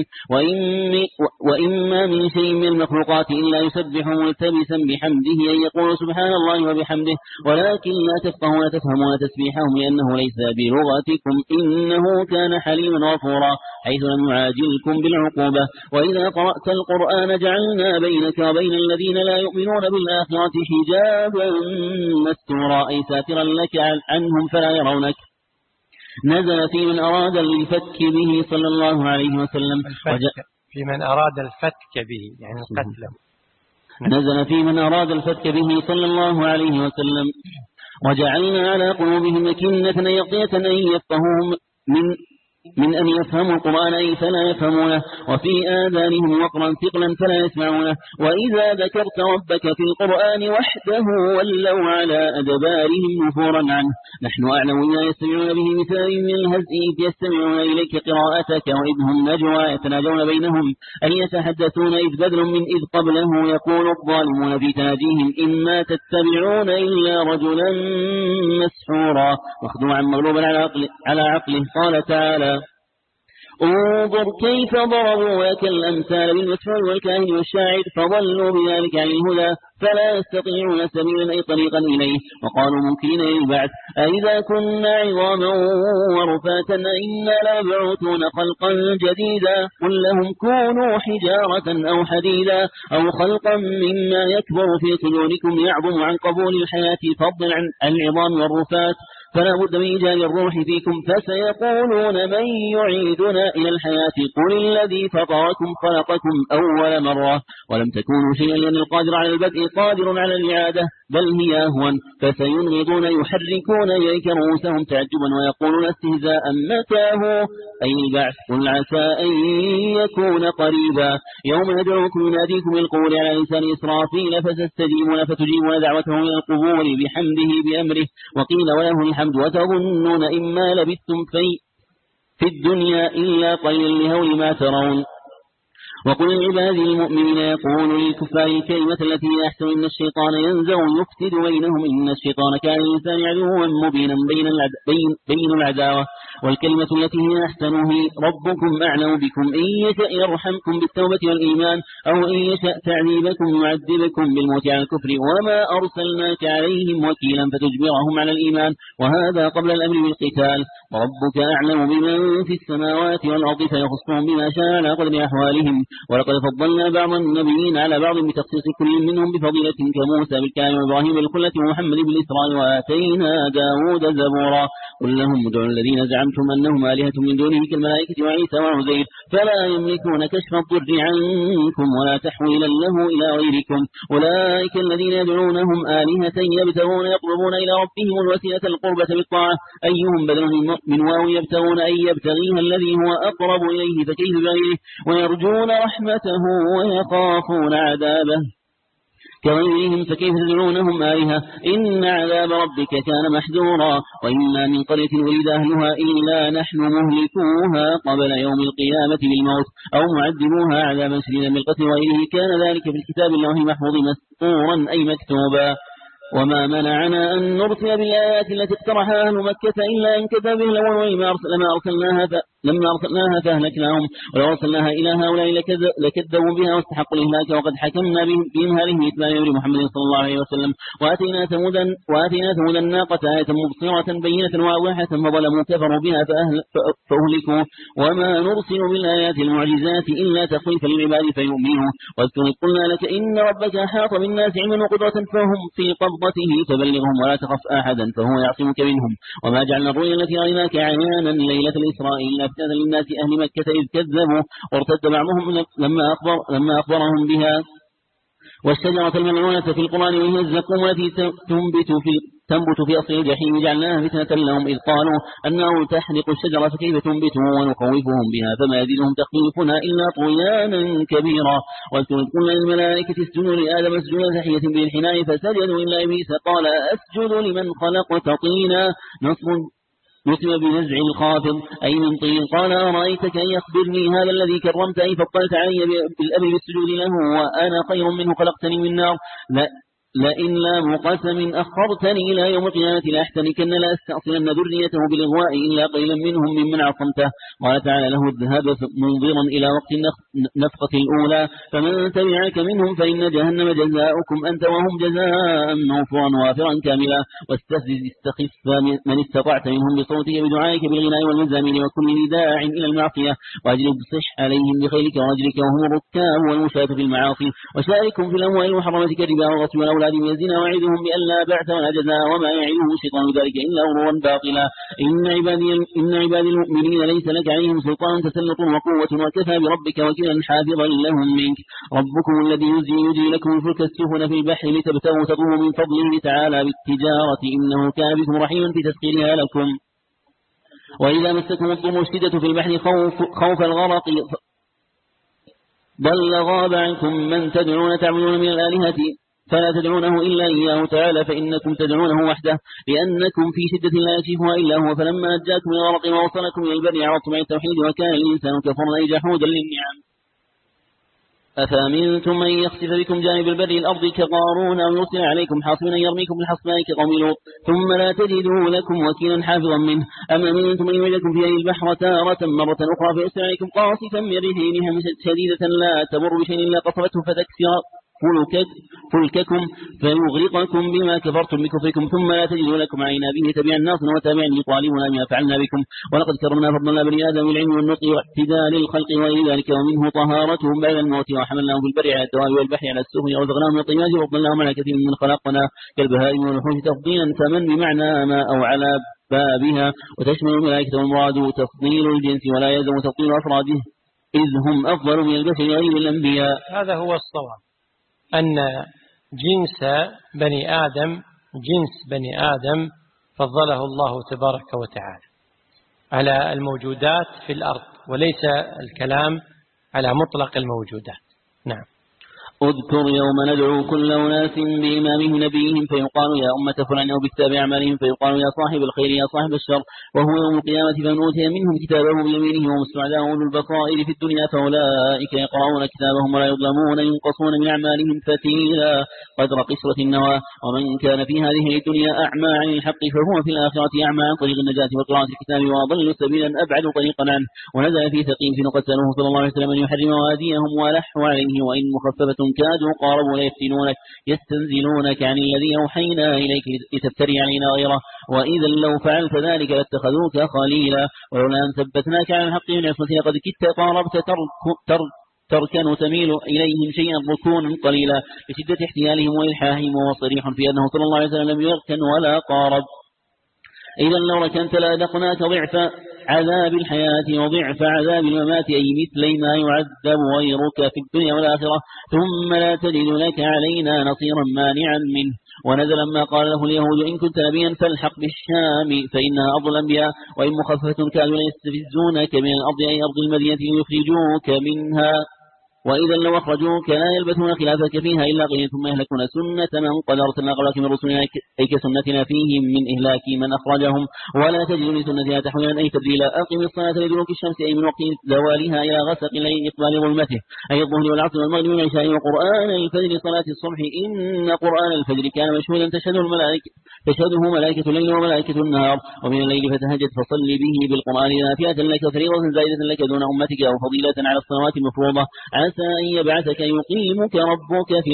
وإما من شيء من المخلوقات إلا يسبح ملتبسا بحمده أن يقول سبحان الله وبحمده ولكن لا تفهمون تسبيحهم لأنه ليس بلغتكم إنه كان حليما غفورا حيث لم يعاجلكم بالعقوبة وإذا قرأت القرآن جعلنا بينك وبين الذين لا يؤمنون بالآخرة حجابا مستورا أي ساترا لك عنهم فلا يرونك نزل في من أراد الفتك به صلى الله عليه وسلم في من أراد الفتك به يعني القتل نزل في من أراد الفتك به صلى الله عليه وسلم وجعلنا على قلوبهم أكنة يقية أن يفقهوا من أن يفهموا القرآن أي فلا يفهمونه وفي آذانهم وقرا ثقلا فلا يسمعونه وإذا ذكرت ربك في القرآن وحده ولوا على أدبارهم نفورا عنه نحن أعلم ما يستمعون به مثال من الهزء إذ يستمعون إليك قراءتك وإذ هم نجوى يتناجون بينهم أن يتحدثون إذ بدل من إذ قبله يقول الظالمون في تناجيهم إما تتبعون إلا رجلا مسحورا مخدوعا مغلوبا على عقله قال تعالى انظر كيف ضربوا لك الأمثال بالمسحور والكاهن والشاعر فضلوا بذلك عن الهدى فلا يستطيعون سبيلا أي طريقا إليه وقالوا ممكنين للبعث أئذا كنا عظاما ورفاتا إنا لمبعوثون خلقا جديدا قل لهم كونوا حجارة أو حديدا أو خلقا مما يكبر في صدوركم يعظم عن قبول الحياة فضلا عن العظام والرفات فلا بد من إيجاد الروح فيكم. فسيقولون من يعيدنا إلى الحياة؟ قل الذي فطركم خلقكم أول مرة ولم تكونوا شيئا، لأن القادر على البدء قادر على الإعادة، بل هي أهون. فسينغضون يحركون إليك رؤوسهم تعجبا ويقولون استهزاء متى أي البعث؟ قل عسى أن يكون قريبا. يوم يدعوكم يناديكم القبور على لسان إسرافيل فتستجيبون فتجيبون دعوتهم إلى القبور بحمده بأمره وقيل وله الحمد. وتظنون إما لبثتم في الدنيا إلا قليلا لهول ما ترون. وقل لعبادي المؤمنين يقول للكفار الكلمة التي هي أحسن إن الشيطان ينزغ يفسد بينهم إن الشيطان كان للإنسان عدوا مبينا بين العداوة. والكلمة التي هي أحسن هي ربكم أعلم بكم إن يشاء يرحمكم بالتوبة والإيمان أو إن يشاء تعذيبكم يعذبكم بالموت على الكفر وما أرسلناك عليهم وكيلا فتجبرهم على الإيمان، وهذا قبل الأمر بالقتال. وربك أعلم بمن في السماوات والأرض فيخصهم بما شاء على قدر أحوالهم. ولقد فضلنا بعض النبيين على بعض بتخصيص كل منهم بفضيلة كموسى بالكلام وإبراهيم بالخلة ومحمد بالإسراء وآتينا داود زبورا. قل لهم ادعوا الذين زعمتم أنهم آلهة من دونه كالملائكة وعيسى وعزير فلا يملكون كشف الضر عنكم ولا تحويلا له إلى غيركم. أولئك الذين يدعونهم آلهة يبتغون يقربون إلى ربهم الوسيلة القربة بالطاعة أيهم بدل من واو يبتغون أي يبتغيها الذي هو أقرب إليه فكيف بغيره ويرجون رحمته ويخافون عذابه كغيرهم فكيف تدعونهم آلهة إن عذاب ربك كان محذورا. وإنا من قرية ولد أهلها إلا نحن مهلكوها قبل يوم القيامة بالموت أو معذبوها عذابا شديدا بالقتل وإليه كان ذلك في الكتاب اللوح محفوظ مسطورا أي مكتوبا. وما منعنا أن نرسل بالآيات التي اقترحها أهل مكة إلا أن كذب به الأول لما أرسلناها فأهلكناهم ولو أرسلناها إلى هؤلاء لكذبوا بها واستحقوا الإهلاك وقد حكمنا بإمهالهم إتمام أمر محمد صلى الله عليه وسلم. وآتينا ثمود الناقة آية مبصرة بينة واضحة فظلموا كفروا بها فأهلكوا. وما نرسل بالآيات المعجزات إلا تخويفا للعباد فيؤمنوا. واذكر قلنا لك إن ربك أحاط بالناس علما وقدرة فهم في قبضته فبلغهم ولا تخف أحدا فهو يعصمك منهم. وما جعلنا الرؤيا التي رأيناك عيانا ليلة الإسراء إلا فتنة للناس أهل مكة إذ كذبوا وارتد بعضهم لما أخبرهم بها. والشجرة الملعونة في القرآن وهي الزقوم التي تنبت في أصل الجحيم جعلناها فتنة لهم إذ قالوا أنه تحرق الشجرة فكيف تنبت ونخوفهم بها فما يزيدهم تخويفنا إلا طغيانا كبيرا. واذكر قلنا للملائكة اسجدوا لآدم اسجدوا تحية بالحناء فسجدوا إلا إبليس قال أسجد لمن خلقت طينا نسم بنزع الخافض أي من طين قال أرأيتك أن يخبرني هذا الذي كرمت أي فضلت علي بالأمر بالسجود له وأنا خير منه خلقتني من نار لئن لام قسم أخرتني إلى يوم القيامة لأحتنكن لأستأصلن ذريته بالإغواء إلا قيلا منهم ممن عصمته. قال تعالى له الذهاب منظرا إلى وقت النفقة الأولى فمن تبعك منهم فإن جهنم جزاؤكم أنت وهم جزاء موفورا وافرا كاملا. واستفزز استخف من استطعت منهم بصوتك بدعائك بالغناء والمزامين وكل نداع إلى المعصية واجلب صح عليهم بخيلك ورجلك وهم الركاب والمشاة في المعاصي وشاركهم في الأموال المحرمة كالربا والغصب والأولاد يزنا وعدهم بألا بعث ولا جزاء وما يعلهم الشيطان ذلك إلا غرورا باطلا. إن عبادي المؤمنين ليس لك عليهم سلطان تسلط وقوة وكفى بربك وكيلا حافظا لهم منك. ربكم الذي يجري لكم الفلك السفن في البحر لتبتغوا تطلبوا من فضله تعالى بالتجارة إنه كان بكم رحيما في تسخيرها لكم. وإذا مستكم الضر الشدة في البحر خوف الغرق بل غاب عنكم من تدعون تعبدون من الآلهة فلا تدعونه إلا إياه تعالى فإنكم تدعونه وحده لأنكم في شدة لا يكشفها إلا هو. فلما نجاكم من الغرق ووصلكم إلى البر عرضتم عن التوحيد وكان الإنسان كفرا أي جحودا للنعم. أفأمنتم من يخسف بكم جانب البر الأرض كقارون أو يرسل عليكم حاصبا يرميكم بالحصباء كقوم لوط ثم لا تجدوا لكم وكيلا حافظا منه. أم أمنتم أن يعيدكم في البحر تارة مرة أخرى فيرسل عليكم قاصفا من ريح شديدة لا تمر بشيء إلا قصفته فلككم فيغرقكم بما كفرتم بكفركم ثم لا تجدوا لكم علينا به تبعا ناصرا وتابعا لطالبنا بما فعلنا بكم ولقد كرمنا فضلنا بني آدم بالعلم والنطق واعتدال الخلق وغير ذلك ومنه طهارتهم بعد الموت وحملناهم في البر على الدواب والبحر على السفن ورزقناهم من الطيبات وفضلناهم على كثير من خلقنا كالبهائم والوحوش تفضيلا فمن بمعنى ما أو على بابها وتشمل الملائكة والمراد تفضيل الجنس ولا يلزم تفضيل أفراده إذ هم أفضل من البشر غير الأنبياء. هذا هو الصواب، أن جنس بني آدم فضله الله تبارك وتعالى على الموجودات في الأرض وليس الكلام على مطلق الموجودات. نعم. اذكر يوم ندعو كل أناس بإمامهم نبيهم فيقال يا أمة فلان أو بكتاب أعمالهم فيقال يا صاحب الخير يا صاحب الشر وهو يوم القيامة فمن أوتي منهم كتابه بيمينه وهم السعداء أولو البصائر في الدنيا فأولئك يقرؤون كتابهم ولا يظلمون ينقصون من أعمالهم فتيلا قدر قسوة النوى ومن كان في هذه الدنيا أعمى عن الحق فهو في الآخرة أعمى عن طريق النجاة وقراءة الكتاب وأضل سبيلا أبعد طريقا عنه. ونزل في ثقيل في نقد سألوه صلى الله عليه وسلم أن يحرم واديهم ولحوا عليه وإن مخففة كادوا قاربوا ليفتنونك يستنزلونك عن الذي أوحينا إليك لتفتري علينا غيره وإذا لو فعلت ذلك لاتخذوك خليلا ولولا أن ثبتناك على الحق من عصمتنا قد كدت قاربت تركن تميل إليهم شيئا ركونا قليلا لشدة احتيالهم وإلحاهم وهو صريح في أنه صلى الله عليه وسلم لم يركن ولا قارب. إذا لو ركنت لأذقناك ضعف عذاب الحياة وضعف عذاب الممات أي مثل ما يعذب غيرك في الدنيا والآخرة ثم لا تجد لك علينا نصيرا مانعا منه. ونزل ما قال له اليهود إن كنت نبيا فالحق بالشام فإنها أرض الأنبياء وإن مخففة كانوا يستفزونك من الأرض أي أرض المدينة ليخرجوك منها وإذا لو أخرجوك لا يلبثون خلافك فيها إلا قليلا ثم يهلكون سنة من قد أرسلنا قبلك من رسلنا أي كسنتنا فيهم من إهلاك من أخرجهم ولا تجد لسنتها تحويلا أي تبديلا. أقم الصلاة لدلوك الشمس أي من وقت زوالها إلى غسق الليل إقبال ظلمته أي الظهر والعصر والمغرب والعشاء وقرآن الفجر صلاة الصبح إن قرآن الفجر كان مشهودا تشهده ملائكة الليل وملائكة النهار ومن الليل فتهجد فصل به بالقرآن نافئة لك وفريضة زائدة لك دون أمتك أو فضيلة على الصلوات المفروضة عسى أن يبعثك يقيمك ربك في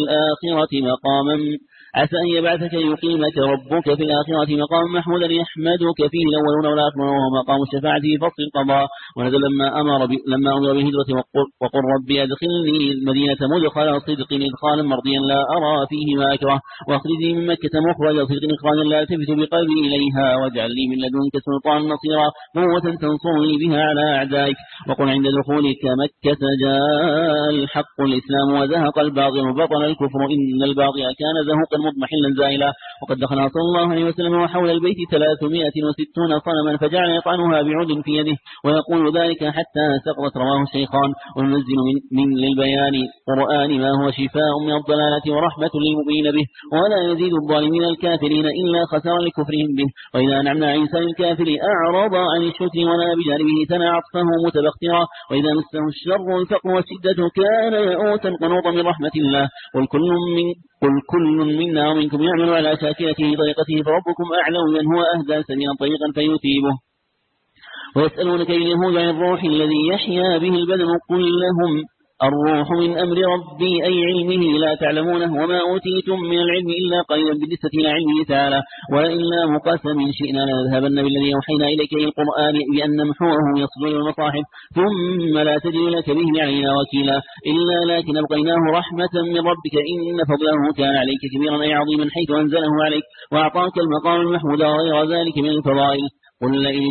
الآخرة مقاما محمودا يحمدك فيه الأولون والآخرون وهو مقام الشفاعة في فصل القضاء. ونزل لما أمر بالهجرة وقل ربي أدخلني المدينة مدخل صدق إدخالا مرضيا لا أرى فيه ما أكره وأخرجني من مكة مخرج صدق إخراجا لا ألتفت بقلبي إليها واجعل لي من لدنك سلطانا نصيرا قوة تنصرني بها على أعدائك. وقل عند دخولك مكة جاء الحق الإسلام وزهق الباطل وبطل الكفر إن الباطل كان زهقا مضمحلا زائلا. وقد دخل صلى الله عليه وسلم وحول البيت 360 صنما فجعل يطعنها بعود في يده ويقول ذلك حتى سقطت رواه الشيخان. وننزل من للبيان قرآن ما هو شفاء من الضلالة ورحمة للمؤمنين به ولا يزيد الظالمين الكافرين إلا خسارا لكفرهم به. وإذا أنعمنا على إنسان الكافر أعرض عن الشكر ولا بجانبه ثنى عطفه متبخترا وإذا مسه الشر الفقر والشدة كان يئوسا قنوطا من رحمة الله. قل كل منا ومنكم يعمل على شاكلته طريقته فربكم أعلم من هو أهدى سبيلا طريقا فيثيبه. ويسألونك اليهود عن الروح الذي يحيا به البدن قل لهم الروح من أمر ربي أي علمه لا تعلمونه وما أوتيتم من العلم إلا قليلا بالنسبة إلى علمه تعالى وإلا مقسم شئنا لنذهبن بالذي أوحينا إليك القرآن بأن محوه يصل إلى المصاحف ثم لا تجد لك به علينا وكيلا إلا لكن أبقيناه رحمة من ربك إن فضله كان عليك كبيرا أي عظيما حيث أنزله عليك وأعطاك المقام المحمود وغير ذلك من الفضائل. قل لئن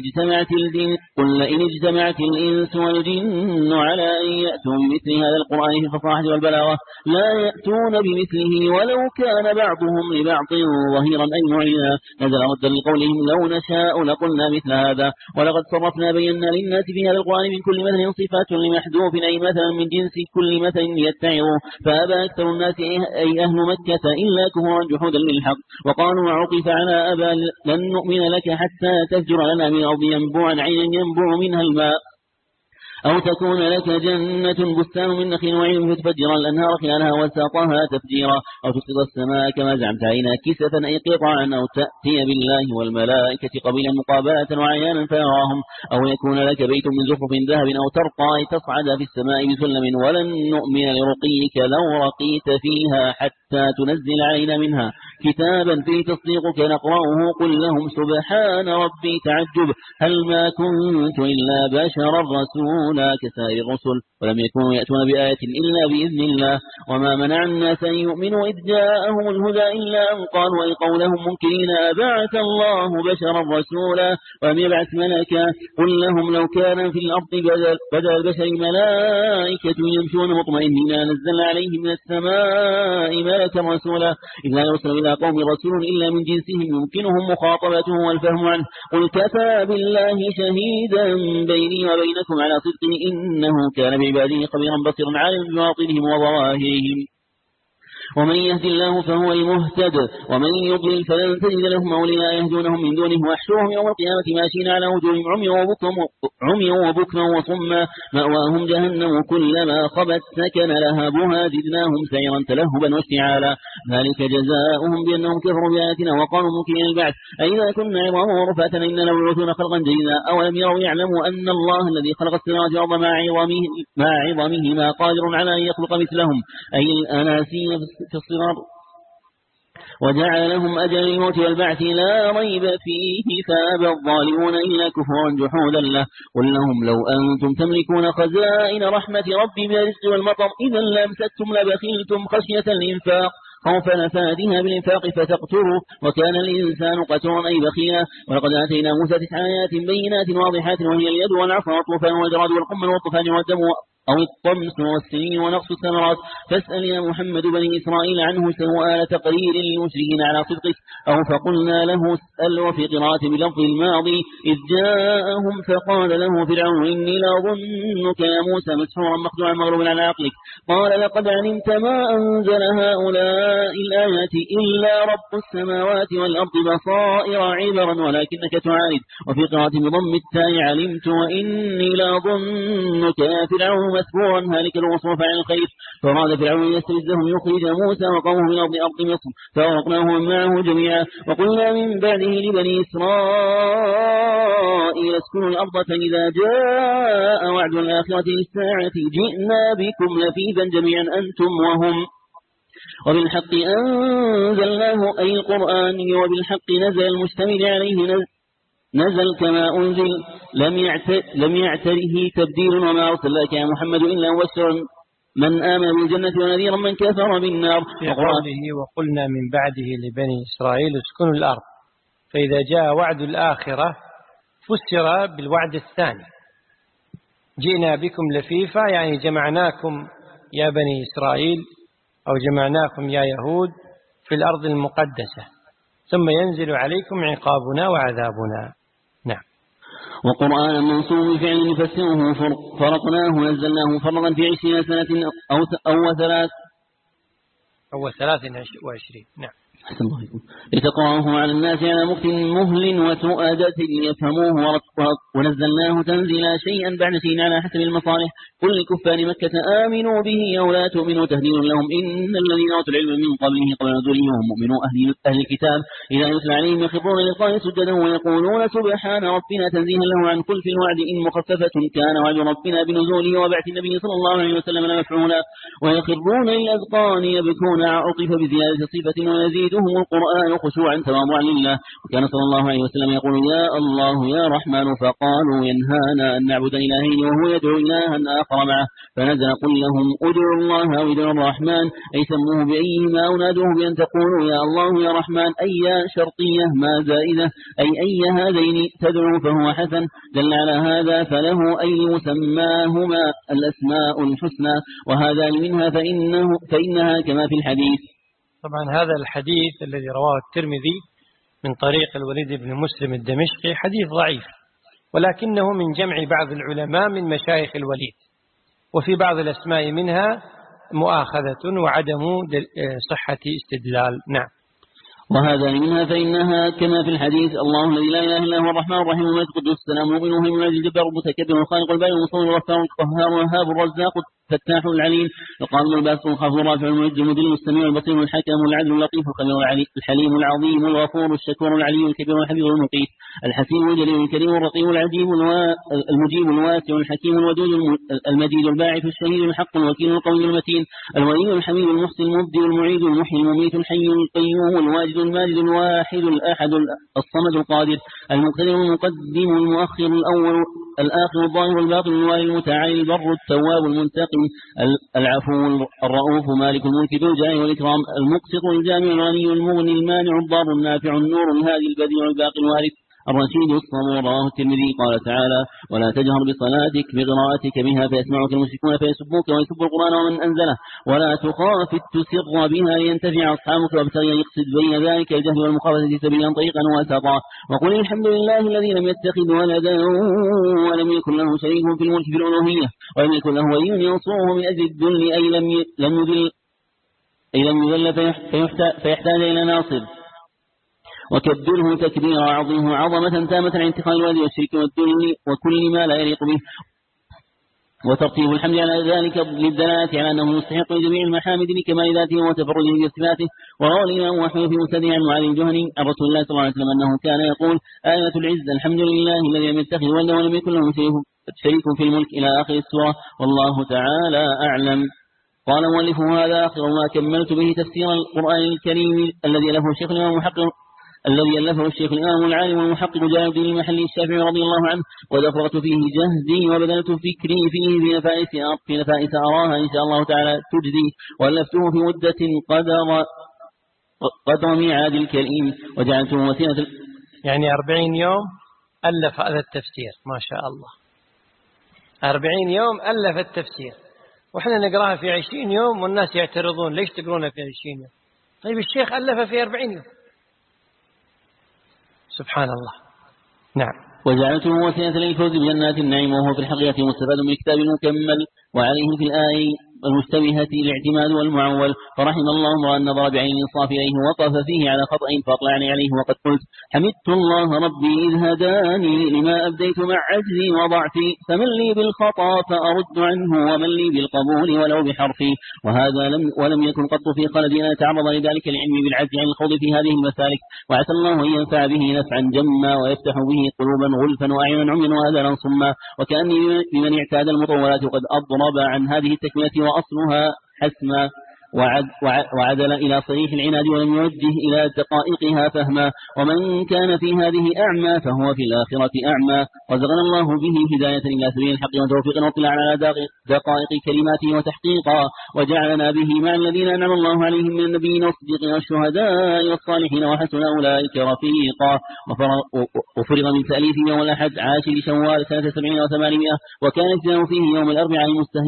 اجتمعت الإنس والجن على أن يأتوا بمثل هذا القرآن في الفصاحة والبلاغة لا يأتون بمثله ولو كان بعضهم لبعض ظهيرا أي معينا. نزل ردا لقولهم لو نشاء لقلنا مثل هذا ولقد صرفنا بينا للناس في هذا القرآن من كل مثل صفات لمحذوف أي مثلا من جنس كل مثل يتعظ فأبى أكثر الناس أي أهل مكة إلا كفرا جحودا للحق وقالوا عقف على أبا لن نؤمن لك حتى تفجر لنا من الأرض ينبوعا عينا ينبوع منها الماء أو تكون لك جنة بستان من نخيل وعنب فتفجر الأنهار خلالها وساقها تفجيرا أو تسقط السماء كما زعمت علينا كسفا أي قطعا أو تأتي بالله والملائكة قبيلا مقابلة وعيانا فيراهم أو يكون لك بيت من زخرف ذهب أو ترقى تصعد في السماء بسلم ولن نؤمن لرقيك لو رقيت فيها حتى تنزل علينا منها كتابا فيه تصديقك نقرأه قل لهم سبحان ربي تعجب هل ما كنت إلا بشرا رسولا كسائر الرسل ولم يكونوا يأتون بآية إلا بإذن الله وما منع الناس أن يؤمنوا إذ جاءهم الهدى إلا أن قالوا أي قولهم منكرين أبعث الله بشرا رسولا ولم يبعث ملكا قل لهم لو كان في الأرض بدل البشر ملائكة يمشون مطمئنين نزل عليهم من السماء ملكا رسولا إذ لا يرسل إلى قوم رسول إلا من جنسهم يمكنهم مخاطبته والفهم عنه قل كفى بالله شهيدا بيني وبينكم على صدقه إنه كان بعباده خبيرا بصيرا عالما بباطنهم وظواهرهم ومن يهدي الله فهو المهتد ومن يضلل فلن تجد لهم أولياء يهدونهم من دونه واحشرهم يوم القيامة ماشين على وجوههم عمي وبكما وصما مأواهم جهنم كلما خبت سكن لهبها زدناهم سيرا تلهبا واشتعالا ذلك جزاؤهم بأنهم كفروا بآياتنا وقالوا منكرين البعث أئذا كنا عظاما ورفاتا إننا لمبعوثون خلقا جديدا أولم يروا يعلموا أن الله الذي خلق السماوات والأرض مع عظمهما قادر على أن يخلق مثلهم أي الأناسي في الصغار وجعل لهم أجل الموت والبعث لا ريب فيه فأبى الظالمون إلا كفرا جحودا له قل لهم لو أنتم تملكون خزائن رحمة ربي بالرزق والمطر إذا لامسكتم لبخلتم خشية الإنفاق خوف نفادها بالإنفاق فتقتروا وكان الإنسان قترا أي بخيلا ولقد آتينا موسى 9 آيات بينات واضحات وهي اليد والعصا والطوفان والجراد والقمل والطوفان والدم أو الطمس والسنين ونقص الثمرات فاسأل يا محمد بني إسرائيل عنه سؤال تقرير للمشركين على صدقك أو فقلنا له اسأل وفي قراءة بلفظ الماضي إذ جاءهم فقال له فرعون إني لأظنك يا موسى مسحورا مخدوعا مغلوبا على عقلك قال لقد علمت ما أنزل هؤلاء الآيات إلا رب السماوات والأرض بصائر عبرا ولكنك تعاند وفي قراءة بضم التاء علمت وإني لأظنك يا فرعون مسحورا هالك الوصف عن الخير فراد فرعون يستفزهم يخرج موسى وقومه من أرض مصر فأغرقناهم معه جميعا وقلنا من بعده لبني إسرائيل اسكنوا الأرض فإذا جاء وعد الآخرة للساعة جئنا بكم لفيفا جميعا أنتم وهم وبالحق أنزلناه أي القرآن وبالحق نزل المشتمل عليه نزل كما أنزل لم يعتره تبديل وما أرسلك يا محمد إلا مبشرا من آمن بالجنة ونذيرا من كفر بالنار في قوله وقلنا من بعده لبني إسرائيل اسكنوا الأرض فإذا جاء وعد الآخرة فسر بالوعد الثاني جئنا بكم لفيفا يعني جمعناكم يا بني إسرائيل أو جمعناكم يا يهود في الأرض المقدسة ثم ينزل عليكم عقابنا وعذابنا. نعم. وقرآنا منصوب بفعل نفسره فرقناه نزلناه فرقا في 20 سنة أو 23. نعم. أحسن الله عليكم. لتقرأه على الناس على مكت مهل وسؤادة ليفهموه ونزلناه تنزيلا شيئا بعد شيء على حسب المصالح قل لكفار مكة آمنوا به أو لا تؤمنوا تهديد لهم إن الذين أوتوا العلم من قبله قبل نزوله هم مؤمنوا أهل الكتاب إذا يتلى عليهم يخرون للقاء سجدا ويقولون سبحان ربنا تنزيها له عن كل في الوعد إن مخففة كان وعد ربنا بنزوله وبعث النبي صلى الله عليه وسلم مفعولا ويخرون للأذقان يبكون عطف بزيادة صفة ويزيدهم القرآن خشوعا تواضعا لله وكان صلى الله عليه وسلم يقول يا الله يا رحمن فقالوا ينهانا أن نعبد إلهين وهو يدعو إلها آخر معه فنزل قل لهم ادعوا الله أو ادعوا الرحمن أي سموه بأيهما أو نادوه بأن تقولوا يا الله يا رحمن أي شرطية ما زائدة أي هذين تدعو فهو حسن دل على هذا فله أي مسماهما الأسماء الحسنى وهذا منها فإنها كما في الحديث. طبعا هذا الحديث الذي رواه الترمذي من طريق الوليد بن مسلم الدمشقي حديث ضعيف ولكنه من جمع بعض العلماء من مشايخ الوليد وفي بعض الأسماء منها مؤاخذة وعدم صحة استدلال. نعم. وهذا منها فإنها كما في الحديث الله الذي لا إله إلا هو الرحمن الرحيم الملك القدوس السلام المؤمن المهيمن الجبار المتكبر الخالق البارئ المصور الغفار القهار الوهاب الرزاق الفتاح العليم القادم الباسط الخافض الرافع المعز المذل المستمع البصير الحكم العدل اللطيف الخبير الحليم العظيم الغفور الشكور العلي الكبير الحفيظ المقيت الحكيم الجليل الكريم الرقيب العجيب المجيب الواسع الحكيم الودود المجيد الباعث الشهيد الحق الوكيل القوي المتين الولي الحميد المحسن المبدئ المعيد المحيي المميت الحي القيوم الواجد الماجد الواحد الأحد الصمد القادر المقتدر المقدم المؤخر الأول الآخر الظاهر الباطن الوالي المتعالي البر التواب المنتقم العفو الرؤوف مالك الملك ذو الجلال والإكرام المقسط الجامع الغني المغني المانع الضار النافع النور الهادي البديع الباقي الوارث الرشيد الصبور. رواه الترمذي. قال تعالى ولا تجهر بصلاتك بقراءتك بها فيسمعك المشركون فيسبوك ويسبوا القرآن ومن أنزله ولا تخافت تسر بها لينتفع أصحابك وابتغي يقصد بين ذلك الجهل والمخافة سبيلا طريقا وسطا وقل الحمد لله الذي لم يتخذ ولدا ولم يكن له شريك في الملك بالألوهية ولم يكن له ولي ينصره من أجل الذل أي لم يذل فيحتاج إلى ناصر وكبره تكبيرا عظيمه عظمة تامة عن انتقال الولد والشرك والذل وكل ما لا يليق به وترتيب الحمد على ذلك للدلالة على أنه مستحق لجميع المحامد لكمال ذاته وتفرده بصفاته. وروى الإمام أحمد في مسنده عن معاذ الجهني عن رسول الله صلى الله عليه وسلم أنه كان يقول آية العزة الحمد لله الذي لم يتخذ ولدا ولم يكن له شريك في الملك إلى آخر السورة والله تعالى أعلم. قال مؤلف هذا آخر ما كملت به تفسير القرآن الكريم الذي ألفه الشيخ الإمام العالم والمحقق جلال الدين المحلي الشافعي رضي الله عنه وقد أفرغت فيه جهدي وبذلت فكري فيه في نفائس أراها إن شاء الله تعالى تجدي وألفته في مدة قدر ميعاد الكريم وجعلته وسيلة يعني 40 يوم ألف هذا التفسير ما شاء الله 40 يوم ألف التفسير وإحنا نقراها في 20 يوم والناس يعترضون ليش تقرونها في 20 يوم طيب الشيخ ألف في 40 يوم سبحان الله. نعم. وجعلته وسيلة للفوز بجنات النعيم وهو في الحقيقة مستفاد من كتاب مكمل وعليه في الآية المشتبهة الاعتماد والمعول فرحم الله امرأ نظر بعين الإنصاف إليه وقف فيه على خطأ فأطلعني عليه وقد قلت حمدت الله ربي إذ هداني لما أبديت مع عجزي وضعفي فمن لي بالخطأ فأرد عنه ومن لي بالقبول ولو بحرفي وهذا ولم يكن قط في خلدي أن أتعرض لذلك العلم بالعجز عن الخوض في هذه المسالك وعسى الله أن ينفع به نفعا جما ويفتح به قلوبا غلفا وأعينا عميا وآذانا صما وكأني بمن اعتاد المطولات وقد أضرب عن هذه التكملة وأصلها حسما وعدل إلى صريح العناد ولم يوجه إلى دقائقها فهما ومن كان في هذه أعمى فهو في الآخرة أعمى وزغنا الله به هداية إلى سبيل الحق وتوفيقا واطلاعا على دقائق كلماته وتحقيقا وجعلنا به مع الذين أنعم الله عليهم من النبيين والصديقين والشهداء والصالحين وحسن أولئك رفيقا وفرض من تأليف يوم الأحد عاشر شوال سنة 700 وكان اجتناه فيه يوم الأربعاء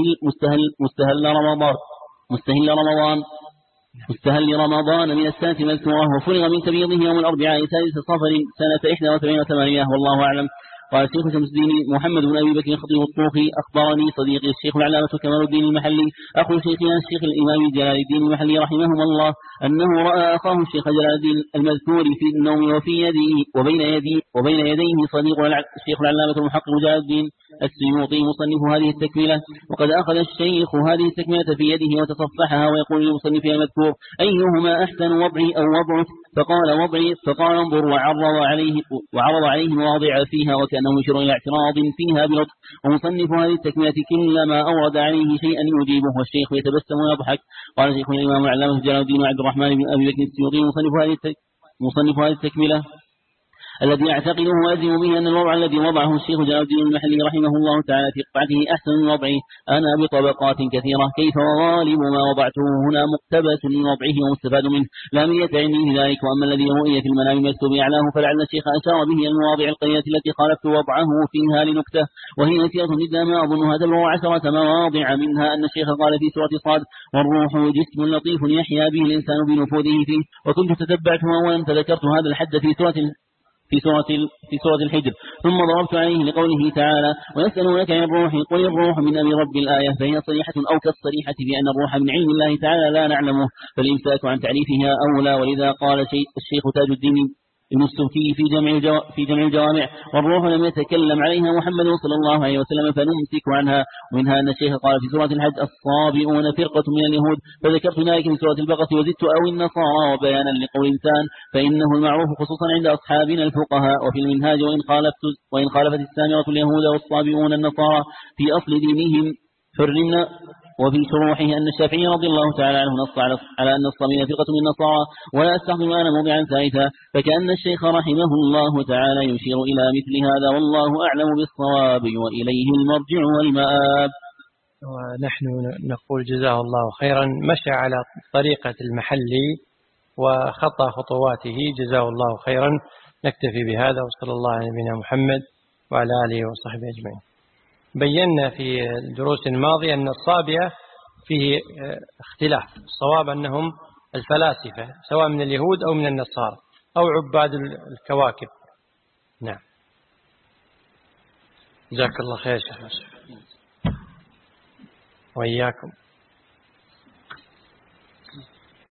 مستهل رمضان من السنة المذكورة وفرغ من تبييضه يوم الأربعاء سادس صفر سنة 81 والله أعلم. قال الشيخ شمس الدين محمد بن أبي بكر الخطيب الطوخي أخبرني صديقي الشيخ العلامة كمال الدين المحلي أخو شيخنا الشيخ الإمام جلال الدين المحلي رحمهما الله أنه رأى أخاه الشيخ جلال الدين المذكور في النوم وفي يده وبين يديه صديق الشيخ العلامة المحقق جلال الدين السيوطي مصنف هذه التكملة وقد أخذ الشيخ هذه التكملة في يده وتصفحها ويقول للمصنف المذكور أيهما أحسن وضعي أو وضعك فقال وضعي فقال انظر وعرض عليه مواضع فيها وكأنه يشير إلى اعتراض فيها بلطف ومصنف هذه التكملة كلما أورد عليه شيئا يجيبه والشيخ يتبسم ويضحك. قال شيخ الإمام العلامة جلال الدين عبد الرحمن بن أبي بكر السيوطي مصنف هذه التكملة الذي يعتقده ويلزم به أن الوضع الذي وضعه الشيخ جلال الدين المحلي رحمه الله تعالى في قطعته أحسن من وضعه أنا بطبقات كثيرة كيف وغالب ما وضعته هنا مقتبس من وضعه ومستفاد منه لا من يتعني ذلك. وأما الذي رؤي في المنام مكتوب أعلاه فلعل الشيخ أشار به المواضع القليلة التي خالفت وضعه فيها لنكتة وهي نسيرة جدا ما أظنها تبلغ 10 مواضع منها أن الشيخ قال في سورة صاد والروح جسم لطيف يحيا به الإنسان بنفوذه فيه وكنت تتبعته أولا فذكرت هذا الحد في في سورة الحجر. ثم ضربت عليه لقوله تعالى ويسألونك عن الروح قل الروح من أمر رب الآية، فهي صريحة أو كالصريحة بأن الروح من علم الله تعالى لا نعلمه، فالإمساك عن تعريفها أولى. ولذا قال الشيخ تاج الدين ابن السبكي في جمع الجوامع والروح لم يتكلم عليها محمد صلى الله عليه وسلم فنمسك عنها. ومنها أن الشيخ قال في سورة الحج الصابئون فرقة من اليهود، فذكرت ذلك في سورة البقرة وزدت أو النصارى وبيانا لقول إنسان فإنه المعروف خصوصا عند أصحابنا الفقهاء. وفي المنهاج وإن خالفت السامرة اليهود والصابئون النصارى في أصل دينهم حرمنا. وفي شروحه أن الشافعي رضي الله تعالى عنه نص على أن الصابئين فرقة من النصارى، ولا أستخدم أنا موضعا ثالثا، فكأن الشيخ رحمه الله تعالى يشير إلى مثل هذا، والله أعلم بالصواب وإليه المرجع والمآب. ونحن نقول جزاه الله خيرا، مشى على طريقة المحلي وخطى خطواته جزاه الله خيرا. نكتفي بهذا، وصلى الله على نبينا محمد وعلى آله وصحبه أجمعين. بينا في الدروس الماضية أن الصابئة فيه اختلاف، الصواب أنهم الفلاسفة سواء من اليهود أو من النصارى أو عباد الكواكب. نعم، جزاك الله خير شيخ وإياكم.